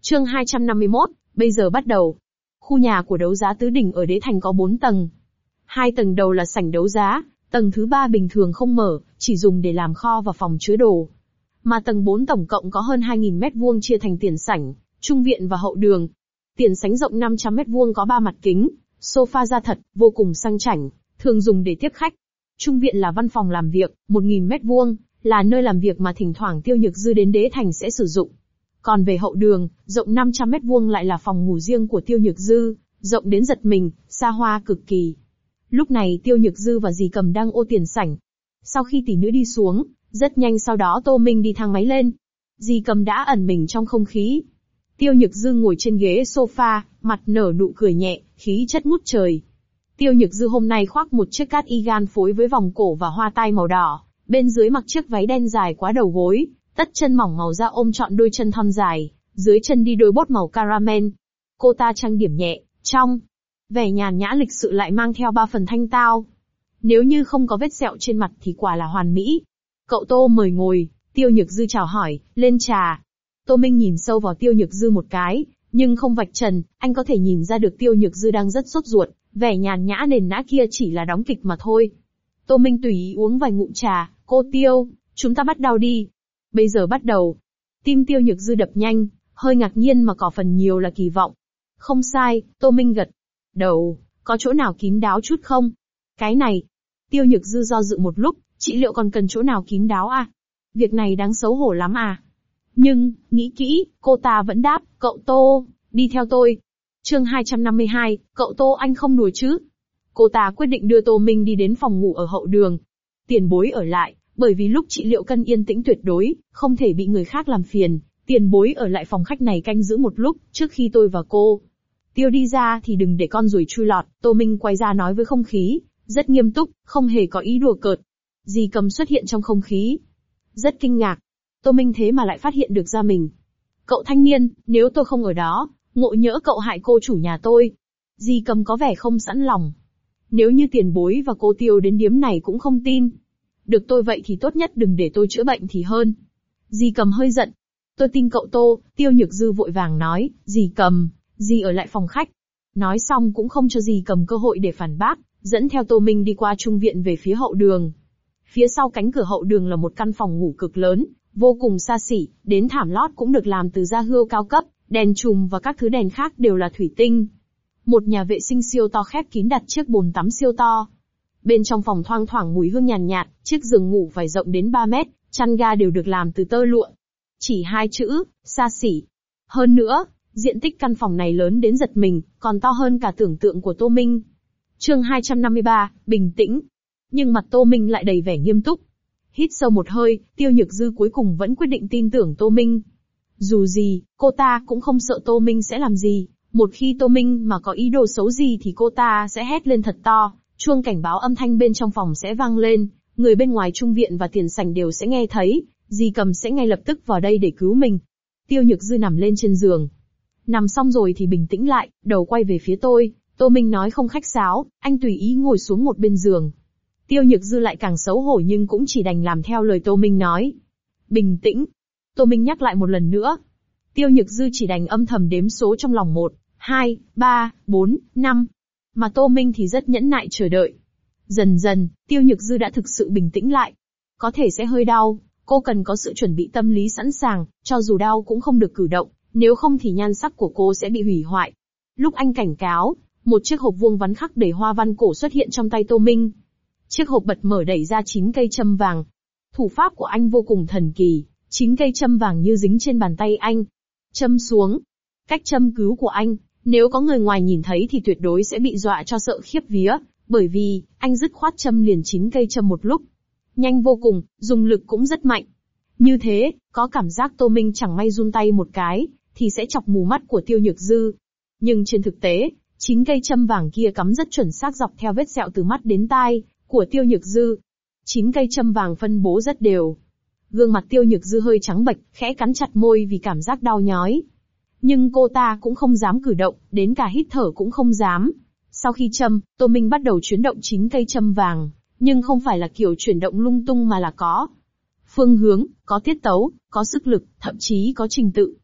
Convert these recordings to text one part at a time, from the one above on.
Chương 251, bây giờ bắt đầu. Khu nhà của đấu giá Tứ Đỉnh ở Đế Thành có 4 tầng. 2 tầng đầu là sảnh đấu giá, tầng thứ 3 bình thường không mở, chỉ dùng để làm kho và phòng chứa đồ. Mà tầng 4 tổng cộng có hơn 2.000 mét vuông chia thành tiền sảnh, trung viện và hậu đường. Tiền sảnh rộng 500 mét vuông có 3 mặt kính, sofa da thật, vô cùng sang chảnh, thường dùng để tiếp khách. Trung viện là văn phòng làm việc, 1.000 mét vuông, là nơi làm việc mà thỉnh thoảng Tiêu Nhược Dư đến Đế Thành sẽ sử dụng. Còn về hậu đường, rộng 500 mét vuông lại là phòng ngủ riêng của Tiêu Nhược Dư, rộng đến giật mình, xa hoa cực kỳ. Lúc này Tiêu Nhược Dư và Dì Cầm đang ô tiền sảnh. Sau khi tỷ nữ đi xuống, rất nhanh sau đó Tô Minh đi thang máy lên. Dì Cầm đã ẩn mình trong không khí. Tiêu Nhược Dư ngồi trên ghế sofa, mặt nở nụ cười nhẹ, khí chất ngút trời. Tiêu Nhược Dư hôm nay khoác một chiếc cardigan phối với vòng cổ và hoa tai màu đỏ, bên dưới mặc chiếc váy đen dài quá đầu gối, tất chân mỏng màu da ôm trọn đôi chân thon dài, dưới chân đi đôi bốt màu caramel. Cô ta trang điểm nhẹ, trong vẻ nhàn nhã lịch sự lại mang theo 3 phần thanh tao. Nếu như không có vết sẹo trên mặt thì quả là hoàn mỹ. Cậu Tô mời ngồi, Tiêu Nhược Dư chào hỏi, lên trà. Tô Minh nhìn sâu vào Tiêu Nhược Dư một cái, nhưng không vạch trần, anh có thể nhìn ra được Tiêu Nhược Dư đang rất sốt ruột, vẻ nhàn nhã nền nã kia chỉ là đóng kịch mà thôi. Tô Minh tùy ý uống vài ngụm trà, cô Tiêu, chúng ta bắt đầu đi. Bây giờ bắt đầu. Tim Tiêu Nhược Dư đập nhanh, hơi ngạc nhiên mà có phần nhiều là kỳ vọng. Không sai, Tô Minh gật đầu, có chỗ nào kín đáo chút không? Cái này. Tiêu Nhược Dư do dự một lúc, chị liệu còn cần chỗ nào kín đáo à? Việc này đáng xấu hổ lắm à? Nhưng, nghĩ kỹ, cô ta vẫn đáp, cậu Tô, đi theo tôi. Chương 252, cậu Tô anh không đùa chứ? Cô ta quyết định đưa Tô Minh đi đến phòng ngủ ở hậu đường. Tiền bối ở lại, bởi vì lúc trị liệu cần yên tĩnh tuyệt đối, không thể bị người khác làm phiền. Tiền bối ở lại phòng khách này canh giữ một lúc, trước khi tôi và cô Tiêu đi ra thì đừng để con ruồi chui lọt. Tô Minh quay ra nói với không khí, rất nghiêm túc, không hề có ý đùa cợt. Dì Cầm xuất hiện trong không khí. Rất kinh ngạc. Tô Minh thế mà lại phát hiện được ra mình. Cậu thanh niên, nếu tôi không ở đó, ngộ nhỡ cậu hại cô chủ nhà tôi. Dì Cầm có vẻ không sẵn lòng. Nếu như tiền bối và cô Tiêu đến điếm này cũng không tin. Được tôi vậy thì tốt nhất đừng để tôi chữa bệnh thì hơn. Dì Cầm hơi giận. Tôi tin cậu Tô, Tiêu Nhược Dư vội vàng nói, dì Cầm, dì ở lại phòng khách. Nói xong cũng không cho dì Cầm cơ hội để phản bác, dẫn theo Tô Minh đi qua trung viện về phía hậu đường. Phía sau cánh cửa hậu đường là một căn phòng ngủ cực lớn, vô cùng xa xỉ, đến thảm lót cũng được làm từ da hươu cao cấp, đèn chùm và các thứ đèn khác đều là thủy tinh. Một nhà vệ sinh siêu to khép kín đặt chiếc bồn tắm siêu to. Bên trong phòng thoang thoảng mùi hương nhàn nhạt, chiếc giường ngủ phải rộng đến 3 mét, chăn ga đều được làm từ tơ lụa. Chỉ 2 chữ, xa xỉ. Hơn nữa, diện tích căn phòng này lớn đến giật mình, còn to hơn cả tưởng tượng của Tô Minh. Chương 253, bình tĩnh. Nhưng mặt Tô Minh lại đầy vẻ nghiêm túc. Hít sâu một hơi, Tiêu Nhược Dư cuối cùng vẫn quyết định tin tưởng Tô Minh. Dù gì, cô ta cũng không sợ Tô Minh sẽ làm gì. Một khi Tô Minh mà có ý đồ xấu gì thì cô ta sẽ hét lên thật to, chuông cảnh báo âm thanh bên trong phòng sẽ vang lên, người bên ngoài trung viện và tiền sảnh đều sẽ nghe thấy, dì Cầm sẽ ngay lập tức vào đây để cứu mình. Tiêu Nhược Dư nằm lên trên giường. Nằm xong rồi thì bình tĩnh lại, đầu quay về phía tôi. Tô Minh nói không khách sáo, anh tùy ý ngồi xuống một bên giường. Tiêu Nhược Dư lại càng xấu hổ nhưng cũng chỉ đành làm theo lời Tô Minh nói. Bình tĩnh. Tô Minh nhắc lại một lần nữa. Tiêu Nhược Dư chỉ đành âm thầm đếm số trong lòng 1, 2, 3, 4, 5. Mà Tô Minh thì rất nhẫn nại chờ đợi. Dần dần, Tiêu Nhược Dư đã thực sự bình tĩnh lại. Có thể sẽ hơi đau, cô cần có sự chuẩn bị tâm lý sẵn sàng, cho dù đau cũng không được cử động, nếu không thì nhan sắc của cô sẽ bị hủy hoại. Lúc anh cảnh cáo, một chiếc hộp vuông vắn khắc đầy hoa văn cổ xuất hiện trong tay Tô Minh. Chiếc hộp bật mở đẩy ra 9 cây châm vàng. Thủ pháp của anh vô cùng thần kỳ, 9 cây châm vàng như dính trên bàn tay anh. Châm xuống. Cách châm cứu của anh, nếu có người ngoài nhìn thấy thì tuyệt đối sẽ bị dọa cho sợ khiếp vía, bởi vì, anh dứt khoát châm liền 9 cây châm một lúc. Nhanh vô cùng, dùng lực cũng rất mạnh. Như thế, có cảm giác Tô Minh chẳng may run tay một cái, thì sẽ chọc mù mắt của Tiêu Nhược Dư. Nhưng trên thực tế, 9 cây châm vàng kia cắm rất chuẩn xác dọc theo vết sẹo từ mắt đến tai của Tiêu Nhược Dư. 9 cây châm vàng phân bố rất đều. Gương mặt Tiêu Nhược Dư hơi trắng bệch, khẽ cắn chặt môi vì cảm giác đau nhói. Nhưng cô ta cũng không dám cử động, đến cả hít thở cũng không dám. Sau khi châm, Tô Minh bắt đầu chuyển động 9 cây châm vàng, nhưng không phải là kiểu chuyển động lung tung mà là có phương hướng, có tiết tấu, có sức lực, thậm chí có trình tự.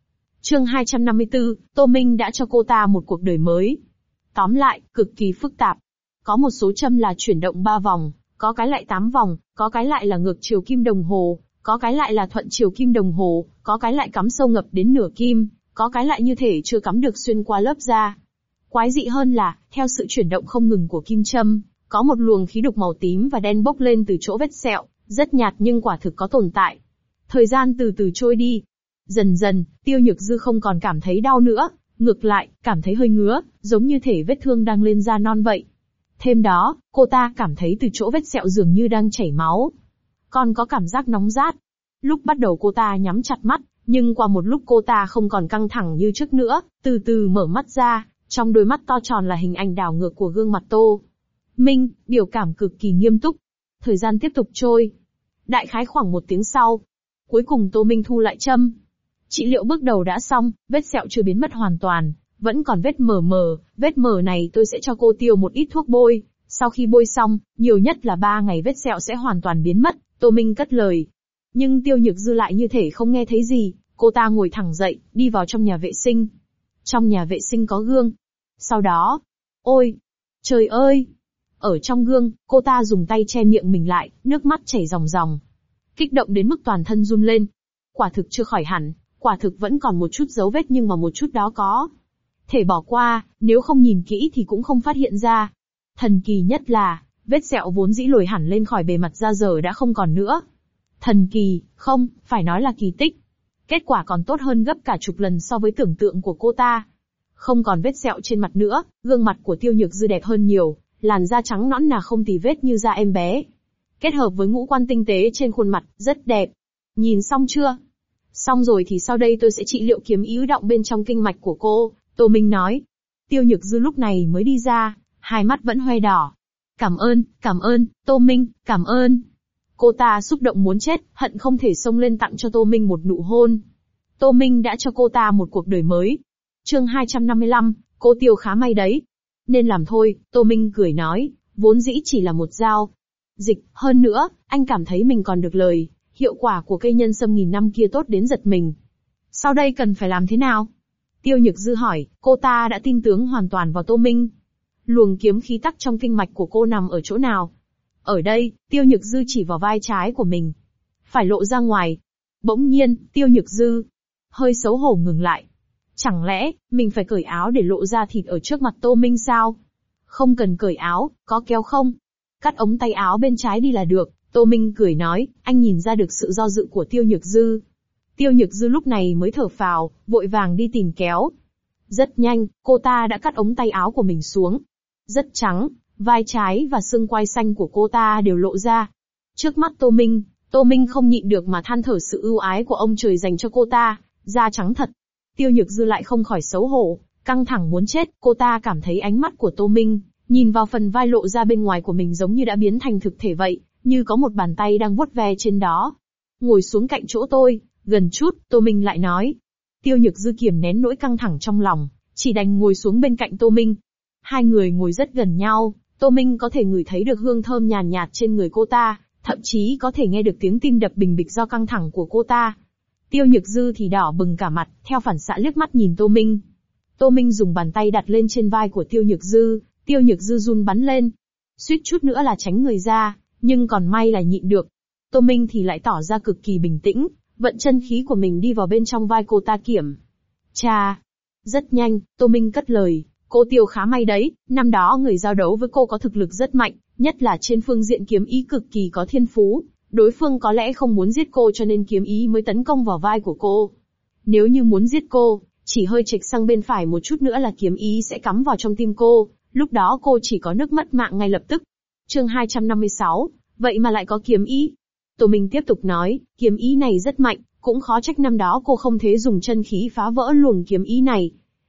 Chương 254, Tô Minh đã cho cô ta một cuộc đời mới. Tóm lại, cực kỳ phức tạp. Có một số châm là chuyển động 3 vòng, có cái lại 8 vòng, có cái lại là ngược chiều kim đồng hồ, có cái lại là thuận chiều kim đồng hồ, có cái lại cắm sâu ngập đến nửa kim, có cái lại như thể chưa cắm được xuyên qua lớp da. Quái dị hơn là, theo sự chuyển động không ngừng của kim châm, có một luồng khí đục màu tím và đen bốc lên từ chỗ vết sẹo, rất nhạt nhưng quả thực có tồn tại. Thời gian từ từ trôi đi. Dần dần, Tiêu Nhược Dư không còn cảm thấy đau nữa, ngược lại, cảm thấy hơi ngứa, giống như thể vết thương đang lên da non vậy. Thêm đó, cô ta cảm thấy từ chỗ vết sẹo dường như đang chảy máu. Còn có cảm giác nóng rát. Lúc bắt đầu cô ta nhắm chặt mắt, nhưng qua một lúc cô ta không còn căng thẳng như trước nữa, từ từ mở mắt ra, trong đôi mắt to tròn là hình ảnh đảo ngược của gương mặt Tô Minh, biểu cảm cực kỳ nghiêm túc. Thời gian tiếp tục trôi. Đại khái khoảng 1 tiếng sau. Cuối cùng Tô Minh thu lại châm. Trị liệu bước đầu đã xong, vết sẹo chưa biến mất hoàn toàn, vẫn còn vết mờ, vết mờ này tôi sẽ cho cô tiêu một ít thuốc bôi, sau khi bôi xong, nhiều nhất là 3 ngày vết sẹo sẽ hoàn toàn biến mất, Tô Minh cất lời. Nhưng Tiêu Nhược Dư lại như thể không nghe thấy gì, cô ta ngồi thẳng dậy, đi vào trong nhà vệ sinh. Trong nhà vệ sinh có gương. Sau đó, ôi, trời ơi! Ở trong gương, cô ta dùng tay che miệng mình lại, nước mắt chảy ròng ròng. Kích động đến mức toàn thân run lên. Quả thực chưa khỏi hẳn, quả thực vẫn còn một chút dấu vết nhưng mà một chút đó có thể bỏ qua, nếu không nhìn kỹ thì cũng không phát hiện ra. Thần kỳ nhất là, vết sẹo vốn dĩ lồi hẳn lên khỏi bề mặt da giờ đã không còn nữa. Thần kỳ, không, phải nói là kỳ tích. Kết quả còn tốt hơn gấp cả chục lần so với tưởng tượng của cô ta. Không còn vết sẹo trên mặt nữa, gương mặt của Tiêu Nhược Dư đẹp hơn nhiều, làn da trắng nõn nà không tì vết như da em bé. Kết hợp với ngũ quan tinh tế trên khuôn mặt, rất đẹp. Nhìn xong chưa? Xong rồi thì sau đây tôi sẽ trị liệu kiếm ý ứ động bên trong kinh mạch của cô, Tô Minh nói. Tiêu Nhược Dư lúc này mới đi ra, hai mắt vẫn hoe đỏ. Cảm ơn, Tô Minh, cảm ơn. Cô ta xúc động muốn chết, hận không thể xông lên tặng cho Tô Minh một nụ hôn. Tô Minh đã cho cô ta một cuộc đời mới. Chương 255, cô Tiêu khá may đấy. Nên làm thôi, Tô Minh cười nói, vốn dĩ chỉ là một giao dịch, hơn nữa, anh cảm thấy mình còn được lời, hiệu quả của cây nhân sâm 1000 năm kia tốt đến giật mình. Sau đây cần phải làm thế nào? Tiêu Nhược Dư hỏi, cô ta đã tin tưởng hoàn toàn vào Tô Minh. Luồng kiếm khí tắc trong kinh mạch của cô nằm ở chỗ nào? Ở đây, Tiêu Nhược Dư chỉ vào vai trái của mình. Phải lộ ra ngoài. Bỗng nhiên, Tiêu Nhược Dư hơi xấu hổ ngừng lại. Chẳng lẽ, mình phải cởi áo để lộ ra thịt ở trước mặt Tô Minh sao? Không cần cởi áo, có kéo không? Cắt ống tay áo bên trái đi là được, Tô Minh cười nói, anh nhìn ra được sự do dự của Tiêu Nhược Dư. Tiêu Nhược Dư lúc này mới thở phào, vội vàng đi tìm kéo. Rất nhanh, cô ta đã cắt ống tay áo của mình xuống. Rất trắng, vai trái và xương quai xanh của cô ta đều lộ ra. Trước mắt Tô Minh không nhịn được mà than thở sự ưu ái của ông trời dành cho cô ta, da trắng thật. Tiêu Nhược Dư lại không khỏi xấu hổ, căng thẳng muốn chết, cô ta cảm thấy ánh mắt của Tô Minh, nhìn vào phần vai lộ ra bên ngoài của mình giống như đã biến thành thực thể vậy, như có một bàn tay đang vuốt ve trên đó. Ngồi xuống cạnh chỗ tôi, gần chút, Tô Minh lại nói. Tiêu Nhược Dư kiềm nén nỗi căng thẳng trong lòng, chỉ đành ngồi xuống bên cạnh Tô Minh. Hai người ngồi rất gần nhau, Tô Minh có thể ngửi thấy được hương thơm nhàn nhạt trên người cô ta, thậm chí có thể nghe được tiếng tim đập bình bịch do căng thẳng của cô ta. Tiêu Nhược Dư thì đỏ bừng cả mặt, theo phản xạ liếc mắt nhìn Tô Minh. Tô Minh dùng bàn tay đặt lên trên vai của Tiêu Nhược Dư run bắn lên. Suýt chút nữa là tránh người ra, nhưng còn may là nhịn được. Tô Minh thì lại tỏ ra cực kỳ bình tĩnh, vận chân khí của mình đi vào bên trong vai cô ta kiểm tra. Rất nhanh, Tô Minh cất lời, cô Tiêu khá may đấy, năm đó người giao đấu với cô có thực lực rất mạnh, nhất là trên phương diện kiếm ý cực kỳ có thiên phú. Đối phương có lẽ không muốn giết cô cho nên kiếm ý mới tấn công vào vai của cô. Nếu như muốn giết cô, chỉ hơi chệch sang bên phải một chút nữa là kiếm ý sẽ cắm vào trong tim cô, lúc đó cô chỉ có nước mất mạng ngay lập tức. Chương 256, vậy mà lại có kiếm ý. Tô Minh tiếp tục nói, kiếm ý này rất mạnh, cũng khó trách năm đó cô không thể dùng chân khí phá vỡ luồng kiếm ý này.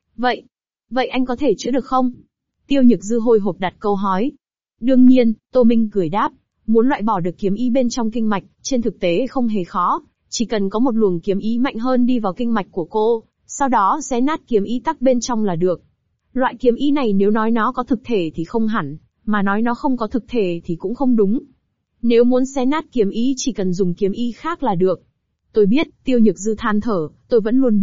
Vậy anh có thể chữa được không? Tiêu Nhược Dư hồi hộp đặt câu hỏi. Đương nhiên, Tô Minh cười đáp, muốn loại bỏ được kiếm ý bên trong kinh mạch, trên thực tế không hề khó, chỉ cần có một luồng kiếm ý mạnh hơn đi vào kinh mạch của cô, sau đó xé nát kiếm ý tắc bên trong là được. Loại kiếm ý này nếu nói nó có thực thể thì không hẳn, mà nói nó không có thực thể thì cũng không đúng. Nếu muốn xé nát kiếm ý chỉ cần dùng kiếm ý khác là được. Tôi biết, Tiêu Nhược Dư than thở, tôi vẫn luôn biết,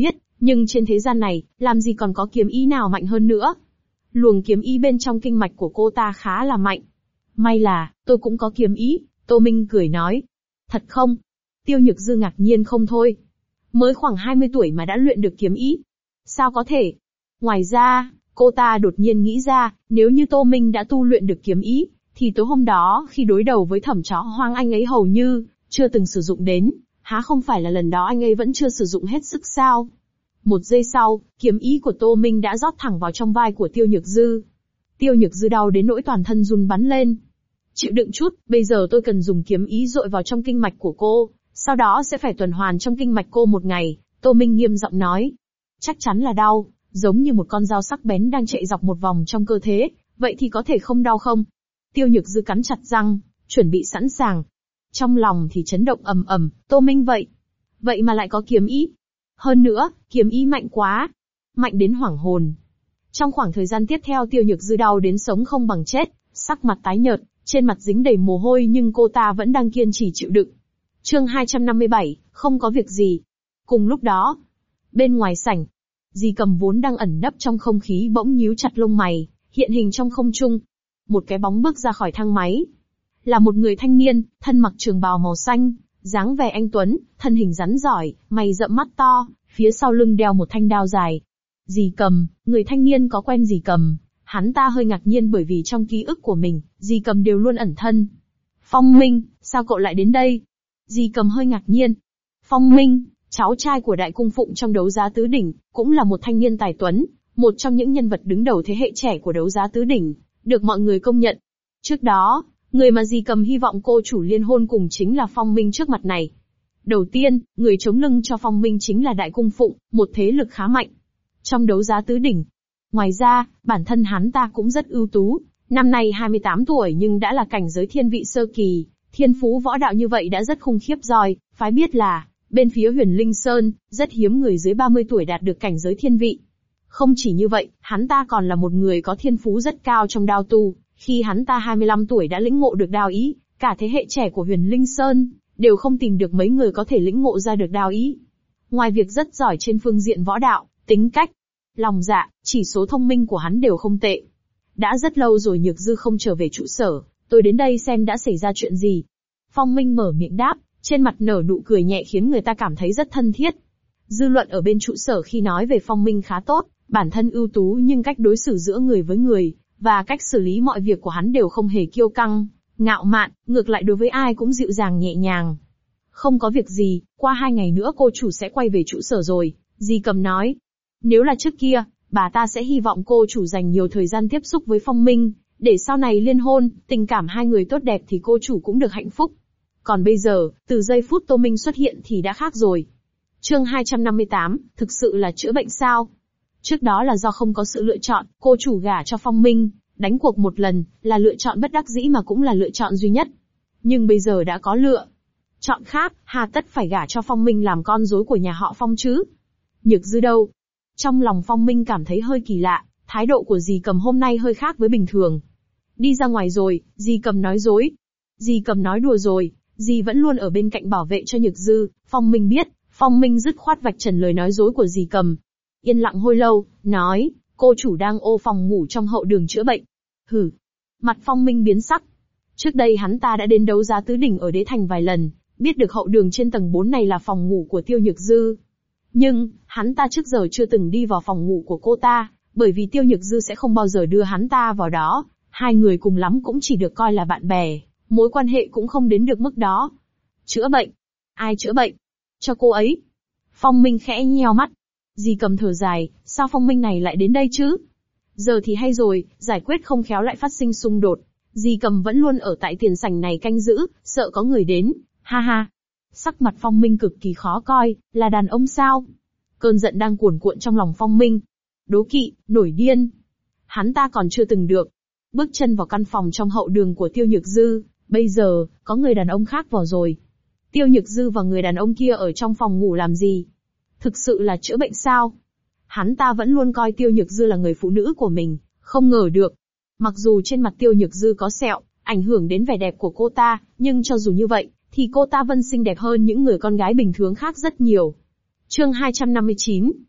Nhưng trên thế gian này, làm gì còn có kiếm ý nào mạnh hơn nữa. Luồng kiếm ý bên trong kinh mạch của cô ta khá là mạnh. May là, tôi cũng có kiếm ý, Tô Minh cười nói. Thật không? Tiêu Nhược Dư ngạc nhiên không thôi. Mới khoảng 20 tuổi mà đã luyện được kiếm ý. Sao có thể? Ngoài ra, cô ta đột nhiên nghĩ ra, nếu như Tô Minh đã tu luyện được kiếm ý, thì tối hôm đó khi đối đầu với Thẩm Chó Hoang anh ấy hầu như chưa từng sử dụng đến, há không phải là lần đó anh ấy vẫn chưa sử dụng hết sức sao? Một giây sau, kiếm ý của Tô Minh đã rót thẳng vào trong vai của Tiêu Nhược Dư. Tiêu Nhược Dư đau đến nỗi toàn thân run bắn lên. Chịu đựng chút, bây giờ tôi cần dùng kiếm ý dội vào trong kinh mạch của cô, sau đó sẽ phải tuần hoàn trong kinh mạch cô một ngày, Tô Minh nghiêm giọng nói. Chắc chắn là đau, giống như một con dao sắc bén đang chạy dọc một vòng trong cơ thể, vậy thì có thể không đau không? Tiêu Nhược Dư cắn chặt răng, chuẩn bị sẵn sàng. Trong lòng thì chấn động ầm ầm, Tô Minh vậy mà lại có kiếm ý. Hơn nữa, kiếm ý mạnh quá, mạnh đến hoảng hồn. Trong khoảng thời gian tiếp theo Tiêu Nhược Dư đau đến sống không bằng chết, sắc mặt tái nhợt, trên mặt dính đầy mồ hôi nhưng cô ta vẫn đang kiên trì chịu đựng. Chương 257, không có việc gì. Cùng lúc đó, bên ngoài sảnh, Dì Cầm vốn đang ẩn nấp trong không khí bỗng nhíu chặt lông mày, hiện hình trong không trung. Một cái bóng bước ra khỏi thang máy. Là một người thanh niên, thân mặc trường bào màu xanh, dáng vẻ anh tuấn, thân hình rắn giỏi, mày rậm mắt to, phía sau lưng đeo một thanh đao dài. Dì Cầm, người thanh niên có quen Dì Cầm, hắn ta hơi ngạc nhiên bởi vì trong ký ức của mình, Dì Cầm đều luôn ẩn thân. Phong Minh, sao cậu lại đến đây? Dì Cầm hơi ngạc nhiên. Phong Minh, cháu trai của Đại Cung Phụng trong đấu giá tứ đỉnh, cũng là một thanh niên tài tuấn, một trong những nhân vật đứng đầu thế hệ trẻ của đấu giá tứ đỉnh, được mọi người công nhận. Trước đó, người mà Dì Cầm hy vọng cô chủ liên hôn cùng chính là Phong Minh trước mặt này. Đầu tiên, người chống lưng cho Phong Minh chính là Đại Cung Phụng, một thế lực khá mạnh trong đấu giá tứ đỉnh. Ngoài ra, bản thân hắn ta cũng rất ưu tú, năm nay 28 tuổi nhưng đã là cảnh giới thiên vị sơ kỳ, thiên phú võ đạo như vậy đã rất khủng khiếp rồi, phải biết là, bên phía Huyền Linh Sơn, rất hiếm người dưới 30 tuổi đạt được cảnh giới thiên vị. Không chỉ như vậy, hắn ta còn là một người có thiên phú rất cao trong đao tu, khi hắn ta 25 tuổi đã lĩnh ngộ được đao ý, cả thế hệ trẻ của Huyền Linh Sơn, đều không tìm được mấy người có thể lĩnh ngộ ra được đao ý. Ngoài việc rất giỏi trên phương diện võ đạo, tính cách, lòng dạ, chỉ số thông minh của hắn đều không tệ. Đã rất lâu rồi Nhược Dư không trở về trụ sở, tôi đến đây xem đã xảy ra chuyện gì. Phong Minh mở miệng đáp, trên mặt nở nụ cười nhẹ khiến người ta cảm thấy rất thân thiết. Dư luận ở bên trụ sở khi nói về Phong Minh khá tốt, bản thân ưu tú nhưng cách đối xử giữa người với người, và cách xử lý mọi việc của hắn đều không hề kiêu căng, ngạo mạn, ngược lại đối với ai cũng dịu dàng nhẹ nhàng. Không có việc gì, qua 2 ngày nữa cô chủ sẽ quay về trụ sở rồi, Dì Cầm nói. Nếu là trước kia, bà ta sẽ hy vọng cô chủ dành nhiều thời gian tiếp xúc với Phong Minh, để sau này liên hôn, tình cảm hai người tốt đẹp thì cô chủ cũng được hạnh phúc. Còn bây giờ, từ giây phút Tô Minh xuất hiện thì đã khác rồi. Chương 258, thực sự là chữa bệnh sao? Trước đó là do không có sự lựa chọn, cô chủ gả cho Phong Minh, đánh cuộc một lần, là lựa chọn bất đắc dĩ mà cũng là lựa chọn duy nhất. Nhưng bây giờ đã có lựa chọn khác, hà tất phải gả cho Phong Minh làm con rối của nhà họ Phong chứ? Nhược Dư đâu? Trong lòng Phong Minh cảm thấy hơi kỳ lạ, thái độ của Dì Cầm hôm nay hơi khác với bình thường. Đi ra ngoài rồi, Dì Cầm nói dối. Dì Cầm nói đùa rồi, dì vẫn luôn ở bên cạnh bảo vệ cho Nhược Dư. Phong Minh biết, Phong Minh dứt khoát vạch trần lời nói dối của Dì Cầm. Yên lặng hồi lâu, nói, cô chủ đang ô phòng ngủ trong hậu đường chữa bệnh. Hử. Mặt Phong Minh biến sắc. Trước đây hắn ta đã đến đấu giá tứ đỉnh ở Đế Thành vài lần, biết được hậu đường trên tầng 4 này là phòng ngủ của Tiêu Nhược Dư. Nhưng, hắn ta trước giờ chưa từng đi vào phòng ngủ của cô ta, bởi vì Tiêu Nhược Dư sẽ không bao giờ đưa hắn ta vào đó. Hai người cùng lắm cũng chỉ được coi là bạn bè, mối quan hệ cũng không đến được mức đó. Chữa bệnh? Ai chữa bệnh? Cho cô ấy. Phong Minh khẽ nheo mắt. Dì Cầm thở dài, sao Phong Minh này lại đến đây chứ? Giờ thì hay rồi, giải quyết không khéo lại phát sinh xung đột. Dì Cầm vẫn luôn ở tại tiền sảnh này canh giữ, sợ có người đến. Ha ha. Sắc mặt Phong Minh cực kỳ khó coi, là đàn ông sao? Cơn giận đang cuồn cuộn trong lòng Phong Minh. Đố kỵ, nổi điên. Hắn ta còn chưa từng được bước chân vào căn phòng trong hậu đường của Tiêu Nhược Dư, bây giờ, có người đàn ông khác vào rồi. Tiêu Nhược Dư và người đàn ông kia ở trong phòng ngủ làm gì? Thực sự là chữa bệnh sao? Hắn ta vẫn luôn coi Tiêu Nhược Dư là người phụ nữ của mình, không ngờ được. Mặc dù trên mặt Tiêu Nhược Dư có sẹo, ảnh hưởng đến vẻ đẹp của cô ta, nhưng cho dù như vậy, thì cô ta vẫn xinh đẹp hơn những người con gái bình thường khác rất nhiều. Chương 259.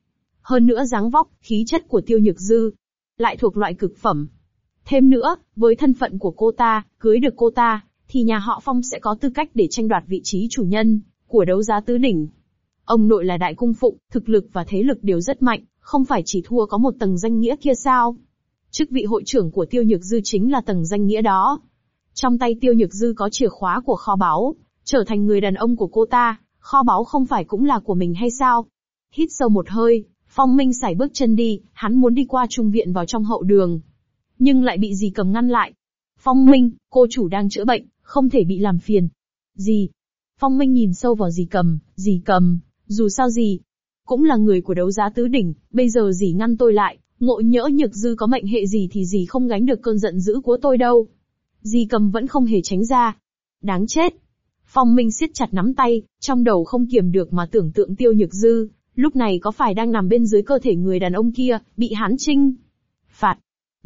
Hơn nữa dáng vóc, khí chất của Tiêu Nhược Dư lại thuộc loại cực phẩm. Thêm nữa, với thân phận của cô ta, cưới được cô ta, thì nhà họ Phong sẽ có tư cách để tranh đoạt vị trí chủ nhân của đấu giá tứ đỉnh. Ông nội là đại cung phụng, thực lực và thế lực đều rất mạnh, không phải chỉ thua có một tầng danh nghĩa kia sao? Chức vị hội trưởng của Tiêu Nhược Dư chính là tầng danh nghĩa đó. Trong tay Tiêu Nhược Dư có chìa khóa của kho báu, trở thành người đàn ông của cô ta, kho báu không phải cũng là của mình hay sao? Hít sâu một hơi, Phong Minh sải bước chân đi, hắn muốn đi qua trung viện vào trong hậu đường. Nhưng lại bị dì Cầm ngăn lại. Phong Minh, cô chủ đang chữa bệnh, không thể bị làm phiền. Dì. Phong Minh nhìn sâu vào dì Cầm, dù sao dì cũng là người của đấu giá tứ đỉnh, bây giờ dì ngăn tôi lại, ngộ nhỡ Nhược Dư có mệnh hệ gì thì dì không gánh được cơn giận dữ của tôi đâu. Dì Cầm vẫn không hề tránh ra. Đáng chết. Phong Minh siết chặt nắm tay, trong đầu không kiềm được mà tưởng tượng Tiêu Nhược Dư, lúc này có phải đang nằm bên dưới cơ thể người đàn ông kia, bị hắn chinh phạt.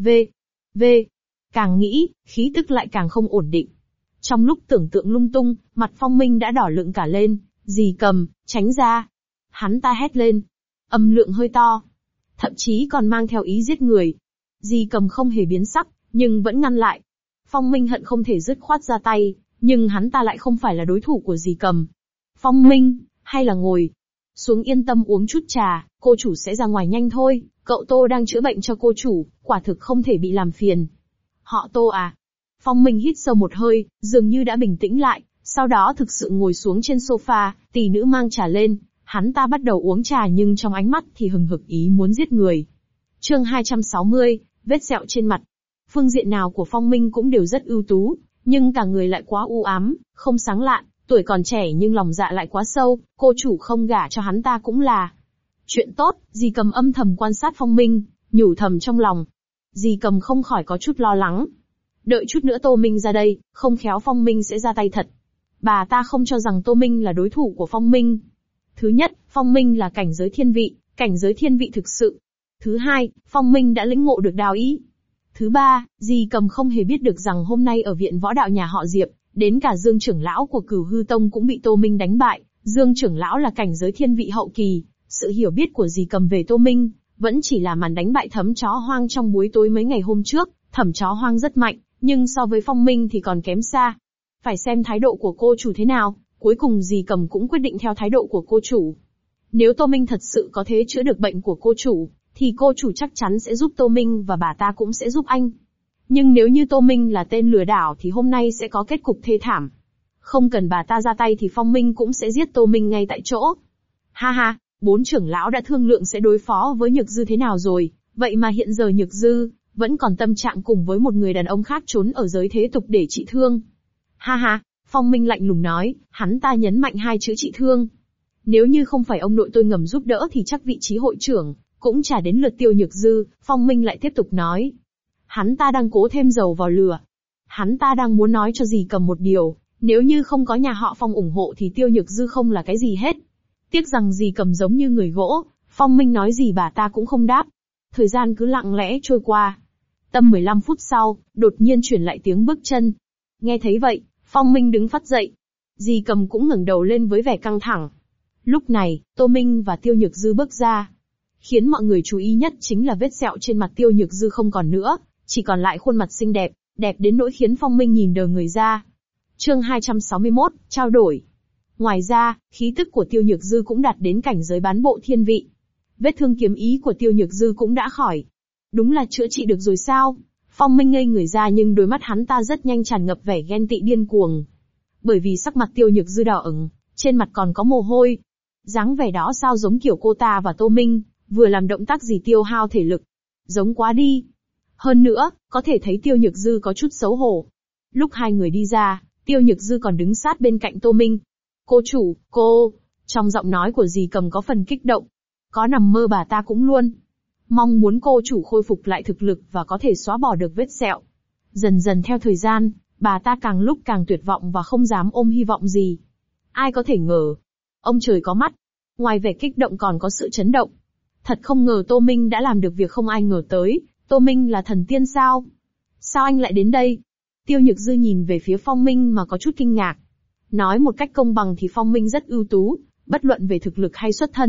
V. Càng nghĩ, khí tức lại càng không ổn định. Trong lúc tưởng tượng lung tung, mặt Phong Minh đã đỏ lựng cả lên. Dì Cầm, tránh ra. Hắn ta hét lên. Âm lượng hơi to. Thậm chí còn mang theo ý giết người. Dì Cầm không hề biến sắc, nhưng vẫn ngăn lại. Phong Minh hận không thể dứt khoát ra tay, nhưng hắn ta lại không phải là đối thủ của dì Cầm. Phong Minh, hay là ngồi xuống yên tâm uống chút trà, cô chủ sẽ ra ngoài nhanh thôi, cậu Tô đang chữa bệnh cho cô chủ, quả thực không thể bị làm phiền. Họ Tô à? Phong Minh hít sâu một hơi, dường như đã bình tĩnh lại, sau đó thực sự ngồi xuống trên sofa, tỷ nữ mang trà lên, hắn ta bắt đầu uống trà nhưng trong ánh mắt thì hừng hực ý muốn giết người. Chương 260, vết sẹo trên mặt. Phương diện nào của Phong Minh cũng đều rất ưu tú, nhưng cả người lại quá u ám, không sáng lạn, tuổi còn trẻ nhưng lòng dạ lại quá sâu, cô chủ không gả cho hắn ta cũng là chuyện tốt. Dì Cầm âm thầm quan sát Phong Minh, nhủ thầm trong lòng. Dì Cầm không khỏi có chút lo lắng. Đợi chút nữa Tô Minh ra đây, không khéo Phong Minh sẽ ra tay thật. Bà ta không cho rằng Tô Minh là đối thủ của Phong Minh. Thứ nhất, Phong Minh là cảnh giới thiên vị thực sự. Thứ hai, Phong Minh đã lĩnh ngộ được đao ý. Thứ ba, dì Cầm không hề biết được rằng hôm nay ở viện võ đạo nhà họ Diệp, đến cả Dương trưởng lão của Cửu Hư Tông cũng bị Tô Minh đánh bại. Dương trưởng lão là cảnh giới thiên vị hậu kỳ, sự hiểu biết của dì Cầm về Tô Minh vẫn chỉ là màn đánh bại Thấm Chó Hoang trong buổi tối mấy ngày hôm trước. Thẩm Chó Hoang rất mạnh, nhưng so với Phong Minh thì còn kém xa. Phải xem thái độ của cô chủ thế nào, cuối cùng dì Cầm cũng quyết định theo thái độ của cô chủ. Nếu Tô Minh thật sự có thể chữa được bệnh của cô chủ, thì cô chủ chắc chắn sẽ giúp Tô Minh và bà ta cũng sẽ giúp anh. Nhưng nếu như Tô Minh là tên lừa đảo thì hôm nay sẽ có kết cục thê thảm. Không cần bà ta ra tay thì Phong Minh cũng sẽ giết Tô Minh ngay tại chỗ. Ha ha, 4 trưởng lão đã thương lượng sẽ đối phó với Nhược Dư thế nào rồi, vậy mà hiện giờ Nhược Dư vẫn còn tâm trạng cùng với một người đàn ông khác trốn ở giới thế tục để trị thương. Ha ha, Phong Minh lạnh lùng nói, hắn ta nhấn mạnh 2 chữ trị thương. Nếu như không phải ông nội tôi ngầm giúp đỡ thì chắc vị trí hội trưởng cũng chả đến lượt Tiêu Nhược Dư. Phong Minh lại tiếp tục nói. Hắn ta đang cố thêm dầu vào lửa. Hắn ta đang muốn nói cho dì Cầm một điều, nếu như không có nhà họ Phong ủng hộ thì Tiêu Nhược Dư không là cái gì hết. Tiếc rằng dì Cầm giống như người gỗ, Phong Minh nói gì bà ta cũng không đáp. Thời gian cứ lặng lẽ trôi qua. Tầm 15 phút sau, đột nhiên truyền lại tiếng bước chân. Nghe thấy vậy, Phong Minh đứng phắt dậy. Dì Cầm cũng ngẩng đầu lên với vẻ căng thẳng. Lúc này, Tô Minh và Tiêu Nhược Dư bước ra. Khiến mọi người chú ý nhất chính là vết sẹo trên mặt Tiêu Nhược Dư không còn nữa, chỉ còn lại khuôn mặt xinh đẹp, đẹp đến nỗi khiến Phong Minh nhìn đờ người ra. Chương 261, trao đổi. Ngoài ra, khí tức của Tiêu Nhược Dư cũng đạt đến cảnh giới bán bộ thiên vị. Vết thương kiếm ý của Tiêu Nhược Dư cũng đã khỏi. Đúng là chữa trị được rồi sao? Phong Minh ngây người ra nhưng đôi mắt hắn ta rất nhanh tràn ngập vẻ ghen tị điên cuồng. Bởi vì sắc mặt Tiêu Nhược Dư đỏ ửng, trên mặt còn có mồ hôi. Dáng vẻ đó sao giống kiểu cô ta và Tô Minh, vừa làm động tác gì tiêu hao thể lực. Giống quá đi. Hơn nữa, có thể thấy Tiêu Nhược Dư có chút xấu hổ. Lúc hai người đi ra, Tiêu Nhược Dư còn đứng sát bên cạnh Tô Minh. Cô chủ, cô. Trong giọng nói của dì Cầm có phần kích động. Có nằm mơ bà ta cũng luôn mong muốn cô chủ khôi phục lại thực lực và có thể xóa bỏ được vết sẹo. Dần dần theo thời gian, bà ta càng lúc càng tuyệt vọng và không dám ôm hy vọng gì. Ai có thể ngờ. Ông trời có mắt. Ngoài vẻ kích động còn có sự chấn động. Thật không ngờ Tô Minh đã làm được việc không ai ngờ tới. Tô Minh là thần tiên sao? Sao anh lại đến đây? Tiêu Nhược Dư nhìn về phía Phong Minh mà có chút kinh ngạc. Nói một cách công bằng thì Phong Minh rất ưu tú, bất luận về thực lực hay xuất thân,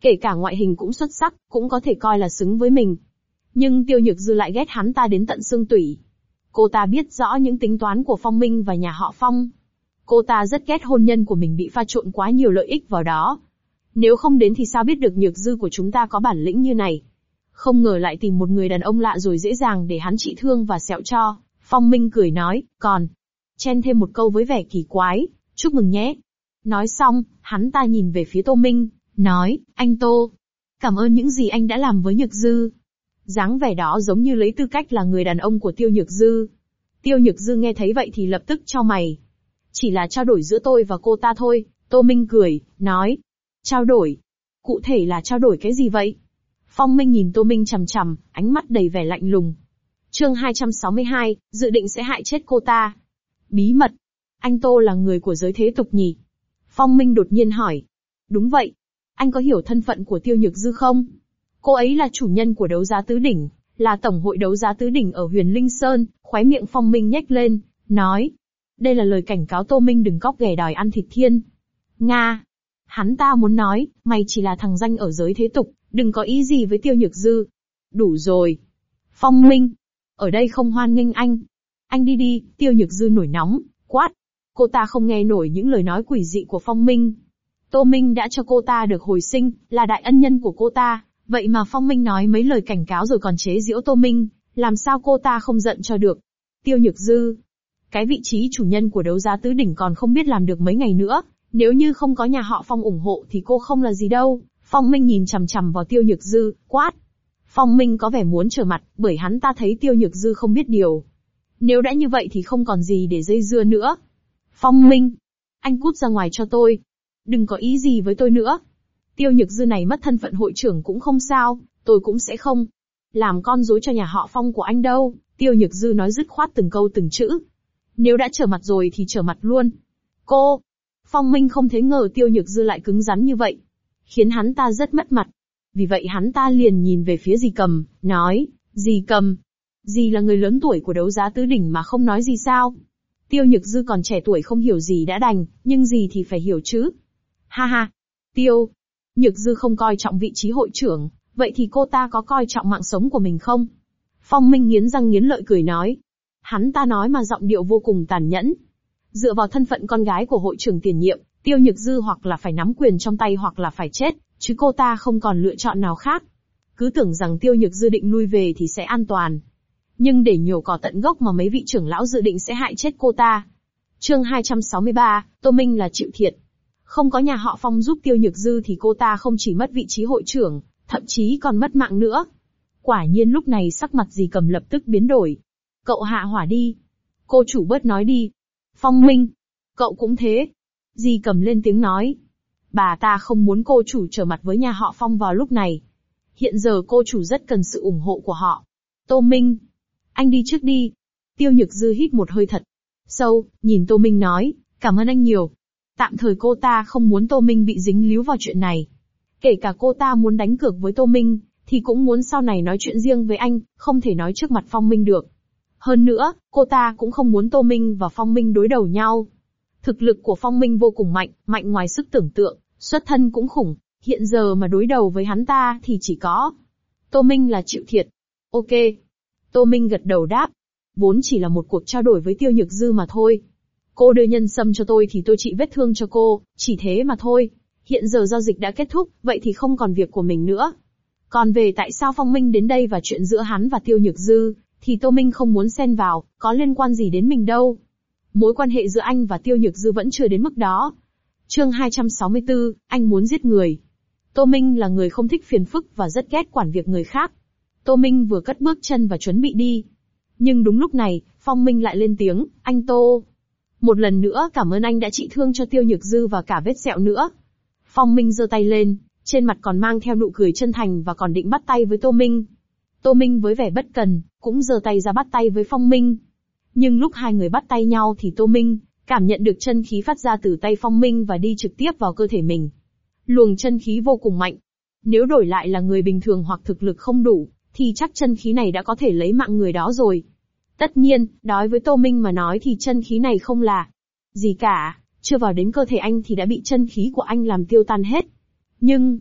Kể cả ngoại hình cũng xuất sắc, cũng có thể coi là xứng với mình. Nhưng Tiêu Nhược Dư lại ghét hắn ta đến tận xương tủy. Cô ta biết rõ những tính toán của Phong Minh và nhà họ Phong. Cô ta rất ghét hôn nhân của mình bị pha trộn quá nhiều lợi ích vào đó. Nếu không đến thì sao biết được Nhược Dư của chúng ta có bản lĩnh như này. Không ngờ lại tìm một người đàn ông lạ rồi dễ dàng để hắn trị thương và sẹo cho. Phong Minh cười nói, còn chen thêm một câu với vẻ kỳ quái, chúc mừng nhé. Nói xong, hắn ta nhìn về phía Tô Minh, nói, anh Tô, cảm ơn những gì anh đã làm với Nhược Dư. Dáng vẻ đó giống như lấy tư cách là người đàn ông của Tiêu Nhược Dư. Tiêu Nhược Dư nghe thấy vậy thì lập tức chau mày. Chỉ là trao đổi giữa tôi và cô ta thôi, Tô Minh cười, nói. Trao đổi? Cụ thể là trao đổi cái gì vậy? Phong Minh nhìn Tô Minh chằm chằm, ánh mắt đầy vẻ lạnh lùng. Chương 262, dự định sẽ hại chết cô ta. Bí mật. Anh Tô là người của giới thế tục nhỉ? Phong Minh đột nhiên hỏi. Đúng vậy. Anh có hiểu thân phận của Tiêu Nhược Dư không? Cô ấy là chủ nhân của đấu giá tứ đỉnh, là tổng hội đấu giá tứ đỉnh ở Huyền Linh Sơn, khóe miệng Phong Minh nhếch lên, nói. Đây là lời cảnh cáo Tô Minh đừng cóc ghẻ đòi ăn thịt thiên. Nga. Hắn ta muốn nói, mày chỉ là thằng danh ở giới thế tục, đừng có ý gì với Tiêu Nhược Dư. Đủ rồi. Phong Minh. Ở đây không hoan nghênh anh. Anh đi đi, Tiêu Nhược Dư nổi nóng, quát. Cô ta không nghe nổi những lời nói quỷ dị của Phong Minh. Tô Minh đã cho cô ta được hồi sinh, là đại ân nhân của cô ta. Vậy mà Phong Minh nói mấy lời cảnh cáo rồi còn chế giễu Tô Minh, làm sao cô ta không giận cho được. Tiêu Nhược Dư. Cái vị trí chủ nhân của đấu giá tứ đỉnh còn không biết làm được mấy ngày nữa, nếu như không có nhà họ Phong ủng hộ thì cô không là gì đâu. Phong Minh nhìn chằm chằm vào Tiêu Nhược Dư, quát. Phong Minh có vẻ muốn trở mặt, bởi hắn ta thấy Tiêu Nhược Dư không biết điều. Nếu đã như vậy thì không còn gì để dây dưa nữa. Phong Minh. Anh cút ra ngoài cho tôi. Đừng có ý gì với tôi nữa. Tiêu Nhược Dư này mất thân phận hội trưởng cũng không sao, tôi cũng sẽ không làm con rối cho nhà họ Phong của anh đâu. Tiêu Nhược Dư nói dứt khoát từng câu từng chữ. Nếu đã trở mặt rồi thì trở mặt luôn. Cô. Phong Minh không thể ngờ Tiêu Nhược Dư lại cứng rắn như vậy, khiến hắn ta rất mất mặt. Vì vậy hắn ta liền nhìn về phía Dì Cầm, nói, Dì Cầm. Dì là người lớn tuổi của đấu giá tứ đỉnh mà không nói gì sao? Tiêu Nhược Dư còn trẻ tuổi không hiểu gì đã đành, nhưng dì thì phải hiểu chứ. Ha ha. Tiêu Nhược Dư không coi trọng vị trí hội trưởng, vậy thì cô ta có coi trọng mạng sống của mình không? Phong Minh nghiến răng nghiến lợi cười nói. Hắn ta nói mà giọng điệu vô cùng tàn nhẫn. Dựa vào thân phận con gái của hội trưởng tiền nhiệm, Tiêu Nhược Dư hoặc là phải nắm quyền trong tay hoặc là phải chết, chứ cô ta không còn lựa chọn nào khác. Cứ tưởng rằng Tiêu Nhược Dư định lui về thì sẽ an toàn. Nhưng để nhổ cỏ tận gốc mà mấy vị trưởng lão dự định sẽ hại chết cô ta. Chương 263, Tô Minh là chịu thiệt. Không có nhà họ Phong giúp Tiêu Nhược Dư thì cô ta không chỉ mất vị trí hội trưởng, thậm chí còn mất mạng nữa. Quả nhiên lúc này sắc mặt Dì Cầm lập tức biến đổi. Cậu hạ hỏa đi. Cô chủ bớt nói đi. Phong Minh. Cậu cũng thế. Dì Cầm lên tiếng nói. Bà ta không muốn cô chủ trở mặt với nhà họ Phong vào lúc này. Hiện giờ cô chủ rất cần sự ủng hộ của họ. Tô Minh. Anh đi trước đi. Tiêu Nhược Dư hít một hơi thật sâu, nhìn Tô Minh nói, cảm ơn anh nhiều. Tạm thời cô ta không muốn Tô Minh bị dính líu vào chuyện này. Kể cả cô ta muốn đánh cược với Tô Minh, thì cũng muốn sau này nói chuyện riêng với anh, không thể nói trước mặt Phong Minh được. Hơn nữa, cô ta cũng không muốn Tô Minh và Phong Minh đối đầu nhau. Thực lực của Phong Minh vô cùng mạnh, mạnh ngoài sức tưởng tượng, xuất thân cũng khủng. Hiện giờ mà đối đầu với hắn ta thì chỉ có Tô Minh là chịu thiệt. Ok. Tô Minh gật đầu đáp. Vốn chỉ là một cuộc trao đổi với Tiêu Nhược Dư mà thôi. Cô đưa nhân sâm cho tôi thì tôi trị vết thương cho cô, chỉ thế mà thôi. Hiện giờ giao dịch đã kết thúc, vậy thì không còn việc của mình nữa. Còn về tại sao Phong Minh đến đây và chuyện giữa hắn và Tiêu Nhược Dư, thì Tô Minh không muốn xen vào, có liên quan gì đến mình đâu. Mối quan hệ giữa anh và Tiêu Nhược Dư vẫn chưa đến mức đó. Chương 264, anh muốn giết người. Tô Minh là người không thích phiền phức và rất ghét quản việc người khác. Tô Minh vừa cất bước chân và chuẩn bị đi. Nhưng đúng lúc này, Phong Minh lại lên tiếng, anh Tô. Một lần nữa cảm ơn anh đã trị thương cho Tiêu Nhược Dư và cả vết sẹo nữa. Phong Minh giơ tay lên, trên mặt còn mang theo nụ cười chân thành và còn định bắt tay với Tô Minh. Tô Minh với vẻ bất cần, cũng giơ tay ra bắt tay với Phong Minh. Nhưng lúc hai người bắt tay nhau thì Tô Minh cảm nhận được chân khí phát ra từ tay Phong Minh và đi trực tiếp vào cơ thể mình. Luồng chân khí vô cùng mạnh. Nếu đổi lại là người bình thường hoặc thực lực không đủ, thì chắc chân khí này đã có thể lấy mạng người đó rồi. Tất nhiên, đối với Tô Minh mà nói thì chân khí này không là gì cả, chưa vào đến cơ thể anh thì đã bị chân khí của anh làm tiêu tan hết. Nhưng,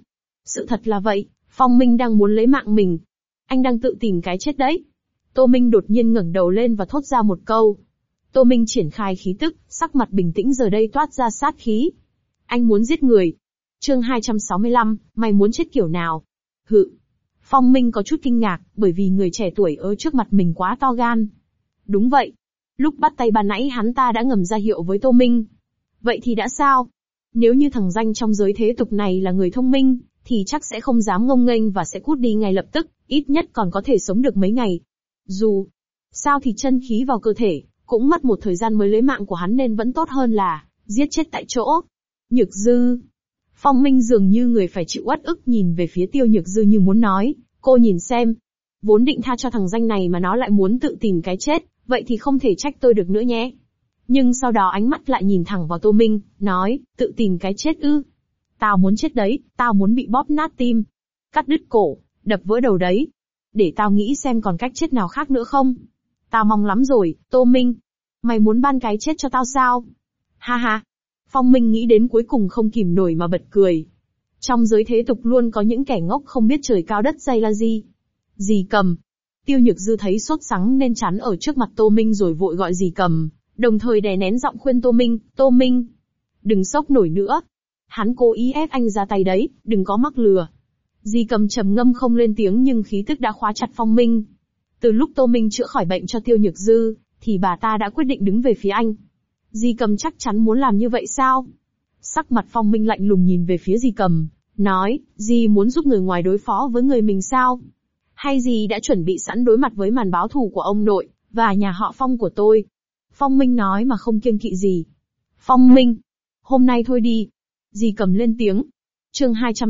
Sự thật là vậy, Phong Minh đang muốn lấy mạng mình. Anh đang tự tìm cái chết đấy. Tô Minh đột nhiên ngẩng đầu lên và thốt ra một câu. Tô Minh triển khai khí tức, sắc mặt bình tĩnh giờ đây toát ra sát khí. Anh muốn giết người. Chương 265, mày muốn chết kiểu nào? Hự. Phong Minh có chút kinh ngạc, bởi vì người trẻ tuổi ở trước mặt mình quá to gan. Đúng vậy. Lúc bắt tay ban nãy hắn ta đã ngầm ra hiệu với Tô Minh. Vậy thì đã sao? Nếu như thằng danh trong giới thế tục này là người thông minh, thì chắc sẽ không dám ngông nghênh và sẽ cút đi ngay lập tức, ít nhất còn có thể sống được mấy ngày. Dù sao thì chân khí vào cơ thể, cũng mất một thời gian mới lấy mạng của hắn nên vẫn tốt hơn là giết chết tại chỗ. Nhược Dư. Phong Minh dường như người phải chịu uất ức nhìn về phía Tiêu Nhược Dư như muốn nói, cô nhìn xem. Vốn định tha cho thằng danh này mà nó lại muốn tự tìm cái chết, vậy thì không thể trách tôi được nữa nhé. Nhưng sau đó ánh mắt lại nhìn thẳng vào Tô Minh, nói, tự tìm cái chết ư? Tao muốn chết đấy, tao muốn bị bóp nát tim, cắt đứt cổ, đập vỡ đầu đấy. Để tao nghĩ xem còn cách chết nào khác nữa không? Tao mong lắm rồi, Tô Minh. Mày muốn ban cái chết cho tao sao? Ha ha. Phong Minh nghĩ đến cuối cùng không kìm nổi mà bật cười. Trong giới thế tục luôn có những kẻ ngốc không biết trời cao đất dày là gì. Dì Cầm. Tiêu Nhược Dư thấy sốt sắng nên chắn ở trước mặt Tô Minh rồi vội gọi dì Cầm, đồng thời đè nén giọng khuyên Tô Minh. Đừng sốc nổi nữa. Hắn cố ý ép anh ra tay đấy, đừng có mắc lừa. Dì Cầm trầm ngâm không lên tiếng nhưng khí tức đã khóa chặt Phong Minh. Từ lúc Tô Minh chữa khỏi bệnh cho Tiêu Nhược Dư, thì bà ta đã quyết định đứng về phía anh. Dì Cầm chắc chắn muốn làm như vậy sao? Sắc mặt Phong Minh lạnh lùng nhìn về phía dì Cầm, nói, dì muốn giúp người ngoài đối phó với người mình sao? Hay dì đã chuẩn bị sẵn đối mặt với màn báo thù của ông nội, và nhà họ Phong của tôi? Phong Minh nói mà không kiêng kỵ gì. Phong Minh, hôm nay thôi đi. Dì Cầm lên tiếng. Chương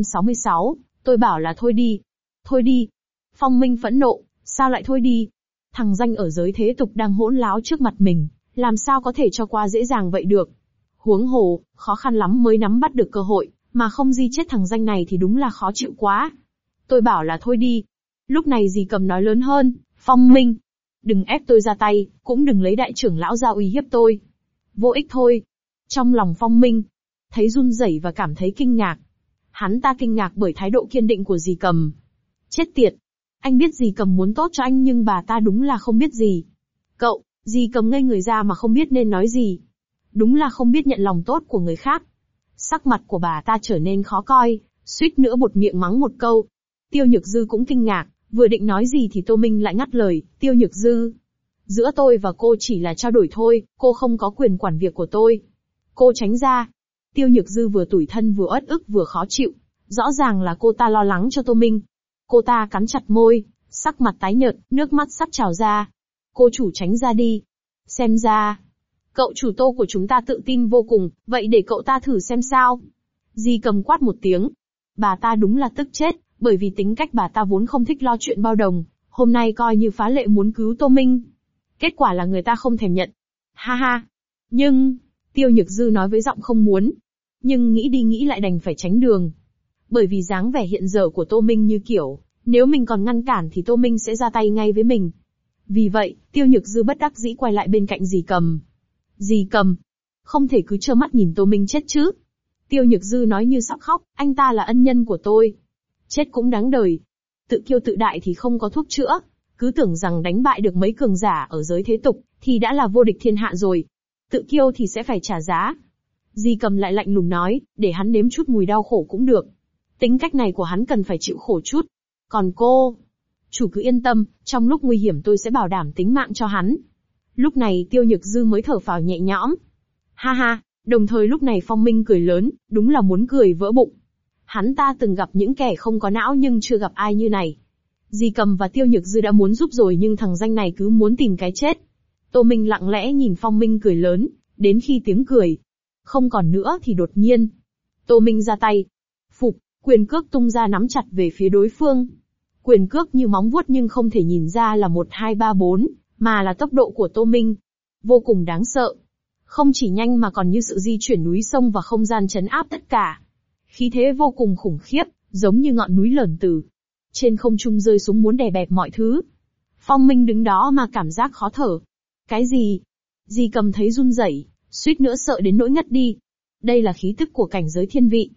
266, tôi bảo là thôi đi. Thôi đi. Phong Minh phẫn nộ, sao lại thôi đi? Thằng danh ở giới thế tục đang hỗn láo trước mặt mình, làm sao có thể cho qua dễ dàng vậy được? Huống hồ, khó khăn lắm mới nắm bắt được cơ hội, mà không di chết thằng danh này thì đúng là khó chịu quá. Tôi bảo là thôi đi. Lúc này dì Cầm nói lớn hơn, Phong Minh, đừng ép tôi ra tay, cũng đừng lấy đại trưởng lão ra uy hiếp tôi. Vô ích thôi. Trong lòng Phong Minh, thấy run rẩy và cảm thấy kinh ngạc. Hắn ta kinh ngạc bởi thái độ kiên định của dì Cầm. Chết tiệt. Anh biết dì Cầm muốn tốt cho anh nhưng bà ta đúng là không biết gì. Cậu, dì Cầm ngây người ra mà không biết nên nói gì. Đúng là không biết nhận lòng tốt của người khác. Sắc mặt của bà ta trở nên khó coi, suýt nữa buột miệng mắng một câu. Tiêu Nhược Dư cũng kinh ngạc, vừa định nói gì thì Tô Minh lại ngắt lời, Tiêu Nhược Dư. Giữa tôi và cô chỉ là trao đổi thôi, cô không có quyền quản việc của tôi. Cô tránh ra. Tiêu Nhược Dư vừa tủi thân vừa uất ức vừa khó chịu. Rõ ràng là cô ta lo lắng cho Tô Minh. Cô ta cắn chặt môi, sắc mặt tái nhợt, nước mắt sắp trào ra. Cô chủ tránh ra đi. Xem ra, cậu chủ Tô của chúng ta tự tin vô cùng, vậy để cậu ta thử xem sao. Dì Cầm quát một tiếng. Bà ta đúng là tức chết, bởi vì tính cách bà ta vốn không thích lo chuyện bao đồng, hôm nay coi như phá lệ muốn cứu Tô Minh. Kết quả là người ta không thèm nhận. Ha ha. Nhưng, Tiêu Nhược Dư nói với giọng không muốn. Nhưng nghĩ đi nghĩ lại đành phải tránh đường. Bởi vì dáng vẻ hiện giờ của Tô Minh như kiểu, nếu mình còn ngăn cản thì Tô Minh sẽ ra tay ngay với mình. Vì vậy, Tiêu Nhược Dư bất đắc dĩ quay lại bên cạnh dì Cầm. Dì Cầm, không thể cứ trơ mắt nhìn Tô Minh chết chứ. Tiêu Nhược Dư nói như sắp khóc, anh ta là ân nhân của tôi. Chết cũng đáng đời. Tự kiêu tự đại thì không có thuốc chữa. Cứ tưởng rằng đánh bại được mấy cường giả ở giới thế tục, thì đã là vô địch thiên hạ rồi. Tự kiêu thì sẽ phải trả giá. Dì Cầm lại lạnh lùng nói, để hắn nếm chút mùi đau khổ cũng được. Tính cách này của hắn cần phải chịu khổ chút. Còn cô, chủ cứ yên tâm, trong lúc nguy hiểm tôi sẽ bảo đảm tính mạng cho hắn. Lúc này Tiêu Nhược Dư mới thở phào nhẹ nhõm. Ha ha, đồng thời lúc này Phong Minh cười lớn, đúng là muốn cười vỡ bụng. Hắn ta từng gặp những kẻ không có não nhưng chưa gặp ai như này. Dì Cầm và Tiêu Nhược Dư đã muốn giúp rồi nhưng thằng danh này cứ muốn tìm cái chết. Tô Minh lặng lẽ nhìn Phong Minh cười lớn, đến khi tiếng cười không còn nữa thì đột nhiên, Tô Minh ra tay. Phục, quyền cước tung ra nắm chặt về phía đối phương. Quyền cước như móng vuốt nhưng không thể nhìn ra là 1, 2, 3, 4, mà là tốc độ của Tô Minh. Vô cùng đáng sợ. Không chỉ nhanh mà còn như sự di chuyển núi sông và không gian trấn áp tất cả. Khí thế vô cùng khủng khiếp, giống như ngọn núi lởn từ trên không trung rơi xuống muốn đè bẹp mọi thứ. Phong Minh đứng đó mà cảm giác khó thở. Cái gì? Dì Cầm thấy run rẩy, suýt nữa sợ đến nỗi ngất đi. Đây là khí tức của cảnh giới thiên vị.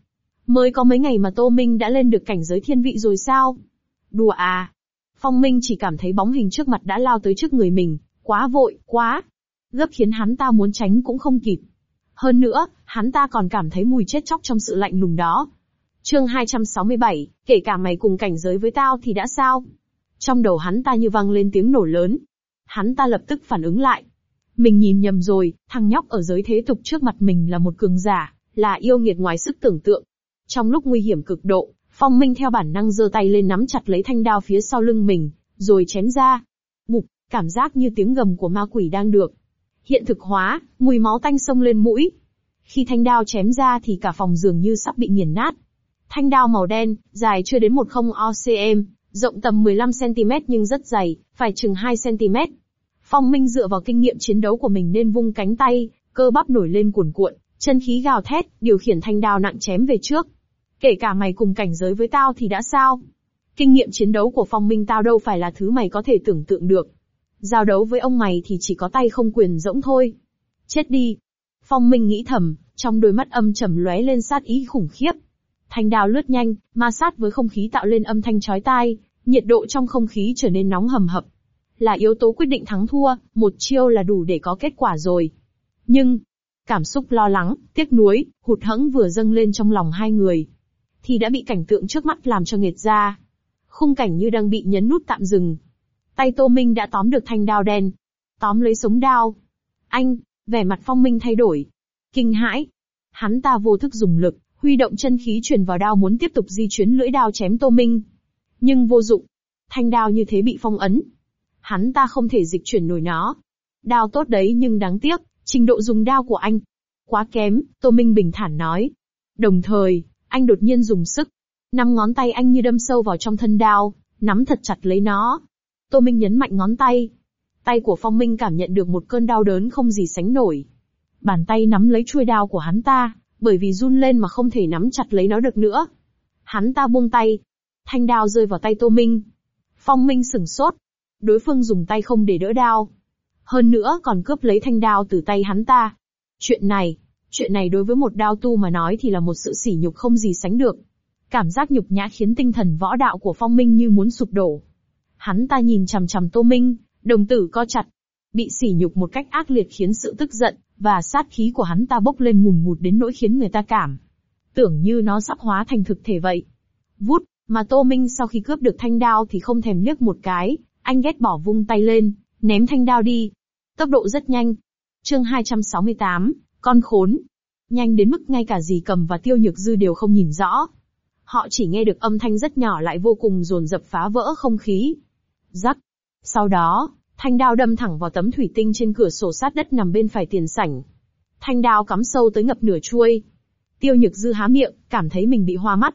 Mới có mấy ngày mà Tô Minh đã lên được cảnh giới thiên vị rồi sao? Đùa à? Phong Minh chỉ cảm thấy bóng hình trước mặt đã lao tới trước người mình, quá vội, quá gấp khiến hắn ta muốn tránh cũng không kịp. Hơn nữa, hắn ta còn cảm thấy mùi chết chóc trong sự lạnh lùng đó. Chương 267, kể cả mày cùng cảnh giới với tao thì đã sao? Trong đầu hắn ta như vang lên tiếng nổ lớn. Hắn ta lập tức phản ứng lại. Mình nhìn nhầm rồi, thằng nhóc ở giới thế tục trước mặt mình là một cường giả, là yêu nghiệt ngoài sức tưởng tượng. Trong lúc nguy hiểm cực độ, Phong Minh theo bản năng giơ tay lên nắm chặt lấy thanh đao phía sau lưng mình, rồi chém ra. Bụp, cảm giác như tiếng gầm của ma quỷ đang được hiện thực hóa, mùi máu tanh xông lên mũi. Khi thanh đao chém ra thì cả phòng dường như sắp bị nghiền nát. Thanh đao màu đen, dài chưa đến 10 cm, rộng tầm 15 cm nhưng rất dày, phải chừng 2 cm. Phong Minh dựa vào kinh nghiệm chiến đấu của mình nên vung cánh tay, cơ bắp nổi lên cuồn cuộn, chân khí gào thét, điều khiển thanh đao nặng chém về trước. Kể cả mày cùng cảnh giới với tao thì đã sao? Kinh nghiệm chiến đấu của Phong Minh tao đâu phải là thứ mày có thể tưởng tượng được. Giao đấu với ông mày thì chỉ có tay không quyền rỗng thôi. Chết đi. Phong Minh nghĩ thầm, trong đôi mắt âm trầm lóe lên sát ý khủng khiếp. Thanh đao lướt nhanh, ma sát với không khí tạo lên âm thanh chói tai, nhiệt độ trong không khí trở nên nóng hầm hập. Là yếu tố quyết định thắng thua, một chiêu là đủ để có kết quả rồi. Nhưng, cảm xúc lo lắng, tiếc nuối, hụt hẫng vừa dâng lên trong lòng hai người, thì đã bị cảnh tượng trước mắt làm cho nghẹt ra. Khung cảnh như đang bị nhấn nút tạm dừng. Tay Tô Minh đã tóm được thanh đao đen, tóm lấy sống đao. Anh, vẻ mặt Phong Minh thay đổi. Kinh hãi. Hắn ta vô thức dùng lực, huy động chân khí truyền vào đao muốn tiếp tục di chuyển lưỡi đao chém Tô Minh. Nhưng vô dụng. Thanh đao như thế bị phong ấn. Hắn ta không thể dịch chuyển nổi nó. Đao tốt đấy nhưng đáng tiếc, trình độ dùng đao của anh quá kém, Tô Minh bình thản nói. Đồng thời, anh đột nhiên dùng sức. 5 ngón tay anh như đâm sâu vào trong thân đao, nắm thật chặt lấy nó. Tô Minh nhấn mạnh ngón tay. Tay của Phong Minh cảm nhận được một cơn đau đớn không gì sánh nổi. Bàn tay nắm lấy chuôi đao của hắn ta, bởi vì run lên mà không thể nắm chặt lấy nó được nữa. Hắn ta buông tay. Thanh đao rơi vào tay Tô Minh. Phong Minh sửng sốt. Đối phương dùng tay không để đỡ đao. Hơn nữa còn cướp lấy thanh đao từ tay hắn ta. Chuyện này đối với một đao tu mà nói thì là một sự sỉ nhục không gì sánh được. Cảm giác nhục nhã khiến tinh thần võ đạo của Phong Minh như muốn sụp đổ. Hắn ta nhìn chằm chằm Tô Minh, đồng tử co chặt. Bị sỉ nhục một cách ác liệt khiến sự tức giận và sát khí của hắn ta bốc lên ngùn ngụt đến nỗi khiến người ta cảm tưởng như nó sắp hóa thành thực thể vậy. Vút, mà Tô Minh sau khi cướp được thanh đao thì không thèm liếc một cái, anh ghét bỏ vung tay lên, ném thanh đao đi. Tốc độ rất nhanh. Chương 268, con khốn. Nhanh đến mức ngay cả Dì Cầm và Tiêu Nhược Dư đều không nhìn rõ. Họ chỉ nghe được âm thanh rất nhỏ lại vô cùng dồn dập phá vỡ không khí. Rắc. Sau đó, thanh đao đâm thẳng vào tấm thủy tinh trên cửa sổ sát đất nằm bên phải tiền sảnh. Thanh đao cắm sâu tới ngập nửa chuôi. Tiêu Nhược Dư há miệng, cảm thấy mình bị hoa mắt.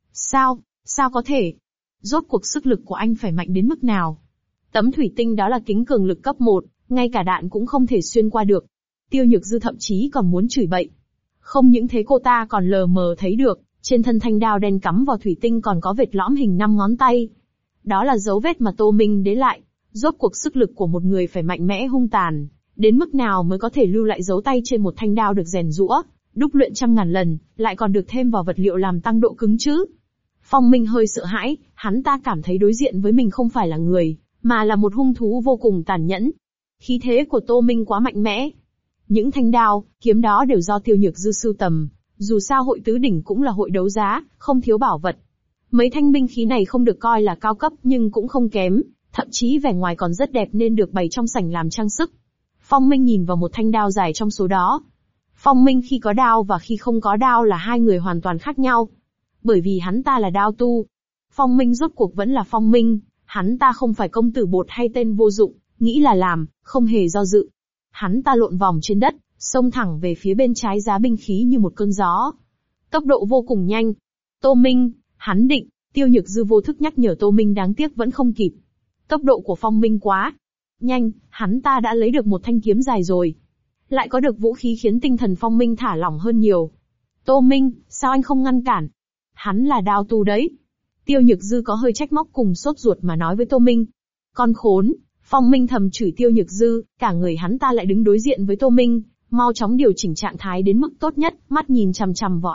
Sao có thể? Rốt cuộc sức lực của anh phải mạnh đến mức nào? Tấm thủy tinh đó là kính cường lực cấp 1, ngay cả đạn cũng không thể xuyên qua được. Tiêu Nhược Dư thậm chí còn muốn chửi bậy. Không những thế cô ta còn lờ mờ thấy được, trên thân thanh đao đen cắm vào thủy tinh còn có vệt lõm hình 5 ngón tay. Đó là dấu vết mà Tô Minh để lại. Rốt cuộc sức lực của một người phải mạnh mẽ hung tàn, đến mức nào mới có thể lưu lại dấu tay trên một thanh đao được rèn giũa, đúc luyện trăm ngàn lần, lại còn được thêm vào vật liệu làm tăng độ cứng chứ. Phong Minh hơi sợ hãi, hắn ta cảm thấy đối diện với mình không phải là người, mà là một hung thú vô cùng tàn nhẫn. Khí thế của Tô Minh quá mạnh mẽ. Những thanh đao, kiếm đó đều do Tiêu Nhược Dư sưu tầm, dù sao hội tứ đỉnh cũng là hội đấu giá, không thiếu bảo vật. Mấy thanh binh khí này không được coi là cao cấp nhưng cũng không kém, thậm chí vẻ ngoài còn rất đẹp nên được bày trong sảnh làm trang sức. Phong Minh nhìn vào một thanh đao dài trong số đó. Phong Minh khi có đao và khi không có đao là hai người hoàn toàn khác nhau. Bởi vì hắn ta là đao tu. Phong Minh rốt cuộc vẫn là Phong Minh, hắn ta không phải công tử bột hay tên vô dụng, nghĩ là làm, không hề do dự. Hắn ta lộn vòng trên đất, xông thẳng về phía bên trái giá binh khí như một cơn gió. Tốc độ vô cùng nhanh. Tô Minh, hắn định, Tiêu Nhược Dư vô thức nhắc nhở Tô Minh đáng tiếc vẫn không kịp. Tốc độ của Phong Minh quá nhanh, hắn ta đã lấy được một thanh kiếm dài rồi. Lại có được vũ khí khiến tinh thần Phong Minh thả lỏng hơn nhiều. Tô Minh, sao anh không ngăn cản? Hắn là đao tu đấy. Tiêu Nhược Dư có hơi trách móc cùng sốt ruột mà nói với Tô Minh. Con khốn, Phong Minh thầm chửi Tiêu Nhược Dư, cả người hắn ta lại đứng đối diện với Tô Minh, mau chóng điều chỉnh trạng thái đến mức tốt nhất, mắt nhìn chằm chằm vào anh,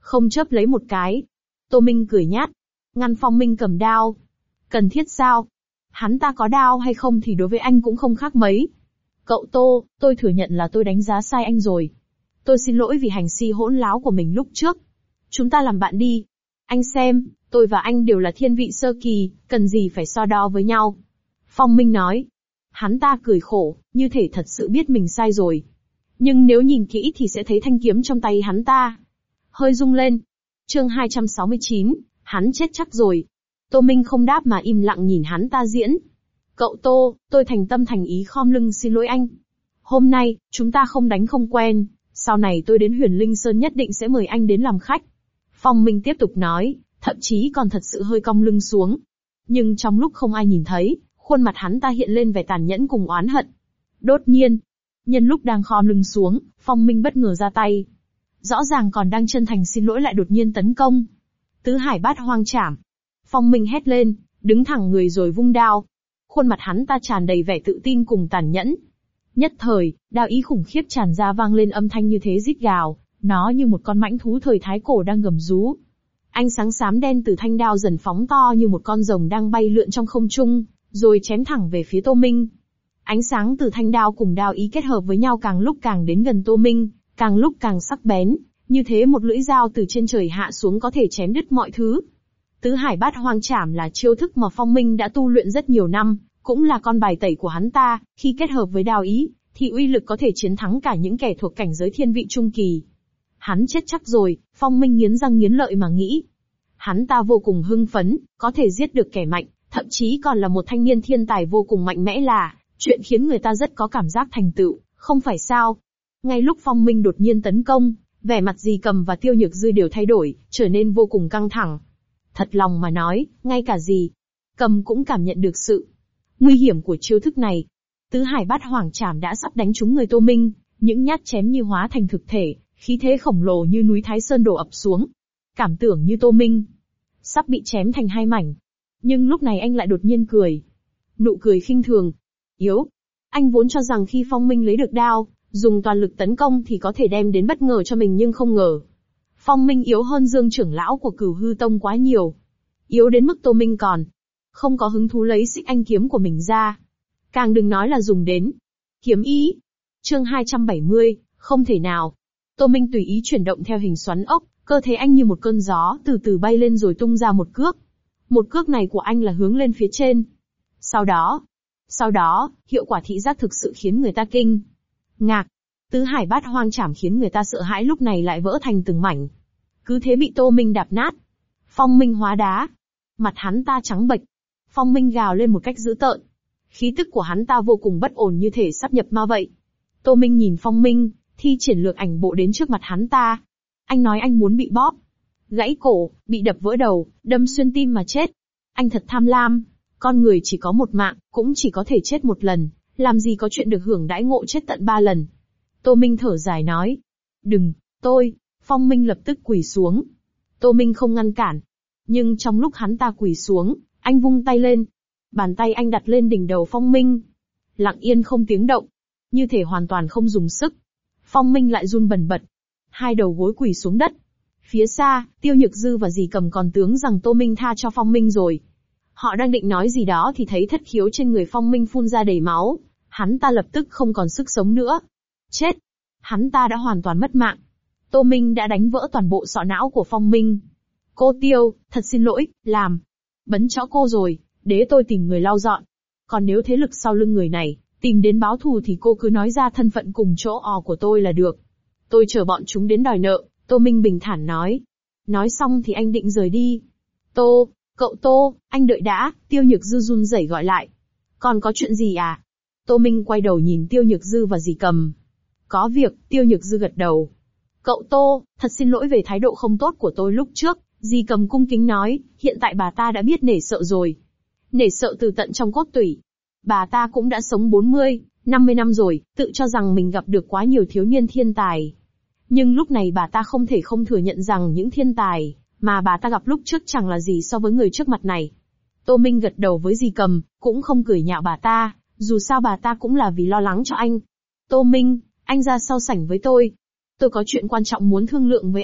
Không chớp lấy một cái. Tô Minh cười nhát. Ngăn Phong Minh cầm đao. Cần thiết sao? Hắn ta có đao hay không thì đối với anh cũng không khác mấy. Cậu Tô, tôi thừa nhận là tôi đánh giá sai anh rồi. Tôi xin lỗi vì hành si hỗn láo của mình lúc trước. Chúng ta làm bạn đi. Anh xem, tôi và anh đều là thiên vị sơ kỳ, cần gì phải so đo với nhau. Phong Minh nói. Hắn ta cười khổ, như thể thật sự biết mình sai rồi. Nhưng nếu nhìn kỹ thì sẽ thấy thanh kiếm trong tay hắn ta hơi rung lên. Chương 269, hắn chết chắc rồi. Tô Minh không đáp mà im lặng nhìn hắn ta diễn. Cậu Tô, tôi thành tâm thành ý khom lưng xin lỗi anh. Hôm nay, chúng ta không đánh không quen, sau này tôi đến Huyền Linh Sơn nhất định sẽ mời anh đến làm khách. Phong Minh tiếp tục nói, thậm chí còn thật sự hơi cong lưng xuống. Nhưng trong lúc không ai nhìn thấy, khuôn mặt hắn ta hiện lên vẻ tàn nhẫn cùng oán hận. Đột nhiên, nhân lúc đang khom lưng xuống, Phong Minh bất ngờ ra tay. Rõ ràng còn đang chân thành xin lỗi lại đột nhiên tấn công. Tứ Hải Bát Hoang Trảm. Phong Minh hét lên, đứng thẳng người rồi vung đao. Khuôn mặt hắn ta tràn đầy vẻ tự tin cùng tàn nhẫn. Nhất thời, đao ý khủng khiếp tràn ra vang lên âm thanh như thế rít gào, nó như một con mãnh thú thời thái cổ đang gầm rú. Ánh sáng xám đen từ thanh đao dần phóng to như một con rồng đang bay lượn trong không trung, rồi chém thẳng về phía Tô Minh. Ánh sáng từ thanh đao cùng đao ý kết hợp với nhau càng lúc càng đến gần Tô Minh, càng lúc càng sắc bén, như thế một lưỡi dao từ trên trời hạ xuống có thể chém đứt mọi thứ. Tứ Hải Bát Hoang Trảm là chiêu thức mà Phong Minh đã tu luyện rất nhiều năm, cũng là con bài tẩy của hắn ta, khi kết hợp với đao ý, thì uy lực có thể chiến thắng cả những kẻ thuộc cảnh giới thiên vị trung kỳ. Hắn chết chắc rồi, Phong Minh nghiến răng nghiến lợi mà nghĩ. Hắn ta vô cùng hưng phấn, có thể giết được kẻ mạnh, thậm chí còn là một thanh niên thiên tài vô cùng mạnh mẽ là chuyện khiến người ta rất có cảm giác thành tựu, không phải sao? Ngay lúc Phong Minh đột nhiên tấn công, vẻ mặt Dì Cầm và Tiêu Nhược Dư đều thay đổi, trở nên vô cùng căng thẳng. Thật lòng mà nói, ngay cả Dì Cầm cũng cảm nhận được sự nguy hiểm của chiêu thức này. Tứ Hải Bát Hoang Trảm đã sắp đánh trúng người Tô Minh, những nhát chém như hóa thành thực thể, khí thế khổng lồ như núi Thái Sơn đổ ập xuống. Cảm tưởng như Tô Minh sắp bị chém thành hai mảnh. Nhưng lúc này anh lại đột nhiên cười. Nụ cười khinh thường. Yếu. Anh vốn cho rằng khi Phong Minh lấy được đao, dùng toàn lực tấn công thì có thể đem đến bất ngờ cho mình nhưng không ngờ. Phong Minh yếu hơn Dương trưởng lão của Cửu Hư Tông quá nhiều. Yếu đến mức Tô Minh còn không có hứng thú lấy xích anh kiếm của mình ra. Càng đừng nói là dùng đến kiếm ý. Chương 270, không thể nào. Tô Minh tùy ý chuyển động theo hình xoắn ốc, cơ thể anh như một cơn gió từ từ bay lên rồi tung ra một cước. Một cước này của anh là hướng lên phía trên. Sau đó, hiệu quả thị giác thực sự khiến người ta kinh ngạc. Tứ Hải Bát Hoang Trảm khiến người ta sợ hãi lúc này lại vỡ thành từng mảnh. Cứ thế bị Tô Minh đạp nát. Phong Minh hóa đá. Mặt hắn ta trắng bệch. Phong Minh gào lên một cách dữ tợn. Khí tức của hắn ta vô cùng bất ổn như thể sắp nhập ma vậy. Tô Minh nhìn Phong Minh, thi triển lược ảnh bộ đến trước mặt hắn ta. Anh nói anh muốn bị bóp gãy cổ, bị đập vỡ đầu, đâm xuyên tim mà chết. Anh thật tham lam. Con người chỉ có một mạng, cũng chỉ có thể chết một lần, làm gì có chuyện được hưởng đãi ngộ chết tận 3 lần. Tô Minh thở dài nói. Đừng, Phong Minh lập tức quỳ xuống. Tô Minh không ngăn cản. Nhưng trong lúc hắn ta quỳ xuống, anh vung tay lên. Bàn tay anh đặt lên đỉnh đầu Phong Minh. Lặng yên không tiếng động. Như thể hoàn toàn không dùng sức. Phong Minh lại run bần bật. Hai đầu gối quỳ xuống đất. Phía xa, Tiêu Nhược Dư và Dì Cầm còn tưởng rằng Tô Minh tha cho Phong Minh rồi. Họ đang định nói gì đó thì thấy thất khiếu trên người Phong Minh phun ra đầy máu. Hắn ta lập tức không còn sức sống nữa. Chết! Hắn ta đã hoàn toàn mất mạng. Tô Minh đã đánh vỡ toàn bộ sọ não của Phong Minh. Cô Tiêu, thật xin lỗi, làm bấn chõ cô rồi, để tôi tìm người lau dọn. Còn nếu thế lực sau lưng người này tìm đến báo thù thì cô cứ nói ra thân phận cùng chỗ của tôi là được. Tôi chờ bọn chúng đến đòi nợ, Tô Minh bình thản nói. Nói xong thì anh định rời đi. Cậu Tô, anh đợi đã, Tiêu Nhược Dư run rẩy gọi lại. Còn có chuyện gì à? Tô Minh quay đầu nhìn Tiêu Nhược Dư và Dì Cầm. Có việc, Tiêu Nhược Dư gật đầu. Cậu Tô, thật xin lỗi về thái độ không tốt của tôi lúc trước, Dì Cầm cung kính nói, hiện tại bà ta đã biết nể sợ rồi. Nể sợ từ tận trong cốt tủy. Bà ta cũng đã sống 40, 50 năm rồi, tự cho rằng mình gặp được quá nhiều thiếu niên thiên tài. Nhưng lúc này bà ta không thể không thừa nhận rằng những thiên tài mà bà ta gặp lúc trước chẳng là gì so với người trước mặt này. Tô Minh gật đầu với Dì Cầm, cũng không cười nhạo bà ta, dù sao bà ta cũng là vì lo lắng cho anh. Tô Minh, anh ra sau sảnh với tôi. Tôi có chuyện quan trọng muốn thương lượng với anh,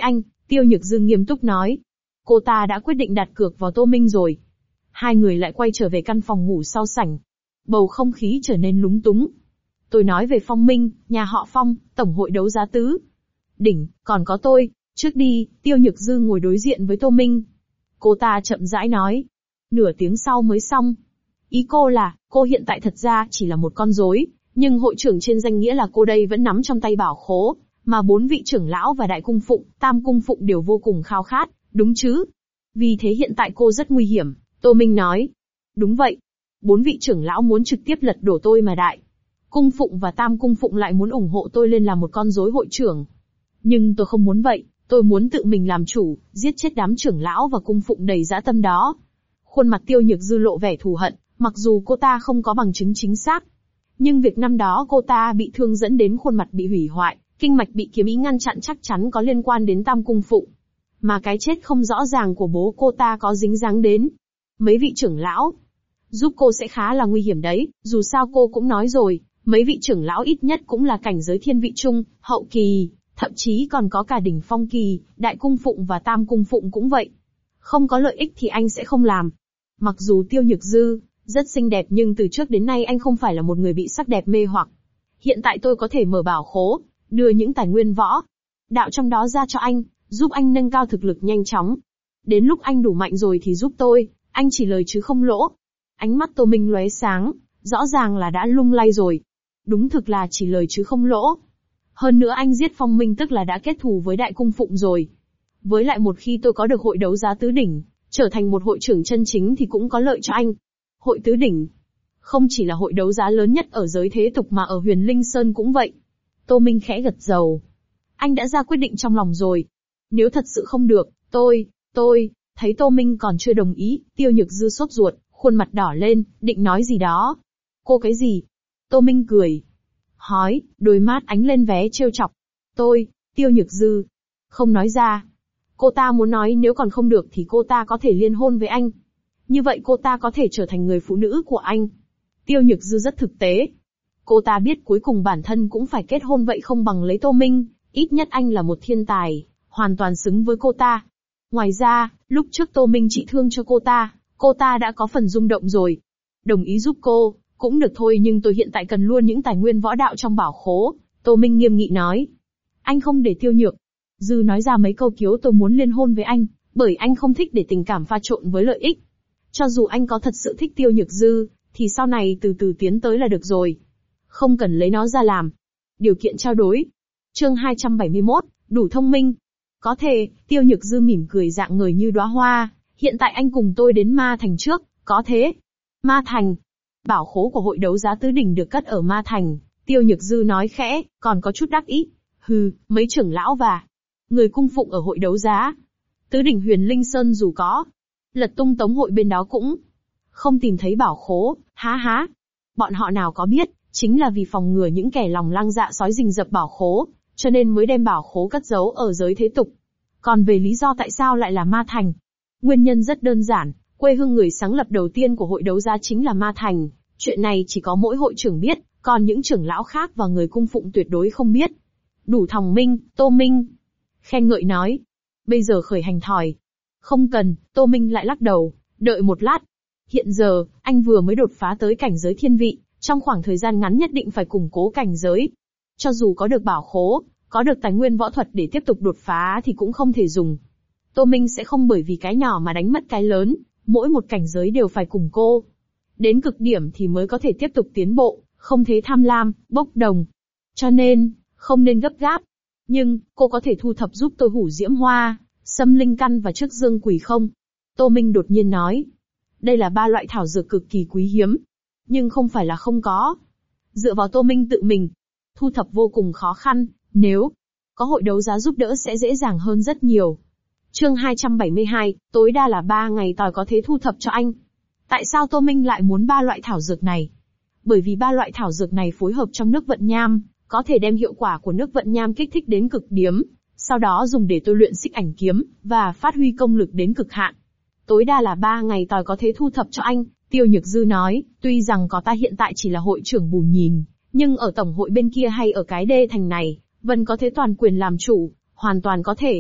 Tiêu Nhược Dư nghiêm túc nói. Cô ta đã quyết định đặt cược vào Tô Minh rồi. Hai người lại quay trở về căn phòng ngủ sau sảnh. Bầu không khí trở nên lúng túng. Tôi nói về Phong Minh, nhà họ Phong, tổng hội đấu giá tứ đỉnh, còn có tôi. Trước đi, Tiêu Nhược Dư ngồi đối diện với Tô Minh. Cô ta chậm rãi nói. Nửa tiếng sau mới xong. Ý cô là, cô hiện tại thật ra chỉ là một con rối, nhưng hội trưởng trên danh nghĩa là cô đây vẫn nắm trong tay bảo khố, mà 4 vị trưởng lão và đại cung phụng, tam cung phụng đều vô cùng khao khát, đúng chứ? Vì thế hiện tại cô rất nguy hiểm, Tô Minh nói. Đúng vậy. 4 vị trưởng lão muốn trực tiếp lật đổ tôi mà đại cung phụng và tam cung phụng lại muốn ủng hộ tôi lên làm một con rối hội trưởng. Nhưng tôi không muốn vậy, tôi muốn tự mình làm chủ, giết chết đám trưởng lão và cung phụng đầy dã tâm đó. Khuôn mặt Tiêu Nhược Dư lộ vẻ thù hận, mặc dù cô ta không có bằng chứng chính xác. Nhưng việc năm đó cô ta bị thương dẫn đến khuôn mặt bị hủy hoại, kinh mạch bị kiếm ý ngăn chặn chắc chắn có liên quan đến tam cung phụng. Mà cái chết không rõ ràng của bố cô ta có dính dáng đến mấy vị trưởng lão. Giúp cô sẽ khá là nguy hiểm đấy, dù sao cô cũng nói rồi, mấy vị trưởng lão ít nhất cũng là cảnh giới thiên vị trung, hậu kỳ, thậm chí còn có cả đỉnh phong kỳ, đại cung phụng và tam cung phụng cũng vậy. Không có lợi ích thì anh sẽ không làm. Mặc dù Tiêu Nhược Dư rất xinh đẹp nhưng từ trước đến nay anh không phải là một người bị sắc đẹp mê hoặc. Hiện tại tôi có thể mở bảo khố, đưa những tài nguyên võ đạo trong đó ra cho anh, giúp anh nâng cao thực lực nhanh chóng. Đến lúc anh đủ mạnh rồi thì giúp tôi, anh chỉ lời chứ không lỗ. Ánh mắt Tô Minh lóe sáng, rõ ràng là đã lung lay rồi. Đúng thực là chỉ lời chứ không lỗ. Hơn nữa anh giết Phong Minh tức là đã kết thù với đại cung phụng rồi. Với lại một khi tôi có được hội đấu giá tứ đỉnh, trở thành một hội trưởng chân chính thì cũng có lợi cho anh. Hội tứ đỉnh không chỉ là hội đấu giá lớn nhất ở giới thế tục mà ở Huyền Linh Sơn cũng vậy. Tô Minh khẽ gật đầu. Anh đã ra quyết định trong lòng rồi. Nếu thật sự không được, tôi, thấy Tô Minh còn chưa đồng ý, Tiêu Nhược Dư sốt ruột, khuôn mặt đỏ lên, định nói gì đó. Cô cái gì? Tô Minh cười. Hói, đôi mắt ánh lên vé trêu chọc. Tiêu Nhược Dư. Không nói ra. Cô ta muốn nói nếu còn không được thì cô ta có thể liên hôn với anh. Như vậy cô ta có thể trở thành người phụ nữ của anh. Tiêu Nhược Dư rất thực tế. Cô ta biết cuối cùng bản thân cũng phải kết hôn vậy không bằng lấy Tô Minh, ít nhất anh là một thiên tài, hoàn toàn xứng với cô ta. Ngoài ra, lúc trước Tô Minh trị thương cho cô ta đã có phần rung động rồi. Đồng ý giúp cô, cũng được thôi nhưng tôi hiện tại cần luôn những tài nguyên võ đạo trong bảo khố, Tô Minh nghiêm nghị nói. Anh không để Tiêu Nhược Dư nói ra mấy câu kiếu tôi muốn liên hôn với anh, bởi anh không thích để tình cảm pha trộn với lợi ích. Cho dù anh có thật sự thích Tiêu Nhược Dư, thì sau này từ từ tiến tới là được rồi. Không cần lấy nó ra làm điều kiện trao đổi. Chương 271, đủ thông minh. Có thể, Tiêu Nhược Dư mỉm cười dạng người như đóa hoa. Hiện tại anh cùng tôi đến Ma Thành trước, có thế. Ma Thành. Bảo khố của hội đấu giá tứ đỉnh được cất ở Ma Thành. Tiêu Nhược Dư nói khẽ, còn có chút đắc ý. Hừ, mấy trưởng lão và người cung phụng ở hội đấu giá tứ đỉnh Huyền Linh Sơn dù có lật tung tống hội bên đó cũng không tìm thấy bảo khố, há. Bọn họ nào có biết, chính là vì phòng ngừa những kẻ lòng lang dạ sói rình rập bảo khố, cho nên mới đem bảo khố cất giấu ở giới thế tục. Còn về lý do tại sao lại là Ma Thành, nguyên nhân rất đơn giản, quê hương người sáng lập đầu tiên của hội đấu giá chính là Ma Thành. Chuyện này chỉ có mỗi hội trưởng biết, còn những trưởng lão khác và người cung phụng tuyệt đối không biết. Đủ thông minh, Tô Minh khen ngợi nói. Bây giờ khởi hành thỏi. Không cần, Tô Minh lại lắc đầu, đợi một lát. Hiện giờ, anh vừa mới đột phá tới cảnh giới thiên vị, trong khoảng thời gian ngắn nhất định phải củng cố cảnh giới. Cho dù có được bảo khố, có được tài nguyên võ thuật để tiếp tục đột phá thì cũng không thể dùng. Tô Minh sẽ không bởi vì cái nhỏ mà đánh mất cái lớn, mỗi một cảnh giới đều phải củng cố. Đến cực điểm thì mới có thể tiếp tục tiến bộ, không thế tham lam, bốc đồng. Cho nên, không nên gấp gáp. Nhưng, cô có thể thu thập giúp tôi hủ diễm hoa, xâm linh căn và chức dương quỷ không? Tô Minh đột nhiên nói. Đây là 3 loại thảo dược cực kỳ quý hiếm. Nhưng không phải là không có. Dựa vào Tô Minh tự mình, thu thập vô cùng khó khăn, nếu có hội đấu giá giúp đỡ sẽ dễ dàng hơn rất nhiều. Chương 272, tối đa là 3 ngày tòi có thể thu thập cho anh. Tại sao Tô Minh lại muốn 3 loại thảo dược này? Bởi vì 3 loại thảo dược này phối hợp trong nước vận nham, có thể đem hiệu quả của nước vận nham kích thích đến cực điểm, sau đó dùng để tôi luyện xích ảnh kiếm, và phát huy công lực đến cực hạn. Tối đa là 3 ngày tòi có thể thu thập cho anh, Tiêu Nhược Dư nói, tuy rằng có ta hiện tại chỉ là hội trưởng bù nhìn, nhưng ở tổng hội bên kia hay ở cái đê thành này, vẫn có thể toàn quyền làm chủ, hoàn toàn có thể.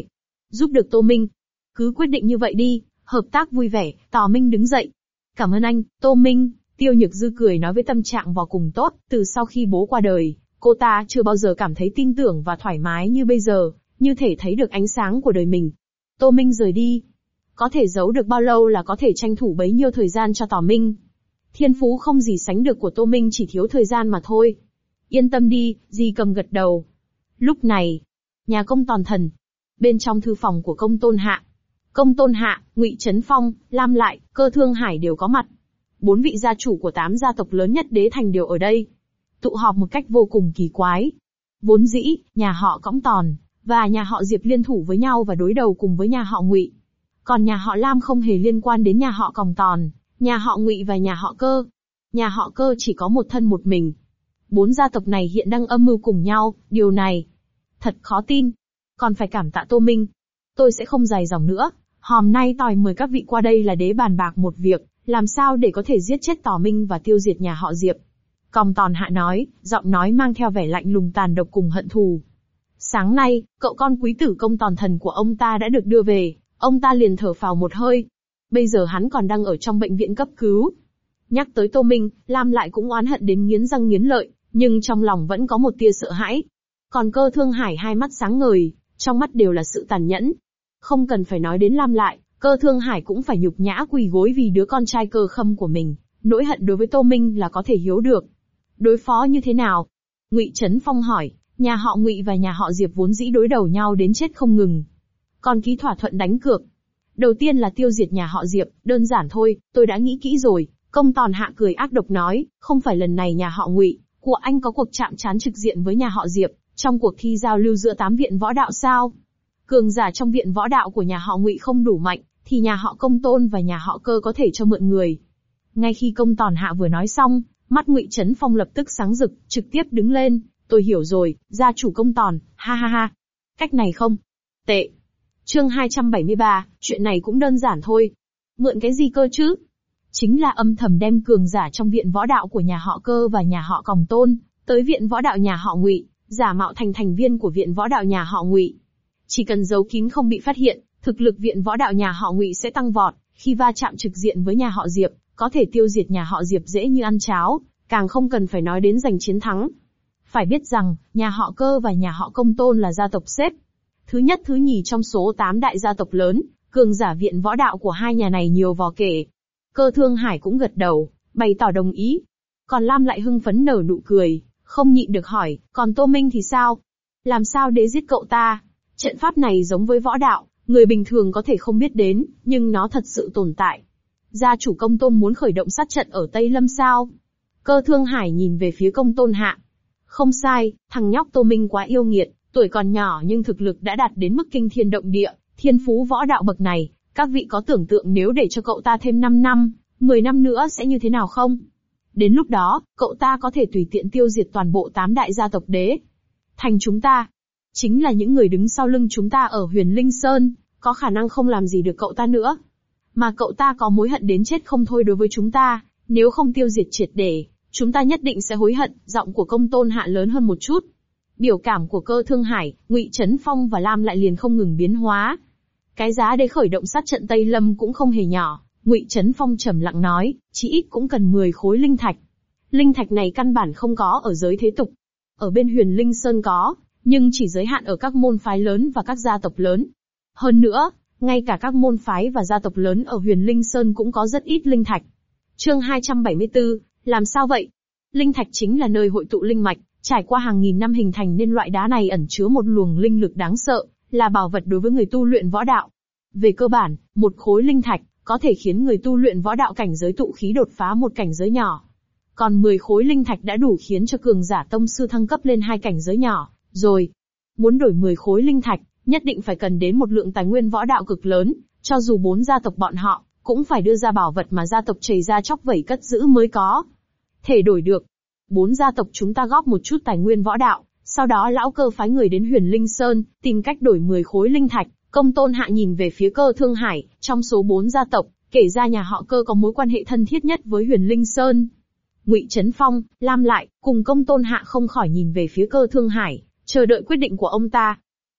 Giúp được Tô Minh. Cứ quyết định như vậy đi, hợp tác vui vẻ, Tào Minh đứng dậy. Cảm ơn anh, Tô Minh, Tiêu Nhược Dư cười nói với tâm trạng vô cùng tốt, từ sau khi bố qua đời, cô ta chưa bao giờ cảm thấy tin tưởng và thoải mái như bây giờ, như thể thấy được ánh sáng của đời mình. Tô Minh rời đi. Có thể giấu được bao lâu là có thể tranh thủ bấy nhiêu thời gian cho Tào Minh. Thiên phú không gì sánh được của Tô Minh, chỉ thiếu thời gian mà thôi. Yên tâm đi, Di Cầm gật đầu. Lúc này, nhà Công Tòn Thần, bên trong thư phòng của Công Tôn Hạ. Công Tôn Hạ, Ngụy Trấn Phong, Lam Lại, Cơ Thương Hải đều có mặt. 4 vị gia chủ của 8 gia tộc lớn nhất đế thành đều ở đây. Tụ họp một cách vô cùng kỳ quái. Vốn dĩ, nhà họ Cõng Tòn và nhà họ Diệp liên thủ với nhau và đối đầu cùng với nhà họ Ngụy. Còn nhà họ Lam không hề liên quan đến nhà họ Còng Tòn, nhà họ Ngụy và nhà họ Cơ. Nhà họ Cơ chỉ có một thân một mình. 4 gia tộc này hiện đang âm mưu cùng nhau, điều này thật khó tin. Còn phải cảm tạ Tô Minh. Tôi sẽ không dài dòng nữa, hôm nay tôi mời các vị qua đây là để bàn bạc một việc, làm sao để có thể giết chết Tào Minh và tiêu diệt nhà họ Diệp. Còng Tòn Hạ nói, giọng nói mang theo vẻ lạnh lùng tàn độc cùng hận thù. Sáng nay, cậu con quý tử Công Tòn Thần của ông ta đã được đưa về, ông ta liền thở phào một hơi. Bây giờ hắn còn đang ở trong bệnh viện cấp cứu. Nhắc tới Tô Minh, Lam Lại cũng oán hận đến nghiến răng nghiến lợi, nhưng trong lòng vẫn có một tia sợ hãi. Còn Cơ Thương Hải hai mắt sáng ngời, trong mắt đều là sự tàn nhẫn. Không cần phải nói đến Lam Lại, Cơ Thương Hải cũng phải nhục nhã quỳ gối vì đứa con trai Cơ Khâm của mình. Nỗi hận đối với Tô Minh là có thể hiểu được. Đối phó như thế nào? Ngụy Trấn Phong hỏi. Nhà họ Ngụy và nhà họ Diệp vốn dĩ đối đầu nhau đến chết không ngừng. Còn ký thỏa thuận đánh cược. Đầu tiên là tiêu diệt nhà họ Diệp, đơn giản thôi, tôi đã nghĩ kỹ rồi. Công Tòn Hạ cười ác độc nói, không phải lần này nhà họ Ngụy của anh có cuộc chạm trán trực diện với nhà họ Diệp, trong cuộc thi giao lưu giữa 8 viện võ đạo sao? Cường giả trong viện võ đạo của nhà họ Ngụy không đủ mạnh, thì nhà họ Công Tôn và nhà họ Cơ có thể cho mượn người. Ngay khi Công Tòn Hạ vừa nói xong, mắt Ngụy Trấn Phong lập tức sáng rực, trực tiếp đứng lên. Tôi hiểu rồi, gia chủ Công Tòn, ha ha ha. Cách này không tệ. Chương 273, chuyện này cũng đơn giản thôi. Mượn cái gì cơ chứ? Chính là âm thầm đem cường giả trong viện võ đạo của nhà họ Cơ và nhà họ Còng Tôn, tới viện võ đạo nhà họ Ngụy, giả mạo thành thành viên của viện võ đạo nhà họ Ngụy. Chỉ cần giấu kín không bị phát hiện, thực lực viện võ đạo nhà họ Ngụy sẽ tăng vọt, khi va chạm trực diện với nhà họ Diệp, có thể tiêu diệt nhà họ Diệp dễ như ăn cháo, càng không cần phải nói đến giành chiến thắng. Phải biết rằng, nhà họ Cơ và nhà họ Công Tôn là gia tộc xếp thứ nhất thứ nhì trong số 8 đại gia tộc lớn, cường giả viện võ đạo của hai nhà này nhiều vô kể. Cơ Thương Hải cũng gật đầu, bày tỏ đồng ý. Còn Lam Lại hưng phấn nở nụ cười, không nhịn được hỏi, còn Tô Minh thì sao? Làm sao để giết cậu ta? Trận pháp này giống với võ đạo, người bình thường có thể không biết đến, nhưng nó thật sự tồn tại. Gia chủ Công Tôn muốn khởi động sát trận ở Tây Lâm sao? Cơ Thương Hải nhìn về phía Công Tôn Hạ. Không sai, thằng nhóc Tô Minh quá yêu nghiệt, tuổi còn nhỏ nhưng thực lực đã đạt đến mức kinh thiên động địa, thiên phú võ đạo bậc này, các vị có tưởng tượng nếu để cho cậu ta thêm 5 năm, 10 năm nữa sẽ như thế nào không? Đến lúc đó, cậu ta có thể tùy tiện tiêu diệt toàn bộ 8 đại gia tộc đế thành chúng ta. Chính là những người đứng sau lưng chúng ta ở Huyền Linh Sơn, có khả năng không làm gì được cậu ta nữa. Mà cậu ta có mối hận đến chết không thôi đối với chúng ta, nếu không tiêu diệt triệt để, chúng ta nhất định sẽ hối hận. Giọng của Công Tôn Hạ lớn hơn một chút. Biểu cảm của Cơ Thương Hải, Ngụy Trấn Phong và Lam Lại liền không ngừng biến hóa. Cái giá để khởi động sát trận Tây Lâm cũng không hề nhỏ. Ngụy Trấn Phong trầm lặng nói, chỉ ít cũng cần 10 khối linh thạch. Linh thạch này căn bản không có ở giới thế tục. Ở bên Huyền Linh Sơn có, nhưng chỉ giới hạn ở các môn phái lớn và các gia tộc lớn. Hơn nữa, ngay cả các môn phái và gia tộc lớn ở Huyền Linh Sơn cũng có rất ít linh thạch. Chương 274, làm sao vậy? Linh thạch chính là nơi hội tụ linh mạch, trải qua hàng nghìn năm hình thành nên loại đá này ẩn chứa một luồng linh lực đáng sợ, là bảo vật đối với người tu luyện võ đạo. Về cơ bản, một khối linh thạch có thể khiến người tu luyện võ đạo cảnh giới tụ khí đột phá một cảnh giới nhỏ. Còn 10 khối linh thạch đã đủ khiến cho cường giả tông sư thăng cấp lên 2 cảnh giới nhỏ, rồi. Muốn đổi 10 khối linh thạch, nhất định phải cần đến một lượng tài nguyên võ đạo cực lớn, cho dù 4 gia tộc bọn họ, cũng phải đưa ra bảo vật mà gia tộc chảy ra chóc vẩy cất giữ mới có thể đổi được. 4 gia tộc chúng ta góp một chút tài nguyên võ đạo, sau đó lão Cơ phái người đến Huyền Linh Sơn, tìm cách đổi 10 khối linh thạch. Công Tôn Hạ nhìn về phía Cơ Thương Hải, trong số 4 gia tộc, kể ra nhà họ Cơ có mối quan hệ thân thiết nhất với Huyền Linh Sơn. Ngụy Trấn Phong, Lam Lại, cùng Công Tôn Hạ không khỏi nhìn về phía Cơ Thương Hải, chờ đợi quyết định của ông ta.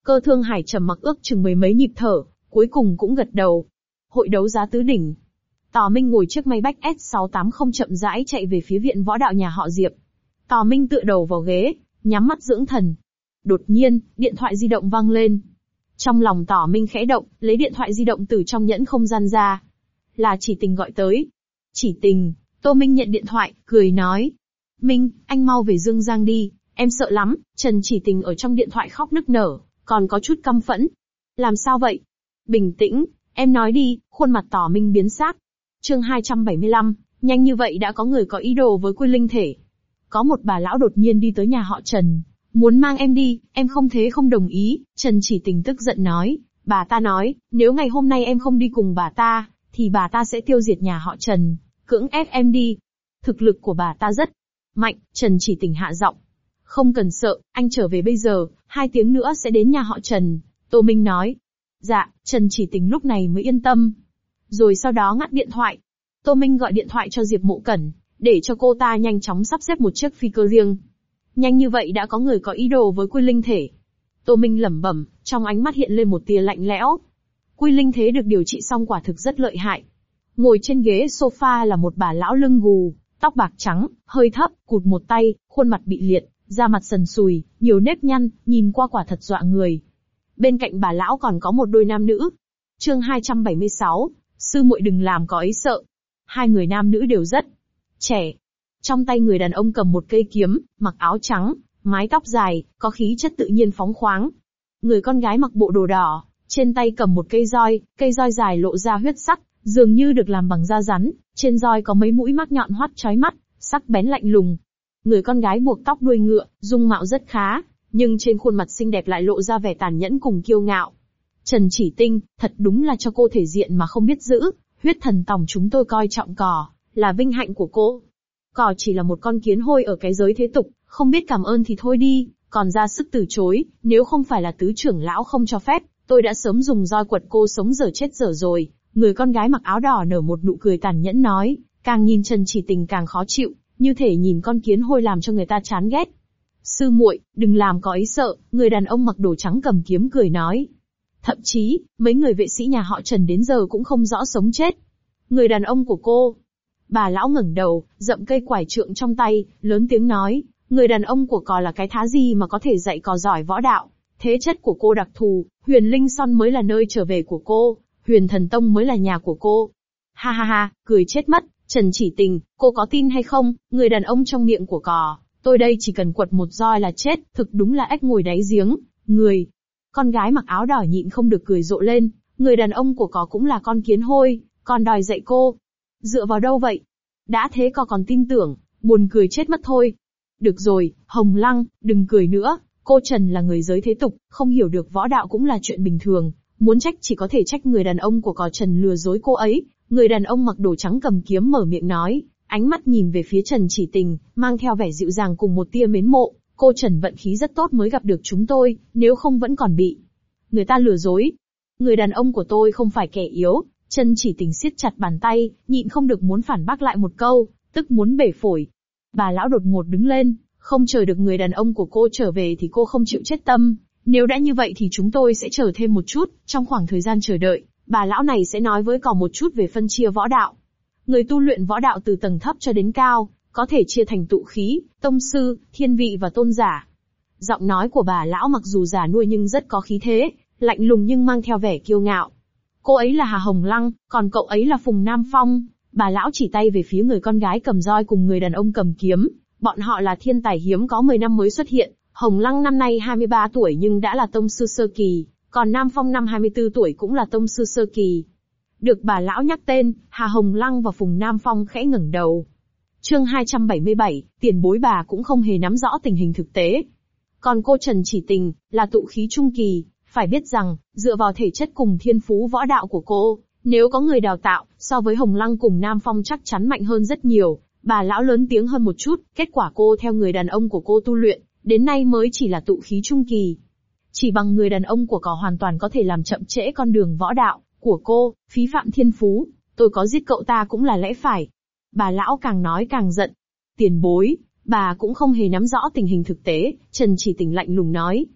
Cơ Thương Hải trầm mặc ước chừng mười mấy nhịp thở, cuối cùng cũng gật đầu. Hội đấu giá tứ đỉnh. Tào Minh ngồi chiếc Maybach S680 chậm rãi chạy về phía viện võ đạo nhà họ Diệp. Tào Minh tựa đầu vào ghế, nhắm mắt dưỡng thần. Đột nhiên, điện thoại di động vang lên. Trong lòng Tào Minh khẽ động, lấy điện thoại di động từ trong nhẫn không gian ra. Là Chỉ Tình gọi tới. Chỉ Tình, Tô Minh nhận điện thoại, cười nói. Minh, anh mau về Dương Giang đi, em sợ lắm. Trần Chỉ Tình ở trong điện thoại khóc nức nở, còn có chút căm phẫn. Làm sao vậy? Bình tĩnh, em nói đi. Khuôn mặt Tào Minh biến sắc. Chương 275, nhanh như vậy đã có người có ý đồ với Quy Linh thể. Có một bà lão đột nhiên đi tới nhà họ Trần, muốn mang em đi, em không thế không đồng ý. Trần Chỉ Tình tức giận nói, bà ta nói, nếu ngày hôm nay em không đi cùng bà ta, thì bà ta sẽ tiêu diệt nhà họ Trần, cưỡng ép em đi. Thực lực của bà ta rất mạnh. Trần Chỉ Tình hạ giọng. Không cần sợ, anh trở về bây giờ, 2 tiếng nữa sẽ đến nhà họ Trần. Tô Minh nói. Dạ, Trần Chỉ Tình lúc này mới yên tâm. Rồi sau đó ngắt điện thoại. Tô Minh gọi điện thoại cho Diệp Mộ Cẩn, để cho cô ta nhanh chóng sắp xếp một chiếc phi cơ riêng. Nhanh như vậy đã có người có ý đồ với Quy Linh thể. Tô Minh lẩm bẩm, trong ánh mắt hiện lên một tia lạnh lẽo. Quy Linh thế được điều trị xong quả thực rất lợi hại. Ngồi trên ghế sofa là một bà lão lưng gù, tóc bạc trắng, hơi thấp, cụt một tay, khuôn mặt bị liệt, da mặt sần sùi, nhiều nếp nhăn, nhìn qua quả thật dọa người. Bên cạnh bà lão còn có một đôi nam nữ. Chương 276, sư muội đừng làm có ấy sợ. 2 người nam nữ đều rất trẻ. Trong tay người đàn ông cầm một cây kiếm, mặc áo trắng, mái tóc dài, có khí chất tự nhiên phóng khoáng. Người con gái mặc bộ đồ đỏ, trên tay cầm một cây roi dài lộ ra huyết sắc, dường như được làm bằng da rắn, trên roi có mấy mũi mắc nhọn hoắt chói mắt, sắc bén lạnh lùng. Người con gái buộc tóc đuôi ngựa, dung mạo rất khá, nhưng trên khuôn mặt xinh đẹp lại lộ ra vẻ tàn nhẫn cùng kiêu ngạo. Trần Chỉ Tinh, thật đúng là cho cô thể diện mà không biết giữ. Huyết thần tòng chúng tôi coi trọng cỏ, là vinh hạnh của cô. Cỏ chỉ là một con kiến hôi ở cái giới thế tục, không biết cảm ơn thì thôi đi, còn ra sức từ chối, nếu không phải là tứ trưởng lão không cho phép, tôi đã sớm dùng roi quật cô sống dở chết dở rồi. Người con gái mặc áo đỏ nở một nụ cười tàn nhẫn nói, càng nhìn Trần Chỉ Tình càng khó chịu, như thể nhìn con kiến hôi làm cho người ta chán ghét. Sư muội, đừng làm có ấy sợ, người đàn ông mặc đồ trắng cầm kiếm cười nói. Thậm chí, mấy người vệ sĩ nhà họ Trần đến giờ cũng không rõ sống chết. Người đàn ông của cô. Bà lão ngẩng đầu, dậm cây quải trượng trong tay, lớn tiếng nói, người đàn ông của cò là cái thá gì mà có thể dạy cò giỏi võ đạo. Thế chất của cô đặc thù, Huyền Linh Son mới là nơi trở về của cô, Huyền Thần Tông mới là nhà của cô. Ha ha ha, cười chết mất, Trần Chỉ Tình, cô có tin hay không, người đàn ông trong miệng của cò, tôi đây chỉ cần quật một roi là chết, thực đúng là ếch ngồi đáy giếng, người. Con gái mặc áo đỏ nhịn không được cười rộ lên, người đàn ông của cò cũng là con kiến hôi, còn đòi dạy cô. Dựa vào đâu vậy? Đã thế cò còn tin tưởng, buồn cười chết mất thôi. Được rồi, Hồng Lăng, đừng cười nữa, cô Trần là người giới thế tục, không hiểu được võ đạo cũng là chuyện bình thường, muốn trách chỉ có thể trách người đàn ông của cò Trần lừa dối cô ấy. Người đàn ông mặc đồ trắng cầm kiếm mở miệng nói, ánh mắt nhìn về phía Trần Chỉ Tình, mang theo vẻ dịu dàng cùng một tia mến mộ. Cô Trần vận khí rất tốt mới gặp được chúng tôi, nếu không vẫn còn bị người ta lừa dối. Người đàn ông của tôi không phải kẻ yếu. Trần Chỉ Tình siết chặt bàn tay, nhịn không được muốn phản bác lại một câu, tức muốn bể phổi. Bà lão đột ngột đứng lên, không chờ được người đàn ông của cô trở về thì cô không chịu chết tâm. Nếu đã như vậy thì chúng tôi sẽ chờ thêm một chút, trong khoảng thời gian chờ đợi, bà lão này sẽ nói với cò một chút về phân chia võ đạo. Người tu luyện võ đạo từ tầng thấp cho đến cao, có thể chia thành tụ khí, tông sư, thiên vị và tôn giả. Giọng nói của bà lão mặc dù già nuôi nhưng rất có khí thế, lạnh lùng nhưng mang theo vẻ kiêu ngạo. Cô ấy là Hà Hồng Lăng, còn cậu ấy là Phùng Nam Phong. Bà lão chỉ tay về phía người con gái cầm roi cùng người đàn ông cầm kiếm. Bọn họ là thiên tài hiếm có 10 năm mới xuất hiện. Hồng Lăng năm nay 23 tuổi nhưng đã là tông sư sơ kỳ, còn Nam Phong năm 24 tuổi cũng là tông sư sơ kỳ. Được bà lão nhắc tên, Hà Hồng Lăng và Phùng Nam Phong khẽ ngẩng đầu. Chương 277, tiền bối bà cũng không hề nắm rõ tình hình thực tế. Còn cô Trần Chỉ Tình, là tụ khí trung kỳ, phải biết rằng, dựa vào thể chất cùng thiên phú võ đạo của cô, nếu có người đào tạo, so với Hồng Lăng cùng Nam Phong chắc chắn mạnh hơn rất nhiều. Bà lão lớn tiếng hơn một chút, kết quả cô theo người đàn ông của cô tu luyện, đến nay mới chỉ là tụ khí trung kỳ. Chỉ bằng người đàn ông của cỏ hoàn toàn có thể làm chậm trễ con đường võ đạo của cô, phí phạm thiên phú, tôi có giết cậu ta cũng là lẽ phải. Bà lão càng nói càng giận. Tiền bối, bà cũng không hề nắm rõ tình hình thực tế, Trần Chỉ Tình lạnh lùng nói.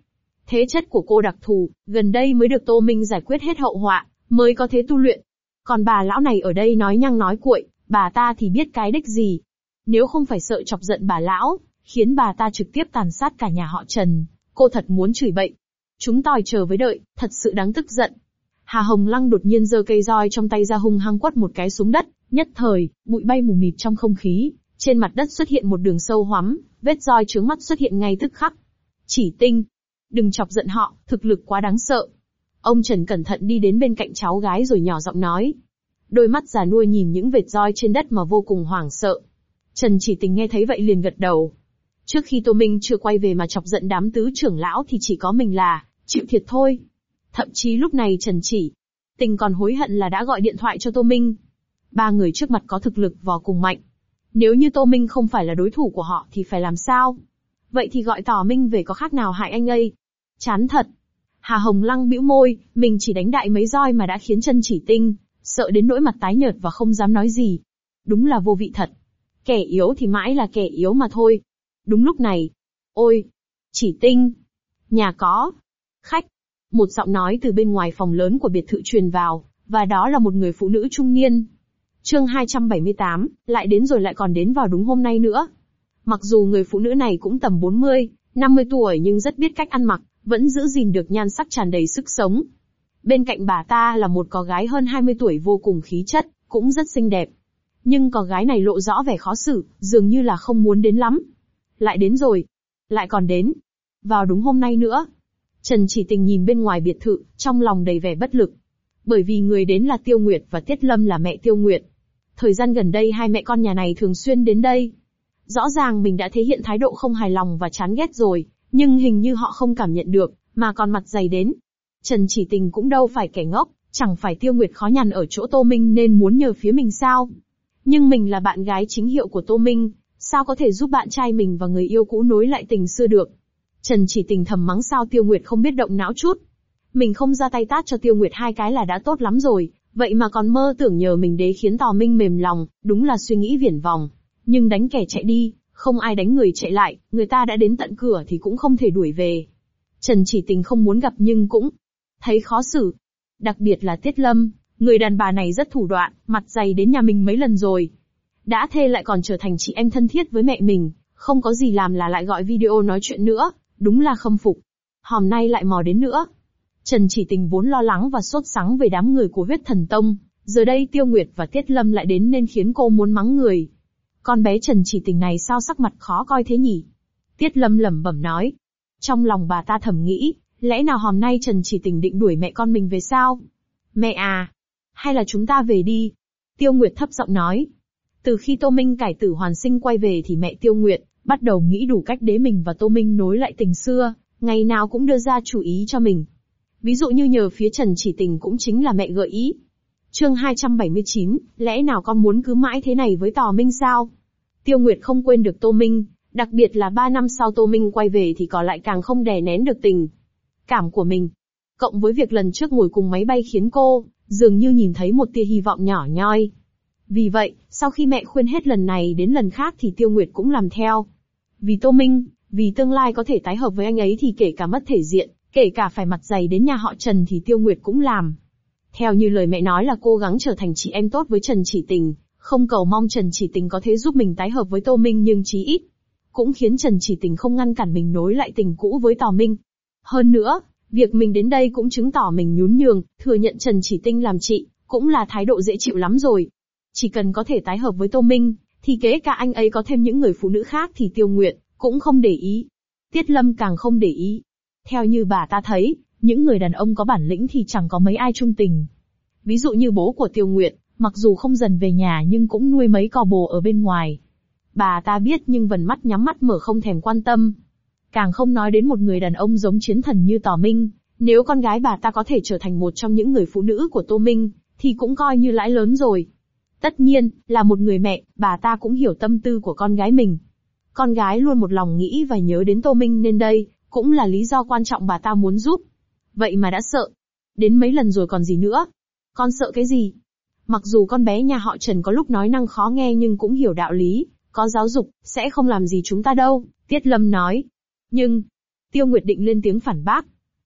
Thế chất của cô đặc thù, gần đây mới được Tô Minh giải quyết hết hậu họa, mới có thế tu luyện. Còn bà lão này ở đây nói nhăng nói cuội, bà ta thì biết cái đếch gì. Nếu không phải sợ chọc giận bà lão, khiến bà ta trực tiếp tàn sát cả nhà họ Trần, cô thật muốn chửi bậy. Chúng tỏi chờ với đợi, thật sự đáng tức giận. Hà Hồng Lăng đột nhiên giơ cây roi trong tay ra hung hăng quất một cái xuống đất, nhất thời, bụi bay mù mịt trong không khí, trên mặt đất xuất hiện một đường sâu hoắm, vết roi chướng mắt xuất hiện ngay tức khắc. Chỉ Tinh, đừng chọc giận họ, thực lực quá đáng sợ. Ông Trần cẩn thận đi đến bên cạnh cháu gái rồi nhỏ giọng nói. Đôi mắt già nua nhìn những vệt roi trên đất mà vô cùng hoảng sợ. Trần Chỉ Tình nghe thấy vậy liền gật đầu. Trước khi Tô Minh chưa quay về mà chọc giận đám tứ trưởng lão thì chỉ có mình là chịu thiệt thôi. Thậm chí lúc này Trần Chỉ Tình còn hối hận là đã gọi điện thoại cho Tô Minh. Ba người trước mặt có thực lực vô cùng mạnh. Nếu như Tô Minh không phải là đối thủ của họ thì phải làm sao? Vậy thì gọi Tỏ Minh về có khác nào hại anh ấy? Chán thật. Hà Hồng Lăng bĩu môi, mình chỉ đánh đại mấy roi mà đã khiến Trần Chỉ Tinh sợ đến nỗi mặt tái nhợt và không dám nói gì. Đúng là vô vị thật. Kẻ yếu thì mãi là kẻ yếu mà thôi. Đúng lúc này. Ôi! Chỉ Tinh! Nhà có khách. Một giọng nói từ bên ngoài phòng lớn của biệt thự truyền vào, và đó là một người phụ nữ trung niên. Chương 278, lại đến rồi lại còn đến vào đúng hôm nay nữa. Mặc dù người phụ nữ này cũng tầm 40, 50 tuổi nhưng rất biết cách ăn mặc, vẫn giữ gìn được nhan sắc tràn đầy sức sống. Bên cạnh bà ta là một cô gái hơn 20 tuổi vô cùng khí chất, cũng rất xinh đẹp. Nhưng cô gái này lộ rõ vẻ khó xử, dường như là không muốn đến lắm. Lại đến rồi. Lại còn đến. Vào đúng hôm nay nữa. Trần Chỉ Tình nhìn bên ngoài biệt thự, trong lòng đầy vẻ bất lực. Bởi vì người đến là Tiêu Nguyệt và Tiết Lâm là mẹ Tiêu Nguyệt. Thời gian gần đây hai mẹ con nhà này thường xuyên đến đây. Rõ ràng mình đã thể hiện thái độ không hài lòng và chán ghét rồi, nhưng hình như họ không cảm nhận được, mà còn mặt dày đến. Trần Chỉ Tình cũng đâu phải kẻ ngốc, chẳng phải Tiêu Nguyệt khó nhằn ở chỗ Tô Minh nên muốn nhờ phía mình sao? Nhưng mình là bạn gái chính hiệu của Tô Minh, sao có thể giúp bạn trai mình và người yêu cũ nối lại tình xưa được? Trần Chỉ Tình thầm mắng sao Tiêu Nguyệt không biết động não chút. Mình không ra tay tát cho Tiêu Nguyệt hai cái là đã tốt lắm rồi, vậy mà còn mơ tưởng nhờ mình đấy khiến Tò Minh mềm lòng, đúng là suy nghĩ viển vòng. Nhưng đánh kẻ chạy đi, không ai đánh người chạy lại, người ta đã đến tận cửa thì cũng không thể đuổi về. Trần Chỉ Tình không muốn gặp nhưng cũng thấy khó xử. Đặc biệt là Tiết Lâm, người đàn bà này rất thủ đoạn, mặt dày đến nhà mình mấy lần rồi. Đã thê lại còn trở thành chị em thân thiết với mẹ mình, không có gì làm là lại gọi video nói chuyện nữa, đúng là khâm phục. Hôm nay lại mò đến nữa. Trần Chỉ Tình vốn lo lắng và sốt sắng về đám người của Huyết Thần Tông, giờ đây Tiêu Nguyệt và Tiết Lâm lại đến nên khiến cô muốn mắng người. Con bé Trần Chỉ Tình này sao sắc mặt khó coi thế nhỉ? Tiết Lâm lẩm bẩm nói. Trong lòng bà ta thầm nghĩ, lẽ nào hôm nay Trần Chỉ Tình định đuổi mẹ con mình về sao? Mẹ à! Hay là chúng ta về đi? Tiêu Nguyệt thấp giọng nói. Từ khi Tô Minh cải tử hoàn sinh quay về thì mẹ Tiêu Nguyệt bắt đầu nghĩ đủ cách để mình và Tô Minh nối lại tình xưa, ngày nào cũng đưa ra chủ ý cho mình. Ví dụ như nhờ phía Trần Chỉ Tình cũng chính là mẹ gợi ý. Chương 279, lẽ nào con muốn cứ mãi thế này với Tò Minh sao? Tiêu Nguyệt không quên được Tô Minh, đặc biệt là 3 năm sau Tô Minh quay về thì còn lại càng không đè nén được tình cảm của mình. Cộng với việc lần trước ngồi cùng máy bay khiến cô, dường như nhìn thấy một tia hy vọng nhỏ nhoi. Vì vậy, sau khi mẹ khuyên hết lần này đến lần khác thì Tiêu Nguyệt cũng làm theo. Vì Tô Minh, vì tương lai có thể tái hợp với anh ấy thì kể cả mất thể diện, kể cả phải mặt dày đến nhà họ Trần thì Tiêu Nguyệt cũng làm. Theo như lời mẹ nói là cố gắng trở thành chị em tốt với Trần Chỉ Tình, không cầu mong Trần Chỉ Tình có thể giúp mình tái hợp với Tô Minh nhưng chí ít cũng khiến Trần Chỉ Tình không ngăn cản mình nối lại tình cũ với Tò Minh. Hơn nữa, việc mình đến đây cũng chứng tỏ mình nhún nhường, thừa nhận Trần Chỉ Tinh làm chị, cũng là thái độ dễ chịu lắm rồi. Chỉ cần có thể tái hợp với Tô Minh, thì kể cả anh ấy có thêm những người phụ nữ khác thì Tiêu Nguyệt cũng không để ý. Tiết Lâm càng không để ý. Theo như bà ta thấy, những người đàn ông có bản lĩnh thì chẳng có mấy ai trung tình. Ví dụ như bố của Tiêu Nguyệt, mặc dù không dần về nhà nhưng cũng nuôi mấy cò bồ ở bên ngoài. Bà ta biết nhưng vẫn mắt nhắm mắt mở không thèm quan tâm. Càng không nói đến một người đàn ông giống chiến thần như Tò Minh, nếu con gái bà ta có thể trở thành một trong những người phụ nữ của Tô Minh, thì cũng coi như lãi lớn rồi. Tất nhiên, là một người mẹ, bà ta cũng hiểu tâm tư của con gái mình. Con gái luôn một lòng nghĩ và nhớ đến Tô Minh nên đây, cũng là lý do quan trọng bà ta muốn giúp. Vậy mà đã sợ. Đến mấy lần rồi còn gì nữa? Con sợ cái gì? Mặc dù con bé nhà họ Trần có lúc nói năng khó nghe nhưng cũng hiểu đạo lý, có giáo dục, sẽ không làm gì chúng ta đâu, Tiết Lâm nói. Nhưng, Tiêu Nguyệt định lên tiếng phản bác.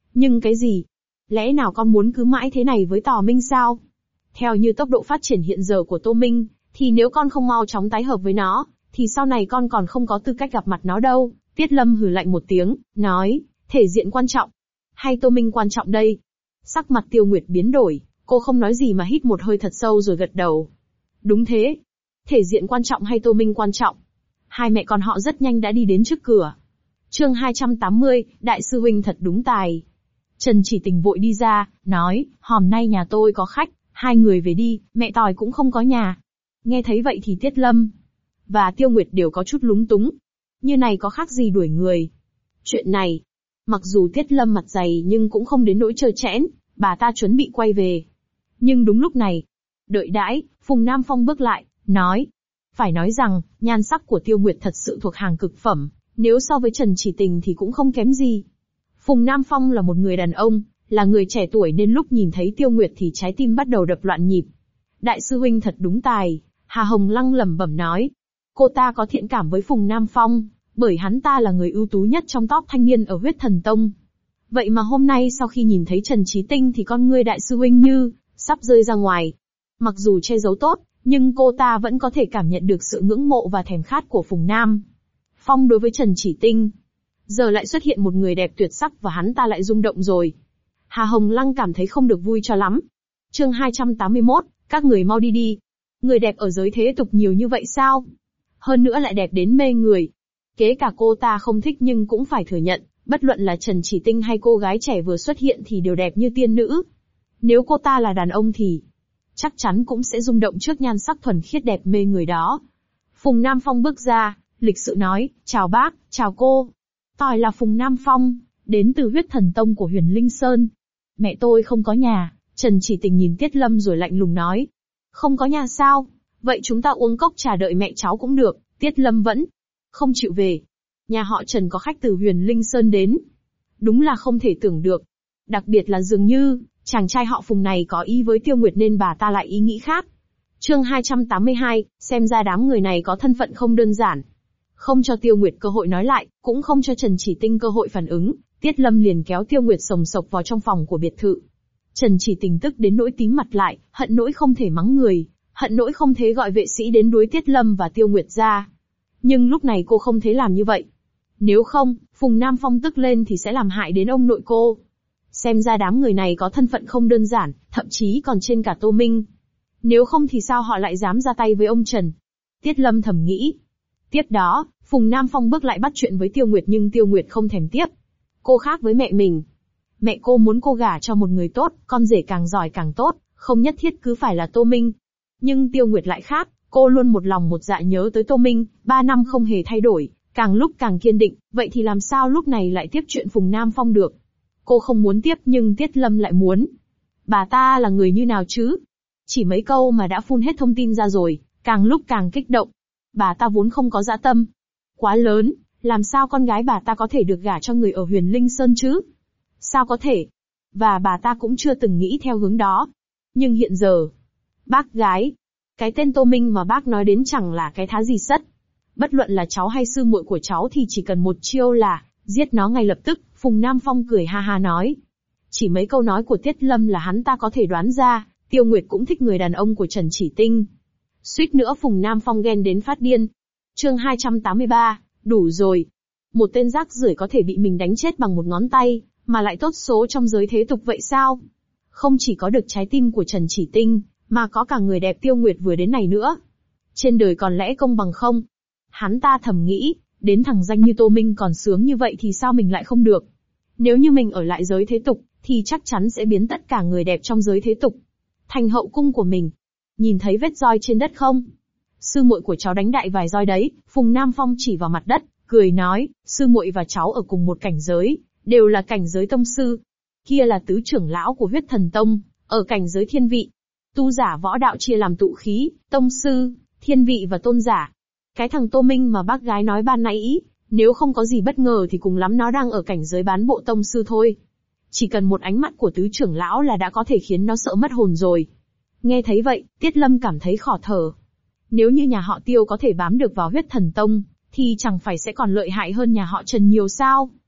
Nhưng cái gì? Lẽ nào con muốn cứ mãi thế này với Tò Minh sao? Theo như tốc độ phát triển hiện giờ của Tô Minh, thì nếu con không mau chóng tái hợp với nó, thì sau này con còn không có tư cách gặp mặt nó đâu. Tiết Lâm hừ lạnh một tiếng, nói, thể diện quan trọng. Hay Tô Minh quan trọng đây? Sắc mặt Tiêu Nguyệt biến đổi, cô không nói gì mà hít một hơi thật sâu rồi gật đầu. Đúng thế. Thể diện quan trọng hay Tô Minh quan trọng? Hai mẹ con họ rất nhanh đã đi đến trước cửa. Chương 280, Đại sư huynh thật đúng tài. Trần Chỉ Tình vội đi ra, nói, hôm nay nhà tôi có khách, hai người về đi, mẹ Tòi cũng không có nhà. Nghe thấy vậy thì Tiết Lâm và Tiêu Nguyệt đều có chút lúng túng. Như này có khác gì đuổi người. Chuyện này, mặc dù Tiết Lâm mặt dày nhưng cũng không đến nỗi trơ trẽn, bà ta chuẩn bị quay về. Nhưng đúng lúc này, đợi đãi, Phùng Nam Phong bước lại, nói. Phải nói rằng, nhan sắc của Tiêu Nguyệt thật sự thuộc hàng cực phẩm, nếu so với Trần Chỉ Tình thì cũng không kém gì. Phùng Nam Phong là một người đàn ông, là người trẻ tuổi nên lúc nhìn thấy Tiêu Nguyệt thì trái tim bắt đầu đập loạn nhịp. Đại sư huynh thật đúng tài, Hà Hồng Lăng lẩm bẩm nói. Cô ta có thiện cảm với Phùng Nam Phong, bởi hắn ta là người ưu tú nhất trong top thanh niên ở Huyết Thần Tông. Vậy mà hôm nay sau khi nhìn thấy Trần Chí Tinh thì con ngươi đại sư huynh như sắp rơi ra ngoài. Mặc dù che giấu tốt, nhưng cô ta vẫn có thể cảm nhận được sự ngưỡng mộ và thèm khát của Phùng Nam Phong đối với Trần Chỉ Tinh. Giờ lại xuất hiện một người đẹp tuyệt sắc và hắn ta lại rung động rồi. Hà Hồng Lăng cảm thấy không được vui cho lắm. Chương 281, các người mau đi đi. Người đẹp ở giới thế tục nhiều như vậy sao? Hơn nữa lại đẹp đến mê người. Kể cả cô ta không thích nhưng cũng phải thừa nhận, bất luận là Trần Chỉ Tinh hay cô gái trẻ vừa xuất hiện thì đều đẹp như tiên nữ. Nếu cô ta là đàn ông thì chắc chắn cũng sẽ rung động trước nhan sắc thuần khiết đẹp mê người đó. Phùng Nam Phong bước ra, lịch sự nói, chào bác, chào cô. Tôi là Phùng Nam Phong, đến từ Huyết Thần Tông của Huyền Linh Sơn. Mẹ tôi không có nhà. Trần Chỉ Tình nhìn Tiết Lâm rồi lạnh lùng nói. Không có nhà sao? Vậy chúng ta uống cốc trà đợi mẹ cháu cũng được. Tiết Lâm vẫn không chịu về. Nhà họ Trần có khách từ Huyền Linh Sơn đến. Đúng là không thể tưởng được. Đặc biệt là dường như, chàng trai họ Phùng này có ý với Tiêu Nguyệt nên bà ta lại ý nghĩ khác. Chương 282, xem ra đám người này có thân phận không đơn giản. Không cho Tiêu Nguyệt cơ hội nói lại, cũng không cho Trần Chỉ Tinh cơ hội phản ứng, Tiết Lâm liền kéo Tiêu Nguyệt sồng sộc vào trong phòng của biệt thự. Trần Chỉ Tình tức đến nỗi tím mặt lại, hận nỗi không thể mắng người, hận nỗi không thể gọi vệ sĩ đến đuổi Tiết Lâm và Tiêu Nguyệt ra. Nhưng lúc này cô không thể làm như vậy. Nếu không, Phùng Nam Phong tức lên thì sẽ làm hại đến ông nội cô. Xem ra đám người này có thân phận không đơn giản, thậm chí còn trên cả Tô Minh. Nếu không thì sao họ lại dám ra tay với ông Trần? Tiết Lâm thầm nghĩ. Tiếp đó, Phùng Nam Phong bước lại bắt chuyện với Tiêu Nguyệt nhưng Tiêu Nguyệt không thèm tiếp. Cô khác với mẹ mình. Mẹ cô muốn cô gả cho một người tốt, con rể càng giỏi càng tốt, không nhất thiết cứ phải là Tô Minh. Nhưng Tiêu Nguyệt lại khác, cô luôn một lòng một dạ nhớ tới Tô Minh, 3 năm không hề thay đổi, càng lúc càng kiên định, vậy thì làm sao lúc này lại tiếp chuyện Phùng Nam Phong được? Cô không muốn tiếp nhưng Tiết Lâm lại muốn. Bà ta là người như nào chứ? Chỉ mấy câu mà đã phun hết thông tin ra rồi, càng lúc càng kích động. Bà ta vốn không có dã tâm quá lớn, làm sao con gái bà ta có thể được gả cho người ở Huyền Linh Sơn chứ? Sao có thể? Và bà ta cũng chưa từng nghĩ theo hướng đó. Nhưng hiện giờ, bác gái, cái tên Tô Minh mà bác nói đến chẳng là cái thá gì sất. Bất luận là cháu hay sư muội của cháu thì chỉ cần một chiêu là giết nó ngay lập tức. Phùng Nam Phong cười ha ha nói. Chỉ mấy câu nói của Tiết Lâm là hắn ta có thể đoán ra, Tiêu Nguyệt cũng thích người đàn ông của Trần Chỉ Tinh. Suýt nữa Phùng Nam Phong ghen đến phát điên. Chương 283, đủ rồi. Một tên rác rưởi có thể bị mình đánh chết bằng một ngón tay, mà lại tốt số trong giới thế tục vậy sao? Không chỉ có được trái tim của Trần Chỉ Tinh, mà có cả người đẹp Tiêu Nguyệt vừa đến này nữa. Trên đời còn lẽ công bằng không? Hắn ta thầm nghĩ, đến thằng danh như Tô Minh còn sướng như vậy thì sao mình lại không được? Nếu như mình ở lại giới thế tục, thì chắc chắn sẽ biến tất cả người đẹp trong giới thế tục thành hậu cung của mình. Nhìn thấy vết roi trên đất không? Sư muội của cháu đánh đại vài roi đấy. Phùng Nam Phong chỉ vào mặt đất, cười nói, sư muội và cháu ở cùng một cảnh giới, đều là cảnh giới tông sư. Kia là tứ trưởng lão của Huyết Thần Tông, ở cảnh giới thiên vị. Tu giả võ đạo chia làm tụ khí, tông sư, thiên vị và tôn giả. Cái thằng Tô Minh mà bác gái nói ban nãy, nếu không có gì bất ngờ thì cùng lắm nó đang ở cảnh giới bán bộ tông sư thôi. Chỉ cần một ánh mắt của tứ trưởng lão là đã có thể khiến nó sợ mất hồn rồi. Nghe thấy vậy, Tiết Lâm cảm thấy khó thở. Nếu như nhà họ Tiêu có thể bám được vào Huyết Thần Tông, thì chẳng phải sẽ còn lợi hại hơn nhà họ Trần nhiều sao?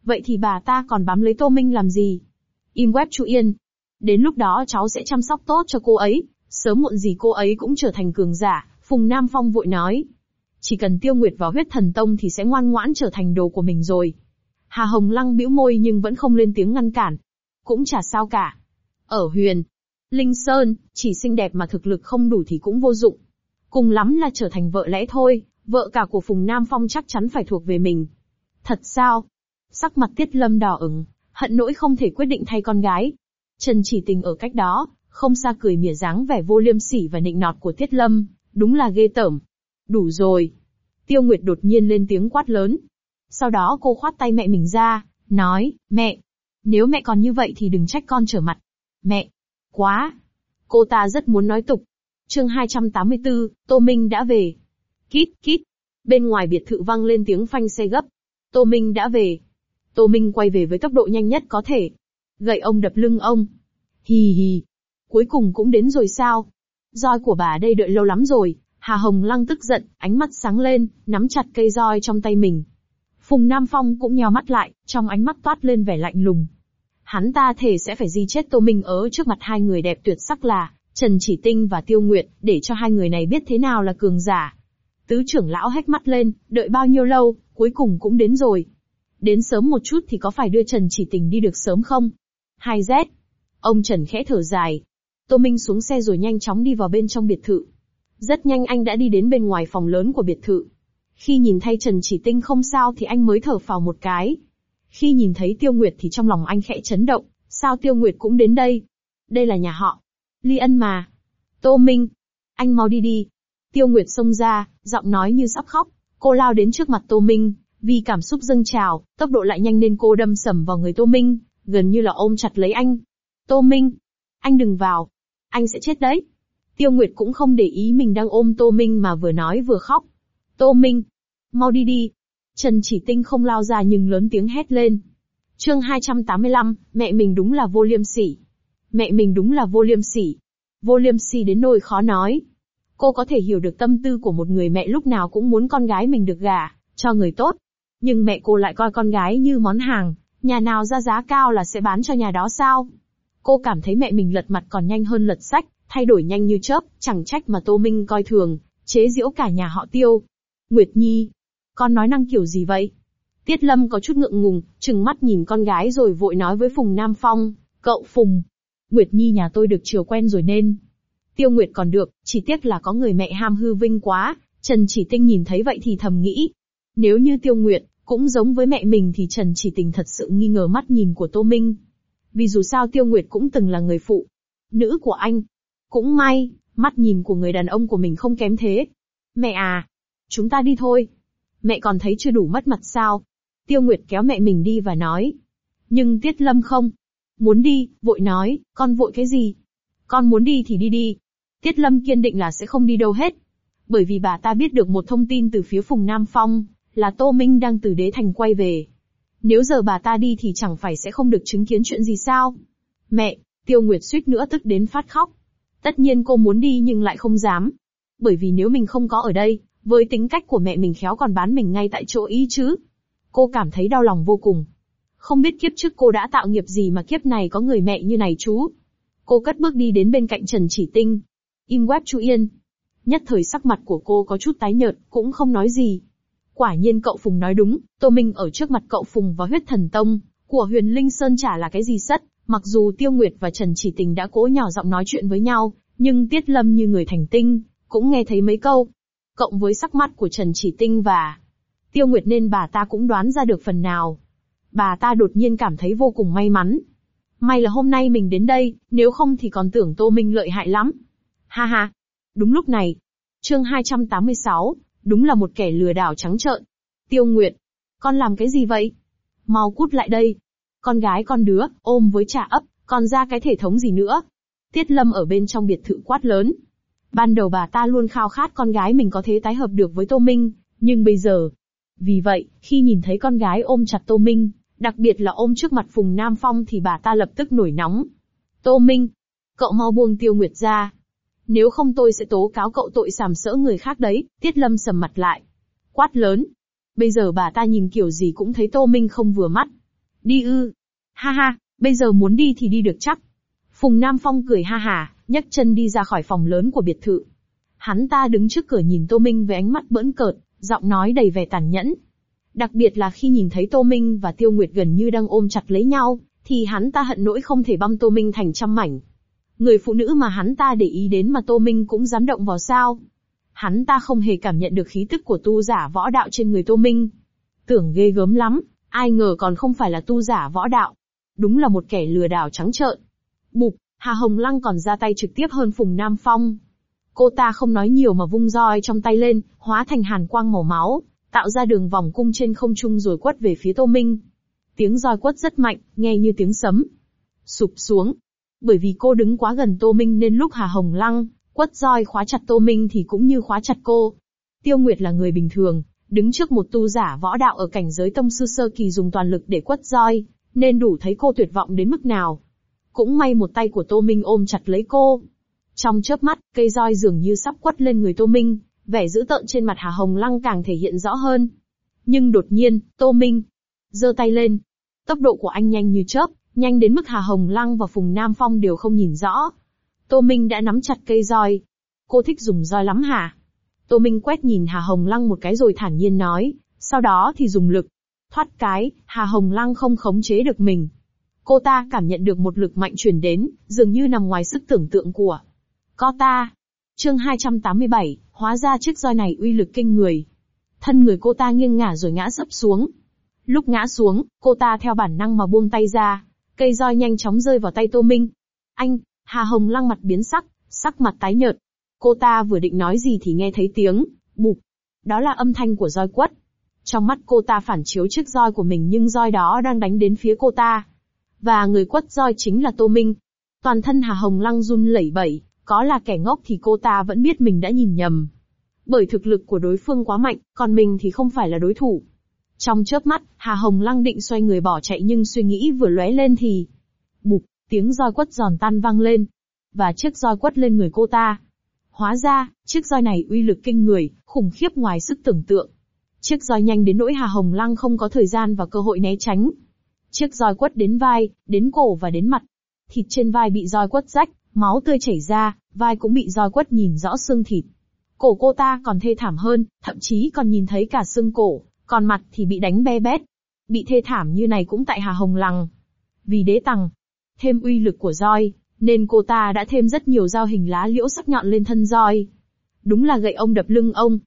vậy thì bà ta còn bám lấy Tô Minh làm gì? Im web Chu Yên. Đến lúc đó cháu sẽ chăm sóc tốt cho cô ấy, sớm muộn gì cô ấy cũng trở thành cường giả, Phùng Nam Phong vội nói. Chỉ cần Tiêu Nguyệt vào Huyết Thần Tông thì sẽ ngoan ngoãn trở thành đồ của mình rồi. Hà Hồng Lăng bĩu môi nhưng vẫn không lên tiếng ngăn cản. Cũng chả sao cả. Ở Huyền Linh Sơn, chỉ xinh đẹp mà thực lực không đủ thì cũng vô dụng. Cùng lắm là trở thành vợ lẽ thôi, vợ cả của Phùng Nam Phong chắc chắn phải thuộc về mình. Thật sao? Sắc mặt Tiết Lâm đỏ ửng, hận nỗi không thể quyết định thay con gái. Trần Chỉ Tình ở cách đó, không xa cười mỉa dáng vẻ vô liêm sỉ và nịnh nọt của Tiết Lâm, đúng là ghê tởm. Đủ rồi. Tiêu Nguyệt đột nhiên lên tiếng quát lớn. Sau đó cô khoát tay mẹ mình ra, nói, mẹ, nếu mẹ còn như vậy thì đừng trách con trở mặt. Mẹ, quá. Cô ta rất muốn nói tục. Chương 284, Tô Minh đã về. Kít, kít. Bên ngoài biệt thự vang lên tiếng phanh xe gấp. Tô Minh đã về. Tô Minh quay về với tốc độ nhanh nhất có thể. Gậy ông đập lưng ông. Hì hì. Cuối cùng cũng đến rồi sao? Roi của bà đây đợi lâu lắm rồi. Hà Hồng Lăng tức giận, ánh mắt sáng lên, nắm chặt cây roi trong tay mình. Phùng Nam Phong cũng nheo mắt lại, trong ánh mắt toát lên vẻ lạnh lùng. Hắn ta thề sẽ phải di chết Tô Minh ở trước mặt hai người đẹp tuyệt sắc là Trần Chỉ Tinh và Tiêu Nguyệt, để cho hai người này biết thế nào là cường giả. Tứ trưởng lão hét mắt lên, đợi bao nhiêu lâu, cuối cùng cũng đến rồi. Đến sớm một chút thì có phải đưa Trần Chỉ Tình đi được sớm không? 2Z. Ông Trần khẽ thở dài. Tô Minh xuống xe rồi nhanh chóng đi vào bên trong biệt thự. Rất nhanh anh đã đi đến bên ngoài phòng lớn của biệt thự. Khi nhìn thấy Trần Chỉ Tinh không sao thì anh mới thở phào một cái. Khi nhìn thấy Tiêu Nguyệt thì trong lòng anh khẽ chấn động, sao Tiêu Nguyệt cũng đến đây? Đây là nhà họ Ly Ân mà. Tô Minh, anh mau đi đi. Tiêu Nguyệt xông ra, giọng nói như sắp khóc. Cô lao đến trước mặt Tô Minh, vì cảm xúc dâng trào, tốc độ lại nhanh nên cô đâm sầm vào người Tô Minh, gần như là ôm chặt lấy anh. Tô Minh, anh đừng vào, anh sẽ chết đấy. Tiêu Nguyệt cũng không để ý mình đang ôm Tô Minh mà vừa nói vừa khóc. Tô Minh, mau đi đi. Trần Chỉ Tinh không lao ra nhưng lớn tiếng hét lên. Chương 285, mẹ mình đúng là vô liêm sỉ. Mẹ mình đúng là vô liêm sỉ. Vô liêm sỉ đến nỗi khó nói. Cô có thể hiểu được tâm tư của một người mẹ lúc nào cũng muốn con gái mình được gả cho người tốt. Nhưng mẹ cô lại coi con gái như món hàng, nhà nào ra giá cao là sẽ bán cho nhà đó sao? Cô cảm thấy mẹ mình lật mặt còn nhanh hơn lật sách, thay đổi nhanh như chớp, chẳng trách mà Tô Minh coi thường, chế giễu cả nhà họ Tiêu. Nguyệt Nhi, con nói năng kiểu gì vậy? Tiết Lâm có chút ngượng ngùng, trừng mắt nhìn con gái rồi vội nói với Phùng Nam Phong, cậu Phùng, Nguyệt Nhi nhà tôi được chiều quen rồi nên. Tiêu Nguyệt còn được, chỉ tiếc là có người mẹ ham hư vinh quá. Trần Chỉ Tinh nhìn thấy vậy thì thầm nghĩ. Nếu như Tiêu Nguyệt cũng giống với mẹ mình thì Trần Chỉ Tình thật sự nghi ngờ mắt nhìn của Tô Minh. Vì dù sao Tiêu Nguyệt cũng từng là người phụ nữ của anh. Cũng may, mắt nhìn của người đàn ông của mình không kém thế. Mẹ à, chúng ta đi thôi. Mẹ còn thấy chưa đủ mất mặt sao? Tiêu Nguyệt kéo mẹ mình đi và nói. Nhưng Tiết Lâm không muốn đi, vội nói, con vội cái gì? Con muốn đi thì đi đi. Tiết Lâm kiên định là sẽ không đi đâu hết. Bởi vì bà ta biết được một thông tin từ phía Phùng Nam Phong, là Tô Minh đang từ Đế Thành quay về. Nếu giờ bà ta đi thì chẳng phải sẽ không được chứng kiến chuyện gì sao? Mẹ, Tiêu Nguyệt suýt nữa tức đến phát khóc. Tất nhiên cô muốn đi nhưng lại không dám. Bởi vì nếu mình không có ở đây, với tính cách của mẹ mình khéo còn bán mình ngay tại chỗ ý chứ. Cô cảm thấy đau lòng vô cùng. Không biết kiếp trước cô đã tạo nghiệp gì mà kiếp này có người mẹ như này chú. Cô cất bước đi đến bên cạnh Trần Chỉ Tinh. Im web Chu Yên. Nhất thời sắc mặt của cô có chút tái nhợt, cũng không nói gì. Quả nhiên cậu Phùng nói đúng, Tô Minh ở trước mặt cậu Phùng và Huyết Thần Tông của Huyền Linh Sơn chả là cái gì sất. Mặc dù Tiêu Nguyệt và Trần Chỉ Tình đã cố nhỏ giọng nói chuyện với nhau, nhưng Tiết Lâm như người thành tinh, cũng nghe thấy mấy câu. Cộng với sắc mắt của Trần Chỉ Tinh và Tiêu Nguyệt nên bà ta cũng đoán ra được phần nào. Bà ta đột nhiên cảm thấy vô cùng may mắn. May là hôm nay mình đến đây, nếu không thì còn tưởng Tô Minh lợi hại lắm. Ha ha. Đúng lúc này. Chương 286, đúng là một kẻ lừa đảo trắng trợn. Tiêu Nguyệt, con làm cái gì vậy? Mau cút lại đây. Con gái con đứa, ôm với trà ấp, còn ra cái thể thống gì nữa? Tiết Lâm ở bên trong biệt thự quát lớn. Ban đầu bà ta luôn khao khát con gái mình có thể tái hợp được với Tô Minh, nhưng bây giờ. Vì vậy, khi nhìn thấy con gái ôm chặt Tô Minh, đặc biệt là ôm trước mặt Phùng Nam Phong thì bà ta lập tức nổi nóng. Tô Minh, cậu mau buông Tiêu Nguyệt ra. Nếu không tôi sẽ tố cáo cậu tội sàm sỡ người khác đấy. Tiết Lâm sầm mặt lại. Quát lớn. Bây giờ bà ta nhìn kiểu gì cũng thấy Tô Minh không vừa mắt. Đi ư? Ha ha, bây giờ muốn đi thì đi được chắc. Phùng Nam Phong cười ha hả, nhấc chân đi ra khỏi phòng lớn của biệt thự. Hắn ta đứng trước cửa nhìn Tô Minh với ánh mắt bỡn cợt, giọng nói đầy vẻ tàn nhẫn. Đặc biệt là khi nhìn thấy Tô Minh và Tiêu Nguyệt gần như đang ôm chặt lấy nhau, thì hắn ta hận nỗi không thể băm Tô Minh thành trăm mảnh. Người phụ nữ mà hắn ta để ý đến mà Tô Minh cũng dám động vào sao? Hắn ta không hề cảm nhận được khí tức của tu giả võ đạo trên người Tô Minh. Tưởng ghê gớm lắm, ai ngờ còn không phải là tu giả võ đạo. Đúng là một kẻ lừa đảo trắng trợn. Bụp, Hà Hồng Lăng còn ra tay trực tiếp hơn Phùng Nam Phong. Cô ta không nói nhiều mà vung roi trong tay lên, hóa thành hàn quang màu máu, tạo ra đường vòng cung trên không trung rồi quất về phía Tô Minh. Tiếng roi quất rất mạnh, nghe như tiếng sấm. Sụp xuống. Bởi vì cô đứng quá gần Tô Minh nên lúc Hà Hồng Lăng quất roi khóa chặt Tô Minh thì cũng như khóa chặt cô. Tiêu Nguyệt là người bình thường, đứng trước một tu giả võ đạo ở cảnh giới tông sư sơ kỳ dùng toàn lực để quất roi, nên đủ thấy cô tuyệt vọng đến mức nào. Cũng may một tay của Tô Minh ôm chặt lấy cô. Trong chớp mắt, cây roi dường như sắp quất lên người Tô Minh, vẻ dữ tợn trên mặt Hà Hồng Lăng càng thể hiện rõ hơn. Nhưng đột nhiên, Tô Minh giơ tay lên. Tốc độ của anh nhanh như chớp, nhanh đến mức Hà Hồng Lăng và Phùng Nam Phong đều không nhìn rõ. Tô Minh đã nắm chặt cây roi. Cô thích dùng roi lắm hả? Tô Minh quét nhìn Hà Hồng Lăng một cái rồi thản nhiên nói, sau đó thì dùng lực. Thoát cái, Hà Hồng Lăng không khống chế được mình. Cô ta cảm nhận được một lực mạnh truyền đến, dường như nằm ngoài sức tưởng tượng của cô ta. Chương 287, hóa ra chiếc roi này uy lực kinh người. Thân người cô ta nghiêng ngả rồi ngã sấp xuống. Lúc ngã xuống, cô ta theo bản năng mà buông tay ra. Cây roi nhanh chóng rơi vào tay Tô Minh. Anh, Hà Hồng Lăng mặt biến sắc mặt tái nhợt. Cô ta vừa định nói gì thì nghe thấy tiếng bụp. Đó là âm thanh của roi quất. Trong mắt cô ta phản chiếu chiếc roi của mình nhưng roi đó đang đánh đến phía cô ta. Và người quất roi chính là Tô Minh. Toàn thân Hà Hồng Lăng run lẩy bẩy, có là kẻ ngốc thì cô ta vẫn biết mình đã nhìn nhầm. Bởi thực lực của đối phương quá mạnh, còn mình thì không phải là đối thủ. Trong chớp mắt, Hà Hồng Lăng định xoay người bỏ chạy nhưng suy nghĩ vừa lóe lên thì bụp, tiếng roi quất giòn tan vang lên. Và chiếc roi quất lên người cô ta. Hóa ra, chiếc roi này uy lực kinh người, khủng khiếp ngoài sức tưởng tượng. Chiếc roi nhanh đến nỗi Hà Hồng Lăng không có thời gian và cơ hội né tránh. Chiếc roi quất đến vai, đến cổ và đến mặt. Thịt trên vai bị roi quất rách, máu tươi chảy ra, vai cũng bị roi quất nhìn rõ xương thịt. Cổ cô ta còn thê thảm hơn, thậm chí còn nhìn thấy cả xương cổ, còn mặt thì bị đánh be bét. Bị thê thảm như này cũng tại Hà Hồng Lăng. Vì đế tằng, thêm uy lực của roi, nên cô ta đã thêm rất nhiều dao hình lá liễu sắc nhọn lên thân roi. Đúng là gậy ông đập lưng ông.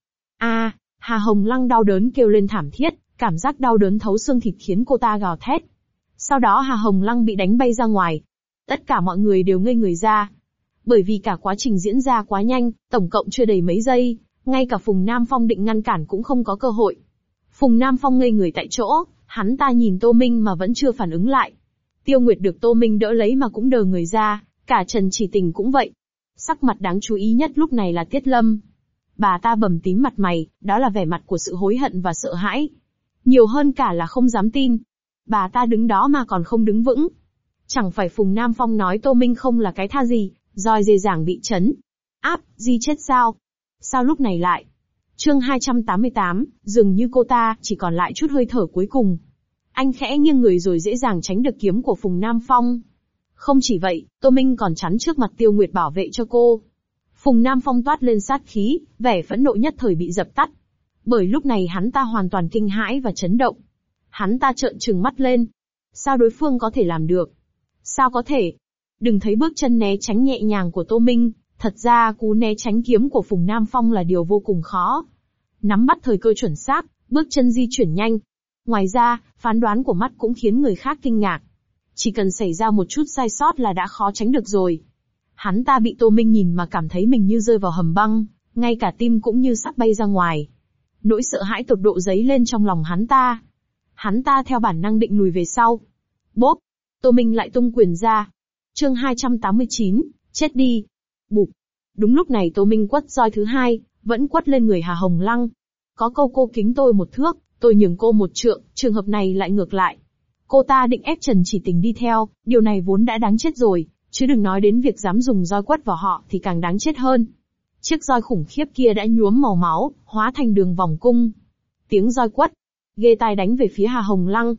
Hà Hồng Lăng đau đớn kêu lên thảm thiết, cảm giác đau đớn thấu xương thịt khiến cô ta gào thét. Sau đó Hà Hồng Lăng bị đánh bay ra ngoài. Tất cả mọi người đều ngây người ra. Bởi vì cả quá trình diễn ra quá nhanh, tổng cộng chưa đầy mấy giây, ngay cả Phùng Nam Phong định ngăn cản cũng không có cơ hội. Phùng Nam Phong ngây người tại chỗ, hắn ta nhìn Tô Minh mà vẫn chưa phản ứng lại. Tiêu Nguyệt được Tô Minh đỡ lấy mà cũng đờ người ra, cả Trần Chỉ Tình cũng vậy. Sắc mặt đáng chú ý nhất lúc này là Tiết Lâm. Bà ta bầm tím mặt mày, đó là vẻ mặt của sự hối hận và sợ hãi. Nhiều hơn cả là không dám tin. Bà ta đứng đó mà còn không đứng vững. Chẳng phải Phùng Nam Phong nói Tô Minh không là cái tha gì, roi dê dàng bị chấn áp, di chết sao? Sao lúc này lại? Chương 288, dường như cô ta chỉ còn lại chút hơi thở cuối cùng. Anh khẽ nghiêng người rồi dễ dàng tránh được kiếm của Phùng Nam Phong. Không chỉ vậy, Tô Minh còn chắn trước mặt Tiêu Nguyệt bảo vệ cho cô. Phùng Nam Phong toát lên sát khí, vẻ phẫn nộ nhất thời bị dập tắt. Bởi lúc này hắn ta hoàn toàn kinh hãi và chấn động. Hắn ta trợn trừng mắt lên. Sao đối phương có thể làm được? Sao có thể? Đừng thấy bước chân né tránh nhẹ nhàng của Tô Minh, thật ra cú né tránh kiếm của Phùng Nam Phong là điều vô cùng khó. Nắm bắt thời cơ chuẩn xác, bước chân di chuyển nhanh. Ngoài ra, phán đoán của mắt cũng khiến người khác kinh ngạc. Chỉ cần xảy ra một chút sai sót là đã khó tránh được rồi. Hắn ta bị Tô Minh nhìn mà cảm thấy mình như rơi vào hầm băng, ngay cả tim cũng như sắp bay ra ngoài. Nỗi sợ hãi tột độ dấy lên trong lòng hắn ta. Hắn ta theo bản năng định lùi về sau. Bốp! Tô Minh lại tung quyền ra. Chương 289, chết đi. Bụp! Đúng lúc này Tô Minh quất roi thứ hai, vẫn quất lên người Hà Hồng Lăng. Có câu cô kính tôi một thước, tôi nhường cô một trượng, trường hợp này lại ngược lại. Cô ta định ép Trần Chỉ Tình đi theo, điều này vốn đã đáng chết rồi, chứ đừng nói đến việc dám dùng roi quất vào họ thì càng đáng chết hơn. Chiếc roi khủng khiếp kia đã nhuốm màu máu, hóa thành đường vòng cung. Tiếng roi quất, ghê tai đánh về phía Hà Hồng Lăng.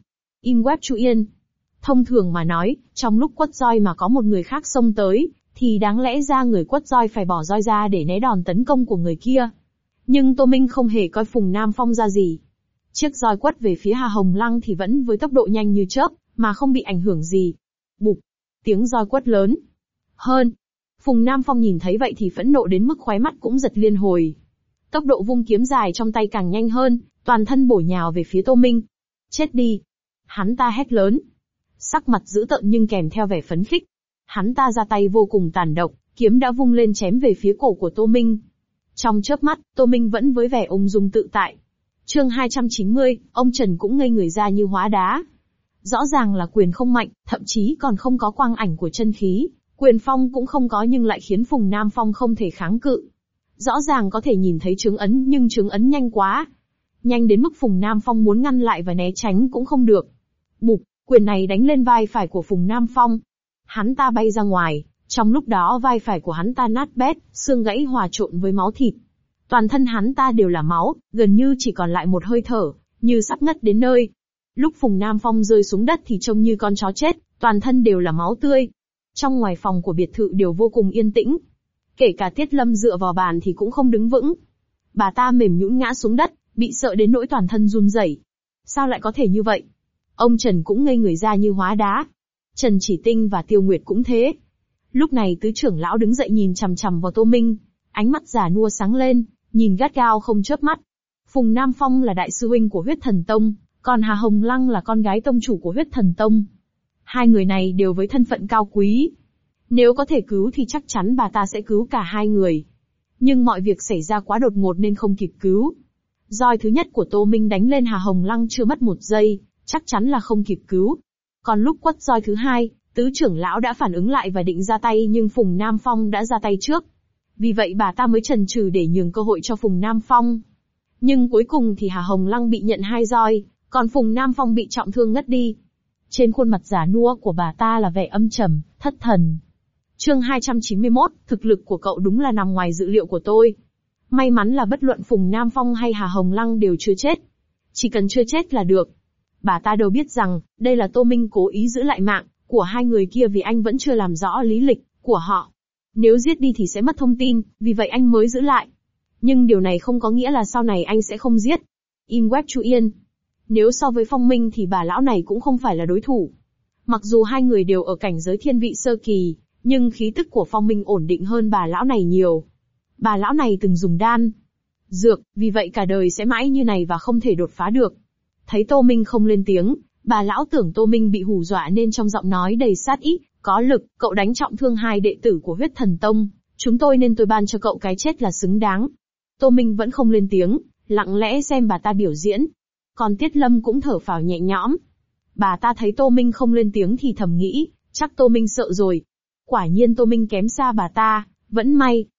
Im web Chu Yên. Thông thường mà nói, trong lúc quất roi mà có một người khác xông tới, thì đáng lẽ ra người quất roi phải bỏ roi ra để né đòn tấn công của người kia. Nhưng Tô Minh không hề coi Phùng Nam Phong ra gì. Chiếc roi quất về phía Hà Hồng Lăng thì vẫn với tốc độ nhanh như chớp, mà không bị ảnh hưởng gì. Bụp, tiếng roi quất lớn hơn. Phùng Nam Phong nhìn thấy vậy thì phẫn nộ đến mức khóe mắt cũng giật liên hồi. Tốc độ vung kiếm dài trong tay càng nhanh hơn, toàn thân bổ nhào về phía Tô Minh. Chết đi! Hắn ta hét lớn. Sắc mặt dữ tợn nhưng kèm theo vẻ phấn khích. Hắn ta ra tay vô cùng tàn độc, kiếm đã vung lên chém về phía cổ của Tô Minh. Trong chớp mắt, Tô Minh vẫn với vẻ ung dung tự tại. Chương 290, ông Trần cũng ngây người ra như hóa đá. Rõ ràng là quyền không mạnh, thậm chí còn không có quang ảnh của chân khí, quyền phong cũng không có nhưng lại khiến Phùng Nam Phong không thể kháng cự. Rõ ràng có thể nhìn thấy chướng ấn nhưng chướng ấn nhanh quá. Nhanh đến mức Phùng Nam Phong muốn ngăn lại và né tránh cũng không được. Bụp, quyền này đánh lên vai phải của Phùng Nam Phong. Hắn ta bay ra ngoài, trong lúc đó vai phải của hắn ta nát bét, xương gãy hòa trộn với máu thịt. Toàn thân hắn ta đều là máu, gần như chỉ còn lại một hơi thở, như sắp ngất đến nơi. Lúc Phùng Nam Phong rơi xuống đất thì trông như con chó chết, toàn thân đều là máu tươi. Trong ngoài phòng của biệt thự đều vô cùng yên tĩnh. Kể cả Tiết Lâm dựa vào bàn thì cũng không đứng vững. Bà ta mềm nhũn ngã xuống đất, bị sợ đến nỗi toàn thân run rẩy. Sao lại có thể như vậy? Ông Trần cũng ngây người ra như hóa đá. Trần Chỉ Tinh và Tiêu Nguyệt cũng thế. Lúc này tứ trưởng lão đứng dậy nhìn chằm chằm vào Tô Minh, ánh mắt già nua sáng lên, nhìn gắt gao không chớp mắt. Phùng Nam Phong là đại sư huynh của Huyết Thần Tông, còn Hà Hồng Lăng là con gái tông chủ của Huyết Thần Tông. Hai người này đều với thân phận cao quý. Nếu có thể cứu thì chắc chắn bà ta sẽ cứu cả hai người. Nhưng mọi việc xảy ra quá đột ngột nên không kịp cứu. Roi thứ nhất của Tô Minh đánh lên Hà Hồng Lăng chưa mất một giây, chắc chắn là không kịp cứu. Còn lúc quất roi thứ hai, tứ trưởng lão đã phản ứng lại và định ra tay nhưng Phùng Nam Phong đã ra tay trước. Vì vậy bà ta mới chần chừ để nhường cơ hội cho Phùng Nam Phong. Nhưng cuối cùng thì Hà Hồng Lăng bị nhận hai roi, còn Phùng Nam Phong bị trọng thương ngất đi. Trên khuôn mặt già nua của bà ta là vẻ âm trầm, thất thần. Chương 291, thực lực của cậu đúng là nằm ngoài dự liệu của tôi. May mắn là bất luận Phùng Nam Phong hay Hà Hồng Lăng đều chưa chết. Chỉ cần chưa chết là được. Bà ta đâu biết rằng, đây là Tô Minh cố ý giữ lại mạng của hai người kia vì anh vẫn chưa làm rõ lý lịch của họ. Nếu giết đi thì sẽ mất thông tin, vì vậy anh mới giữ lại. Nhưng điều này không có nghĩa là sau này anh sẽ không giết. Im web Chu Yên. Nếu so với Phong Minh thì bà lão này cũng không phải là đối thủ. Mặc dù hai người đều ở cảnh giới thiên vị sơ kỳ, nhưng khí tức của Phong Minh ổn định hơn bà lão này nhiều. Bà lão này từng dùng đan dược, vì vậy cả đời sẽ mãi như này và không thể đột phá được. Thấy Tô Minh không lên tiếng, bà lão tưởng Tô Minh bị hù dọa nên trong giọng nói đầy sát ý, có lực, cậu đánh trọng thương hai đệ tử của Huyết Thần Tông, chúng tôi nên tôi ban cho cậu cái chết là xứng đáng. Tô Minh vẫn không lên tiếng, lặng lẽ xem bà ta biểu diễn. Còn Tiết Lâm cũng thở phào nhẹ nhõm. Bà ta thấy Tô Minh không lên tiếng thì thầm nghĩ, chắc Tô Minh sợ rồi. Quả nhiên Tô Minh kém xa bà ta, vẫn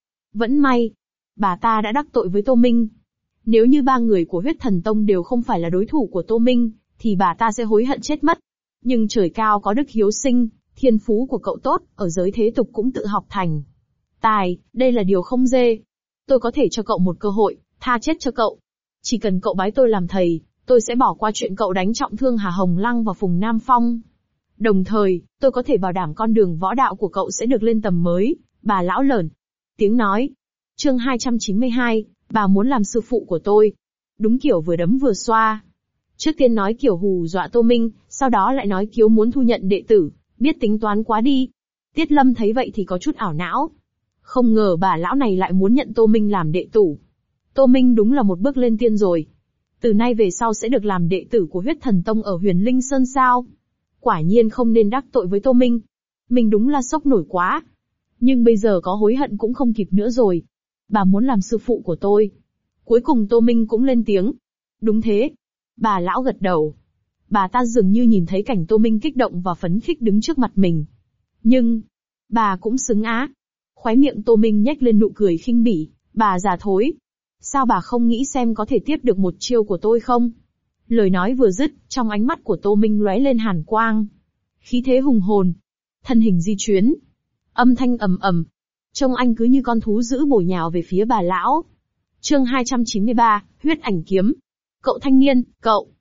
may. Bà ta đã đắc tội với Tô Minh. Nếu như ba người của Huyết Thần Tông đều không phải là đối thủ của Tô Minh, thì bà ta sẽ hối hận chết mất. Nhưng trời cao có đức hiếu sinh, thiên phú của cậu tốt, ở giới thế tục cũng tự học thành tài, đây là điều không dê. Tôi có thể cho cậu một cơ hội, tha chết cho cậu. Chỉ cần cậu bái tôi làm thầy, tôi sẽ bỏ qua chuyện cậu đánh trọng thương Hà Hồng Lăng và Phùng Nam Phong. Đồng thời, tôi có thể bảo đảm con đường võ đạo của cậu sẽ được lên tầm mới. Bà lão lởn tiếng nói. Chương 292, bà muốn làm sư phụ của tôi. Đúng kiểu vừa đấm vừa xoa. Trước tiên nói kiểu hù dọa Tô Minh, sau đó lại nói kiếu muốn thu nhận đệ tử, biết tính toán quá đi. Tiết Lâm thấy vậy thì có chút ảo não. Không ngờ bà lão này lại muốn nhận Tô Minh làm đệ tử. Tô Minh đúng là một bước lên tiên rồi. Từ nay về sau sẽ được làm đệ tử của Huyết Thần Tông ở Huyền Linh Sơn sao? Quả nhiên không nên đắc tội với Tô Minh. Mình đúng là sốc nổi quá. Nhưng bây giờ có hối hận cũng không kịp nữa rồi. Bà muốn làm sư phụ của tôi. Cuối cùng Tô Minh cũng lên tiếng. Đúng thế. Bà lão gật đầu. Bà ta dường như nhìn thấy cảnh Tô Minh kích động và phấn khích đứng trước mặt mình. Nhưng, bà cũng xứng á. Khóe miệng Tô Minh nhếch lên nụ cười khinh bỉ. Bà già thối. Sao bà không nghĩ xem có thể tiếp được một chiêu của tôi không? Lời nói vừa dứt, trong ánh mắt của Tô Minh lóe lên hàn quang. Khí thế hùng hồn. Thân hình di chuyển. Âm thanh ầm ầm. Trông anh cứ như con thú dữ bổ nhào về phía bà lão. Chương 293, huyết ảnh kiếm. Cậu thanh niên, cậu.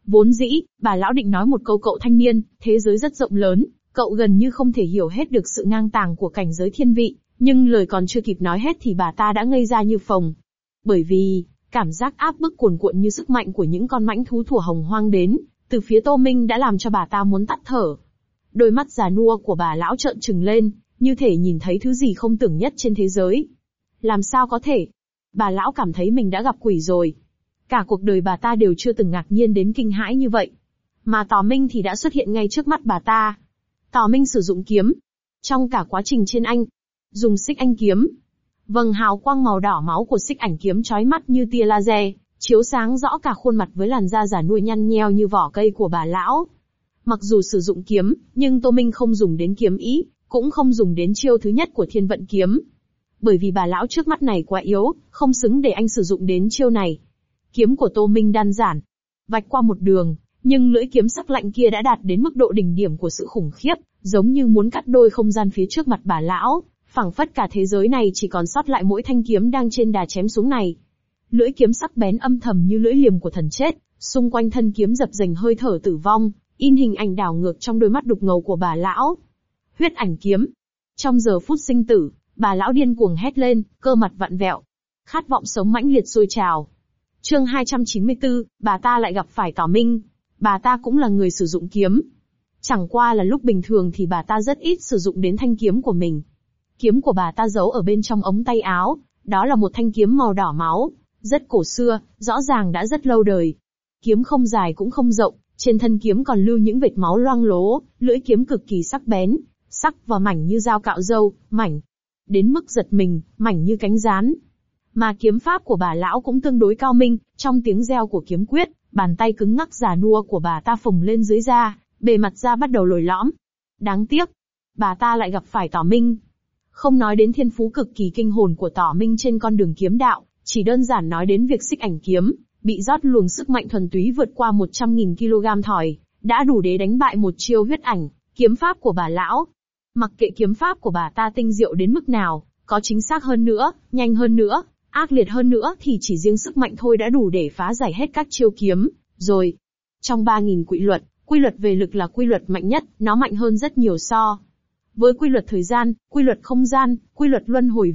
Vốn dĩ, bà lão định nói một câu cậu thanh niên, thế giới rất rộng lớn, cậu gần như không thể hiểu hết được sự ngang tàng của cảnh giới thiên vị, nhưng lời còn chưa kịp nói hết thì bà ta đã ngây ra như phồng. Bởi vì, cảm giác áp bức cuồn cuộn như sức mạnh của những con mãnh thú thuở hồng hoang đến, từ phía Tô Minh đã làm cho bà ta muốn tắt thở. Đôi mắt già nua của bà lão trợn trừng lên, như thể nhìn thấy thứ gì không tưởng nhất trên thế giới. Làm sao có thể? Bà lão cảm thấy mình đã gặp quỷ rồi. Cả cuộc đời bà ta đều chưa từng ngạc nhiên đến kinh hãi như vậy. Mà Tỏ Minh thì đã xuất hiện ngay trước mắt bà ta. Tỏ Minh sử dụng kiếm. Trong cả quá trình trên anh, dùng xích anh kiếm. Vầng hào quang màu đỏ máu của xích ảnh kiếm chói mắt như tia laser, chiếu sáng rõ cả khuôn mặt với làn da già nuôi nhăn nheo như vỏ cây của bà lão. Mặc dù sử dụng kiếm, nhưng Tô Minh không dùng đến kiếm ý, cũng không dùng đến chiêu thứ nhất của thiên vận kiếm. Bởi vì bà lão trước mắt này quá yếu, không xứng để anh sử dụng đến chiêu này. Kiếm của Tô Minh đơn giản, vạch qua một đường, nhưng lưỡi kiếm sắc lạnh kia đã đạt đến mức độ đỉnh điểm của sự khủng khiếp, giống như muốn cắt đôi không gian phía trước mặt bà lão, phảng phất cả thế giới này chỉ còn sót lại mỗi thanh kiếm đang trên đà chém xuống này. Lưỡi kiếm sắc bén âm thầm như lưỡi liềm của thần chết, xung quanh thân kiếm dập dềnh hơi thở tử vong, in hình ảnh đảo ngược trong đôi mắt đục ngầu của bà lão. Huyết ảnh kiếm. Trong giờ phút sinh tử, bà lão điên cuồng hét lên, cơ mặt vặn vẹo. Khát vọng sống mãnh liệt sôi trào. Chương 294, bà ta lại gặp phải Tỏ Minh. Bà ta cũng là người sử dụng kiếm. Chẳng qua là lúc bình thường thì bà ta rất ít sử dụng đến thanh kiếm của mình. Kiếm của bà ta giấu ở bên trong ống tay áo, đó là một thanh kiếm màu đỏ máu, rất cổ xưa, rõ ràng đã rất lâu đời. Kiếm không dài cũng không rộng, trên thân kiếm còn lưu những vệt máu loang lố, lưỡi kiếm cực kỳ sắc bén, sắc và mảnh như dao cạo râu, mảnh đến mức giật mình, mảnh như cánh gián. Mà kiếm pháp của bà lão cũng tương đối cao minh, trong tiếng reo của kiếm quyết, bàn tay cứng ngắc già nua của bà ta phồng lên dưới da, bề mặt da bắt đầu lồi lõm. Đáng tiếc, bà ta lại gặp phải Tỏ Minh. Không nói đến thiên phú cực kỳ kinh hồn của Tỏ Minh trên con đường kiếm đạo, chỉ đơn giản nói đến việc xích ảnh kiếm, bị rót luồng sức mạnh thuần túy vượt qua 100.000 kg thỏi, đã đủ để đánh bại một chiêu huyết ảnh, kiếm pháp của bà lão. Mặc kệ kiếm pháp của bà ta tinh diệu đến mức nào, có chính xác hơn nữa, nhanh hơn nữa, ác liệt hơn nữa thì chỉ riêng sức mạnh thôi đã đủ để phá giải hết các chiêu kiếm, rồi. Trong 3.000 quy luật về lực là quy luật mạnh nhất, nó mạnh hơn rất nhiều so với quy luật thời gian, quy luật không gian, quy luật luân hồi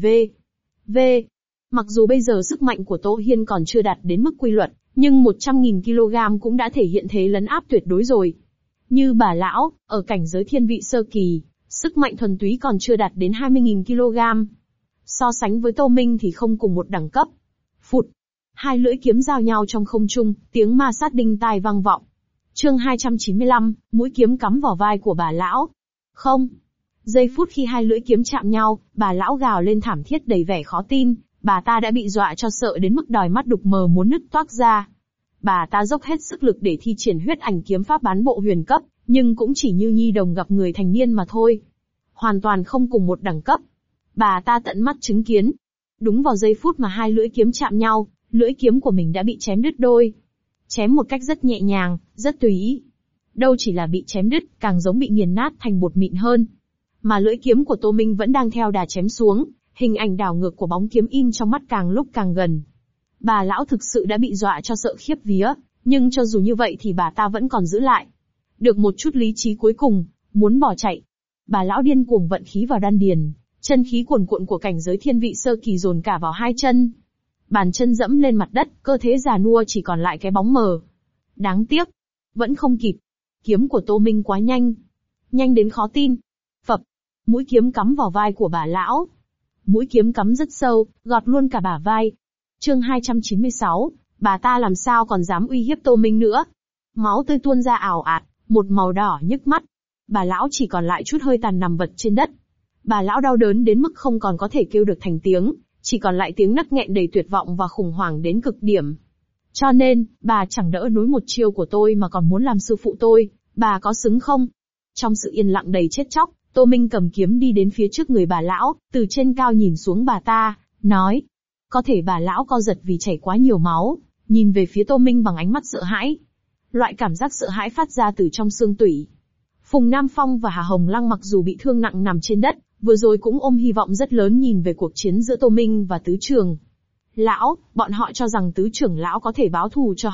V. Mặc dù bây giờ sức mạnh của Tô Hiên còn chưa đạt đến mức quy luật, nhưng 100.000 kg cũng đã thể hiện thế lấn áp tuyệt đối rồi. Như bà lão, ở cảnh giới thiên vị sơ kỳ, sức mạnh thuần túy còn chưa đạt đến 20.000 kg. So sánh với Tô Minh thì không cùng một đẳng cấp. Phụt! Hai lưỡi kiếm giao nhau trong không trung, tiếng ma sát đinh tai vang vọng. Chương 295, mũi kiếm cắm vào vai của bà lão. Không! Giây phút khi hai lưỡi kiếm chạm nhau, bà lão gào lên thảm thiết đầy vẻ khó tin, bà ta đã bị dọa cho sợ đến mức đòi mắt đục mờ muốn nứt toác ra. Bà ta dốc hết sức lực để thi triển huyết ảnh kiếm pháp bán bộ huyền cấp, nhưng cũng chỉ như nhi đồng gặp người thành niên mà thôi. Hoàn toàn không cùng một đẳng cấp. Bà ta tận mắt chứng kiến. Đúng vào giây phút mà hai lưỡi kiếm chạm nhau, lưỡi kiếm của mình đã bị chém đứt đôi. Chém một cách rất nhẹ nhàng, rất tùy ý. Đâu chỉ là bị chém đứt, càng giống bị nghiền nát thành bột mịn hơn. Mà lưỡi kiếm của Tô Minh vẫn đang theo đà chém xuống, hình ảnh đảo ngược của bóng kiếm in trong mắt càng lúc càng gần. Bà lão thực sự đã bị dọa cho sợ khiếp vía, nhưng cho dù như vậy thì bà ta vẫn còn giữ lại được một chút lý trí cuối cùng, muốn bỏ chạy. Bà lão điên cuồng vận khí vào đan điền, chân khí cuồn cuộn của cảnh giới thiên vị sơ kỳ dồn cả vào hai chân. Bàn chân dẫm lên mặt đất, cơ thể già nua chỉ còn lại cái bóng mờ. Đáng tiếc, vẫn không kịp. Kiếm của Tô Minh quá nhanh. Nhanh đến khó tin. Phập, mũi kiếm cắm vào vai của bà lão. Mũi kiếm cắm rất sâu, gọt luôn cả bả vai. Chương 296, bà ta làm sao còn dám uy hiếp Tô Minh nữa. Máu tươi tuôn ra ảo ạt, một màu đỏ nhức mắt. Bà lão chỉ còn lại chút hơi tàn nằm vật trên đất. Bà lão đau đớn đến mức không còn có thể kêu được thành tiếng, chỉ còn lại tiếng nấc nghẹn đầy tuyệt vọng và khủng hoảng đến cực điểm. Cho nên, bà chẳng đỡ nối một chiêu của tôi mà còn muốn làm sư phụ tôi, bà có xứng không? Trong sự yên lặng đầy chết chóc, Tô Minh cầm kiếm đi đến phía trước người bà lão, từ trên cao nhìn xuống bà ta, nói. Có thể bà lão co giật vì chảy quá nhiều máu, nhìn về phía Tô Minh bằng ánh mắt sợ hãi. Loại cảm giác sợ hãi phát ra từ trong xương tủy. Phùng Nam Phong và Hà Hồng Lăng mặc dù bị thương nặng nằm trên đất, vừa rồi cũng ôm hy vọng rất lớn nhìn về cuộc chiến giữa Tô Minh và tứ trưởng lão, bọn họ cho rằng tứ trưởng lão có thể báo thù cho họ,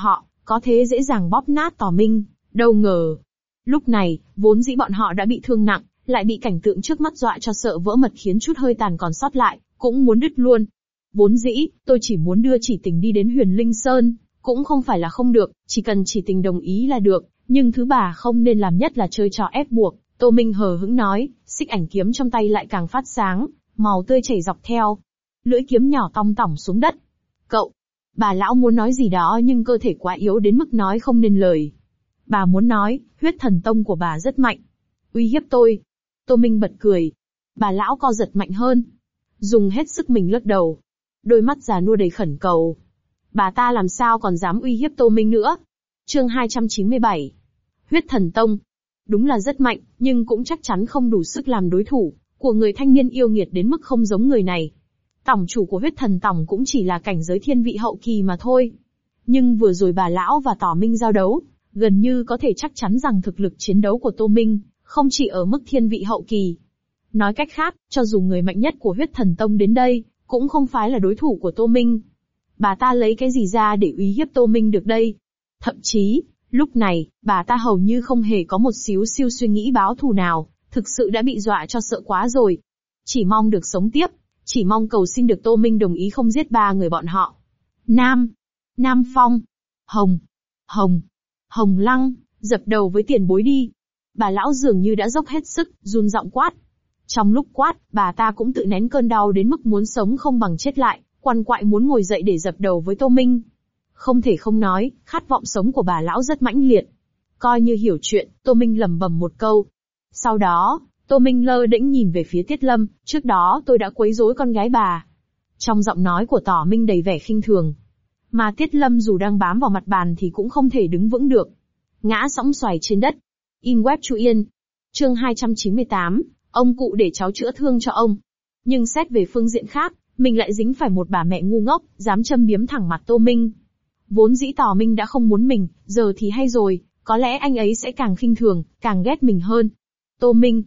có thế dễ dàng bóp nát Tò Minh, đâu ngờ. Lúc này, vốn dĩ bọn họ đã bị thương nặng, lại bị cảnh tượng trước mắt dọa cho sợ vỡ mật khiến chút hơi tàn còn sót lại, cũng muốn đứt luôn. Vốn dĩ, tôi chỉ muốn đưa Chỉ Tình đi đến Huyền Linh Sơn, cũng không phải là không được, chỉ cần Chỉ Tình đồng ý là được, nhưng thứ bà không nên làm nhất là chơi trò ép buộc. Tô Minh hờ hững nói, xích ảnh kiếm trong tay lại càng phát sáng, màu tươi chảy dọc theo. Lưỡi kiếm nhỏ tong tỏng xuống đất. Cậu, bà lão muốn nói gì đó nhưng cơ thể quá yếu đến mức nói không nên lời. Bà muốn nói, huyết thần tông của bà rất mạnh. Uy hiếp tôi. Tô Minh bật cười. Bà lão co giật mạnh hơn. Dùng hết sức mình lắc đầu. Đôi mắt già nua đầy khẩn cầu. Bà ta làm sao còn dám uy hiếp Tô Minh nữa. Chương 297. Huyết thần tông. Đúng là rất mạnh, nhưng cũng chắc chắn không đủ sức làm đối thủ của người thanh niên yêu nghiệt đến mức không giống người này. Tổng chủ của huyết thần tông cũng chỉ là cảnh giới thiên vị hậu kỳ mà thôi. Nhưng vừa rồi bà lão và Tỏ Minh giao đấu, gần như có thể chắc chắn rằng thực lực chiến đấu của Tô Minh không chỉ ở mức thiên vị hậu kỳ. Nói cách khác, cho dù người mạnh nhất của huyết thần tông đến đây, cũng không phải là đối thủ của Tô Minh. Bà ta lấy cái gì ra để uy hiếp Tô Minh được đây? Thậm chí, lúc này, bà ta hầu như không hề có một xíu siêu suy nghĩ báo thù nào, thực sự đã bị dọa cho sợ quá rồi. Chỉ mong được sống tiếp, chỉ mong cầu xin được Tô Minh đồng ý không giết ba người bọn họ. Nam Phong, Hồng Lăng, dập đầu với tiền bối đi. Bà lão dường như đã dốc hết sức, run giọng quát. Trong lúc quát, bà ta cũng tự nén cơn đau đến mức muốn sống không bằng chết lại, quằn quại muốn ngồi dậy để dập đầu với Tô Minh. Không thể không nói, khát vọng sống của bà lão rất mãnh liệt. Coi như hiểu chuyện, Tô Minh lẩm bẩm một câu. Sau đó, Tô Minh lơ đễnh nhìn về phía Tiết Lâm, trước đó tôi đã quấy rối con gái bà. Trong giọng nói của Tỏ Minh đầy vẻ khinh thường. Mà Tiết Lâm dù đang bám vào mặt bàn thì cũng không thể đứng vững được. Ngã sõng xoài trên đất. In web Chu Yên. Chương 298, ông cụ để cháu chữa thương cho ông. Nhưng xét về phương diện khác, mình lại dính phải một bà mẹ ngu ngốc, dám châm biếm thẳng mặt Tô Minh. Vốn dĩ Tỏ Minh đã không muốn mình, giờ thì hay rồi, có lẽ anh ấy sẽ càng khinh thường, càng ghét mình hơn. Tô Minh.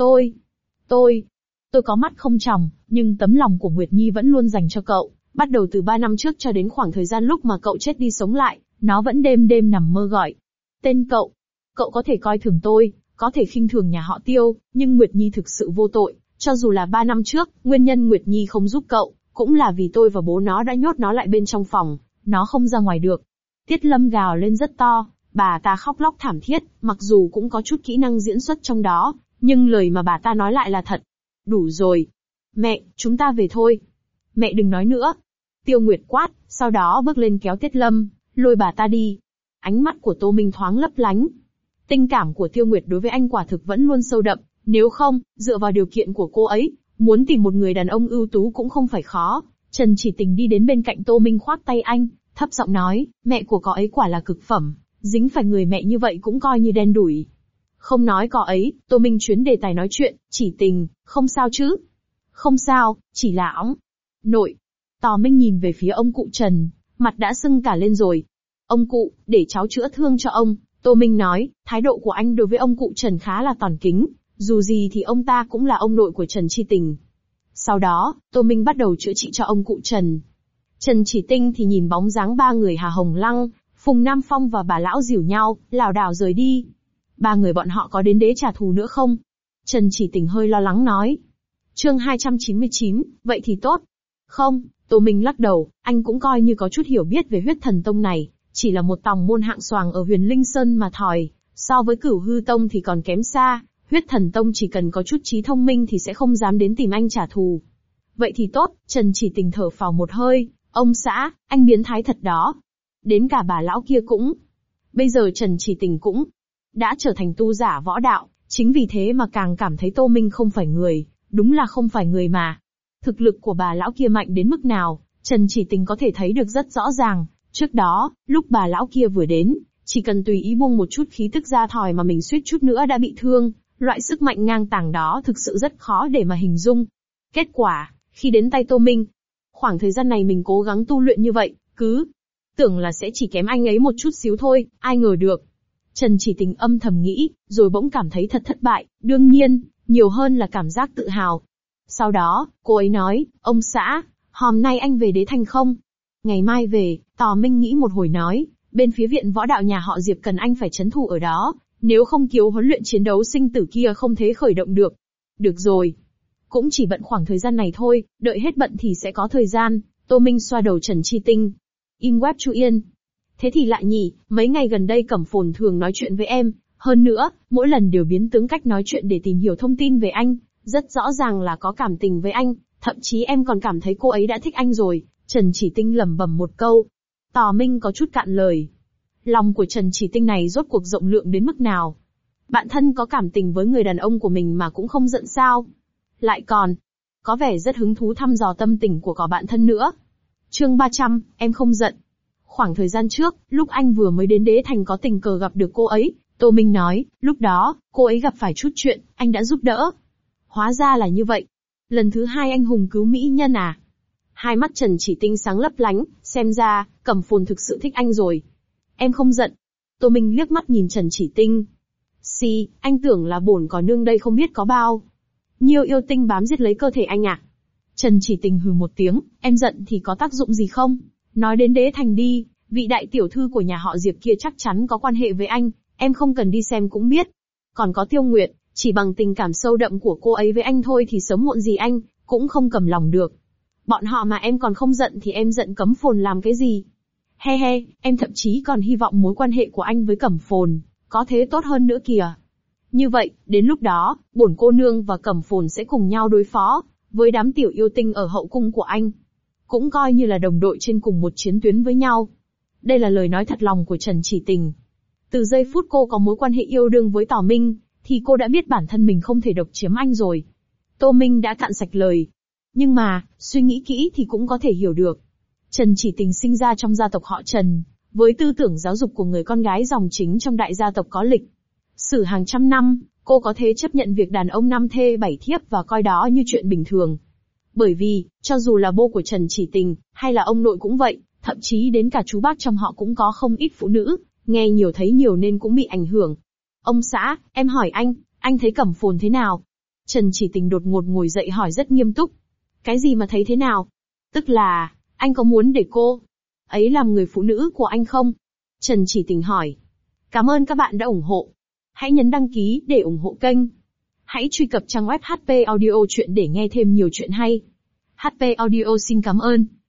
Tôi có mắt không tròng, nhưng tấm lòng của Nguyệt Nhi vẫn luôn dành cho cậu. Bắt đầu từ 3 năm trước cho đến khoảng thời gian lúc mà cậu chết đi sống lại, nó vẫn đêm đêm nằm mơ gọi. Tên cậu. Cậu có thể coi thường tôi, có thể khinh thường nhà họ Tiêu, nhưng Nguyệt Nhi thực sự vô tội. Cho dù là 3 năm trước, nguyên nhân Nguyệt Nhi không giúp cậu, cũng là vì tôi và bố nó đã nhốt nó lại bên trong phòng, nó không ra ngoài được. Tiết Lâm gào lên rất to, bà ta khóc lóc thảm thiết, mặc dù cũng có chút kỹ năng diễn xuất trong đó, nhưng lời mà bà ta nói lại là thật. Đủ rồi. Mẹ, chúng ta về thôi. Mẹ đừng nói nữa. Tiêu Nguyệt quát, sau đó bước lên kéo Tiết Lâm, lôi bà ta đi. Ánh mắt của Tô Minh thoáng lấp lánh. Tình cảm của Tiêu Nguyệt đối với anh quả thực vẫn luôn sâu đậm, nếu không, dựa vào điều kiện của cô ấy, muốn tìm một người đàn ông ưu tú cũng không phải khó. Trần Chỉ Tình đi đến bên cạnh Tô Minh khoác tay anh, thấp giọng nói, mẹ của cậu ấy quả là cực phẩm, dính phải người mẹ như vậy cũng coi như đen đủi. Không nói cậu ấy, Tô Minh chuyến đề tài nói chuyện, Chỉ Tình, không sao chứ? Không sao, chỉ là óng. Nội. Tò Minh nhìn về phía ông cụ Trần, mặt đã sưng cả lên rồi. Ông cụ, để cháu chữa thương cho ông. Tô Minh nói, thái độ của anh đối với ông cụ Trần khá là tòn kính, dù gì thì ông ta cũng là ông nội của Trần Chi Tình. Sau đó, Tô Minh bắt đầu chữa trị cho ông cụ Trần. Trần Chỉ Tinh thì nhìn bóng dáng ba người Hà Hồng Lăng, Phùng Nam Phong và bà lão dìu nhau, lảo đảo rời đi. Ba người bọn họ có đến đế trả thù nữa không? Trần Chỉ Tình hơi lo lắng nói. Chương 299, vậy thì tốt. Không, Tô Minh lắc đầu, anh cũng coi như có chút hiểu biết về huyết thần tông này, chỉ là một tòng môn hạng xoàng ở Huyền Linh Sơn mà thòi, so với Cửu Hư Tông thì còn kém xa, huyết thần tông chỉ cần có chút trí thông minh thì sẽ không dám đến tìm anh trả thù. Vậy thì tốt, Trần Chỉ Tình thở phào một hơi, ông xã, anh biến thái thật đó. Đến cả bà lão kia cũng. Bây giờ Trần Chỉ Tình cũng đã trở thành tu giả võ đạo, chính vì thế mà càng cảm thấy Tô Minh không phải người, đúng là không phải người mà. Thực lực của bà lão kia mạnh đến mức nào, Trần Chỉ Tình có thể thấy được rất rõ ràng. Trước đó, lúc bà lão kia vừa đến, chỉ cần tùy ý buông một chút khí tức ra thòi mà mình suýt chút nữa đã bị thương, loại sức mạnh ngang tàng đó thực sự rất khó để mà hình dung. Kết quả, khi đến tay Tô Minh, khoảng thời gian này mình cố gắng tu luyện như vậy, cứ tưởng là sẽ chỉ kém anh ấy một chút xíu thôi, ai ngờ được. Trần Chỉ Tình âm thầm nghĩ, rồi bỗng cảm thấy thật thất bại, đương nhiên, nhiều hơn là cảm giác tự hào. Sau đó, cô ấy nói, ông xã, hôm nay anh về Đế Thành không? Ngày mai về, Tò Minh nghĩ một hồi nói, Bên phía viện võ đạo nhà họ Diệp cần anh phải trấn thủ ở đó, nếu không kiếu huấn luyện chiến đấu sinh tử kia không thể khởi động được. Được rồi. Cũng chỉ bận khoảng thời gian này thôi, đợi hết bận thì sẽ có thời gian. Tô Minh xoa đầu Trần Chi Tinh. In web Chu Yên. Thế thì lại nhỉ, mấy ngày gần đây Cẩm Phồn thường nói chuyện với em, hơn nữa, mỗi lần đều biến tướng cách nói chuyện để tìm hiểu thông tin về anh, rất rõ ràng là có cảm tình với anh, thậm chí em còn cảm thấy cô ấy đã thích anh rồi. Trần Chỉ Tinh lẩm bẩm một câu. Tò Minh có chút cạn lời. Lòng của Trần Chỉ Tinh này rốt cuộc rộng lượng đến mức nào? Bạn thân có cảm tình với người đàn ông của mình mà cũng không giận sao? Lại còn, có vẻ rất hứng thú thăm dò tâm tình của có bạn thân nữa. Chương 300, em không giận. Khoảng thời gian trước, lúc anh vừa mới đến Đế Thành có tình cờ gặp được cô ấy, Tô Minh nói, lúc đó, cô ấy gặp phải chút chuyện, anh đã giúp đỡ. Hóa ra là như vậy. Lần thứ hai anh hùng cứu mỹ nhân à? Hai mắt Trần Chỉ Tinh sáng lấp lánh, xem ra, Cẩm Phồn thực sự thích anh rồi. Em không giận. Tô Minh liếc mắt nhìn Trần Chỉ Tinh. Anh tưởng là bổn có nương đây không biết có bao nhiêu yêu tinh bám giết lấy cơ thể anh à? Trần Chỉ Tinh hừ một tiếng, em giận thì có tác dụng gì không? Nói đến Đế Thành đi, vị đại tiểu thư của nhà họ Diệp kia chắc chắn có quan hệ với anh, em không cần đi xem cũng biết. Còn có Tiêu Nguyệt, chỉ bằng tình cảm sâu đậm của cô ấy với anh thôi thì sớm muộn gì anh cũng không cầm lòng được. Bọn họ mà em còn không giận thì em giận Cẩm Phồn làm cái gì? He he, em thậm chí còn hy vọng mối quan hệ của anh với Cẩm Phồn có thế tốt hơn nữa kìa. Như vậy, đến lúc đó, bổn cô nương và Cẩm Phồn sẽ cùng nhau đối phó với đám tiểu yêu tinh ở hậu cung của anh. Cũng coi như là đồng đội trên cùng một chiến tuyến với nhau. Đây là lời nói thật lòng của Trần Chỉ Tình. Từ giây phút cô có mối quan hệ yêu đương với Tỏ Minh, thì cô đã biết bản thân mình không thể độc chiếm anh rồi. Tô Minh đã cạn sạch lời. Nhưng mà, suy nghĩ kỹ thì cũng có thể hiểu được. Trần Chỉ Tình sinh ra trong gia tộc họ Trần, với tư tưởng giáo dục của người con gái dòng chính trong đại gia tộc có lịch sử hàng trăm năm, cô có thể chấp nhận việc đàn ông 5 thê 7 thiếp và coi đó như chuyện bình thường. Bởi vì, cho dù là bố của Trần Chỉ Tình, hay là ông nội cũng vậy, thậm chí đến cả chú bác trong họ cũng có không ít phụ nữ, nghe nhiều thấy nhiều nên cũng bị ảnh hưởng. Ông xã, em hỏi anh thấy Cẩm Phồn thế nào? Trần Chỉ Tình đột ngột ngồi dậy hỏi rất nghiêm túc. Cái gì mà thấy thế nào? Tức là, anh có muốn để cô ấy làm người phụ nữ của anh không? Trần Chỉ Tình hỏi. Cảm ơn các bạn đã ủng hộ. Hãy nhấn đăng ký để ủng hộ kênh. Hãy truy cập trang web HP Audio Chuyện để nghe thêm nhiều chuyện hay. HP Audio xin cảm ơn.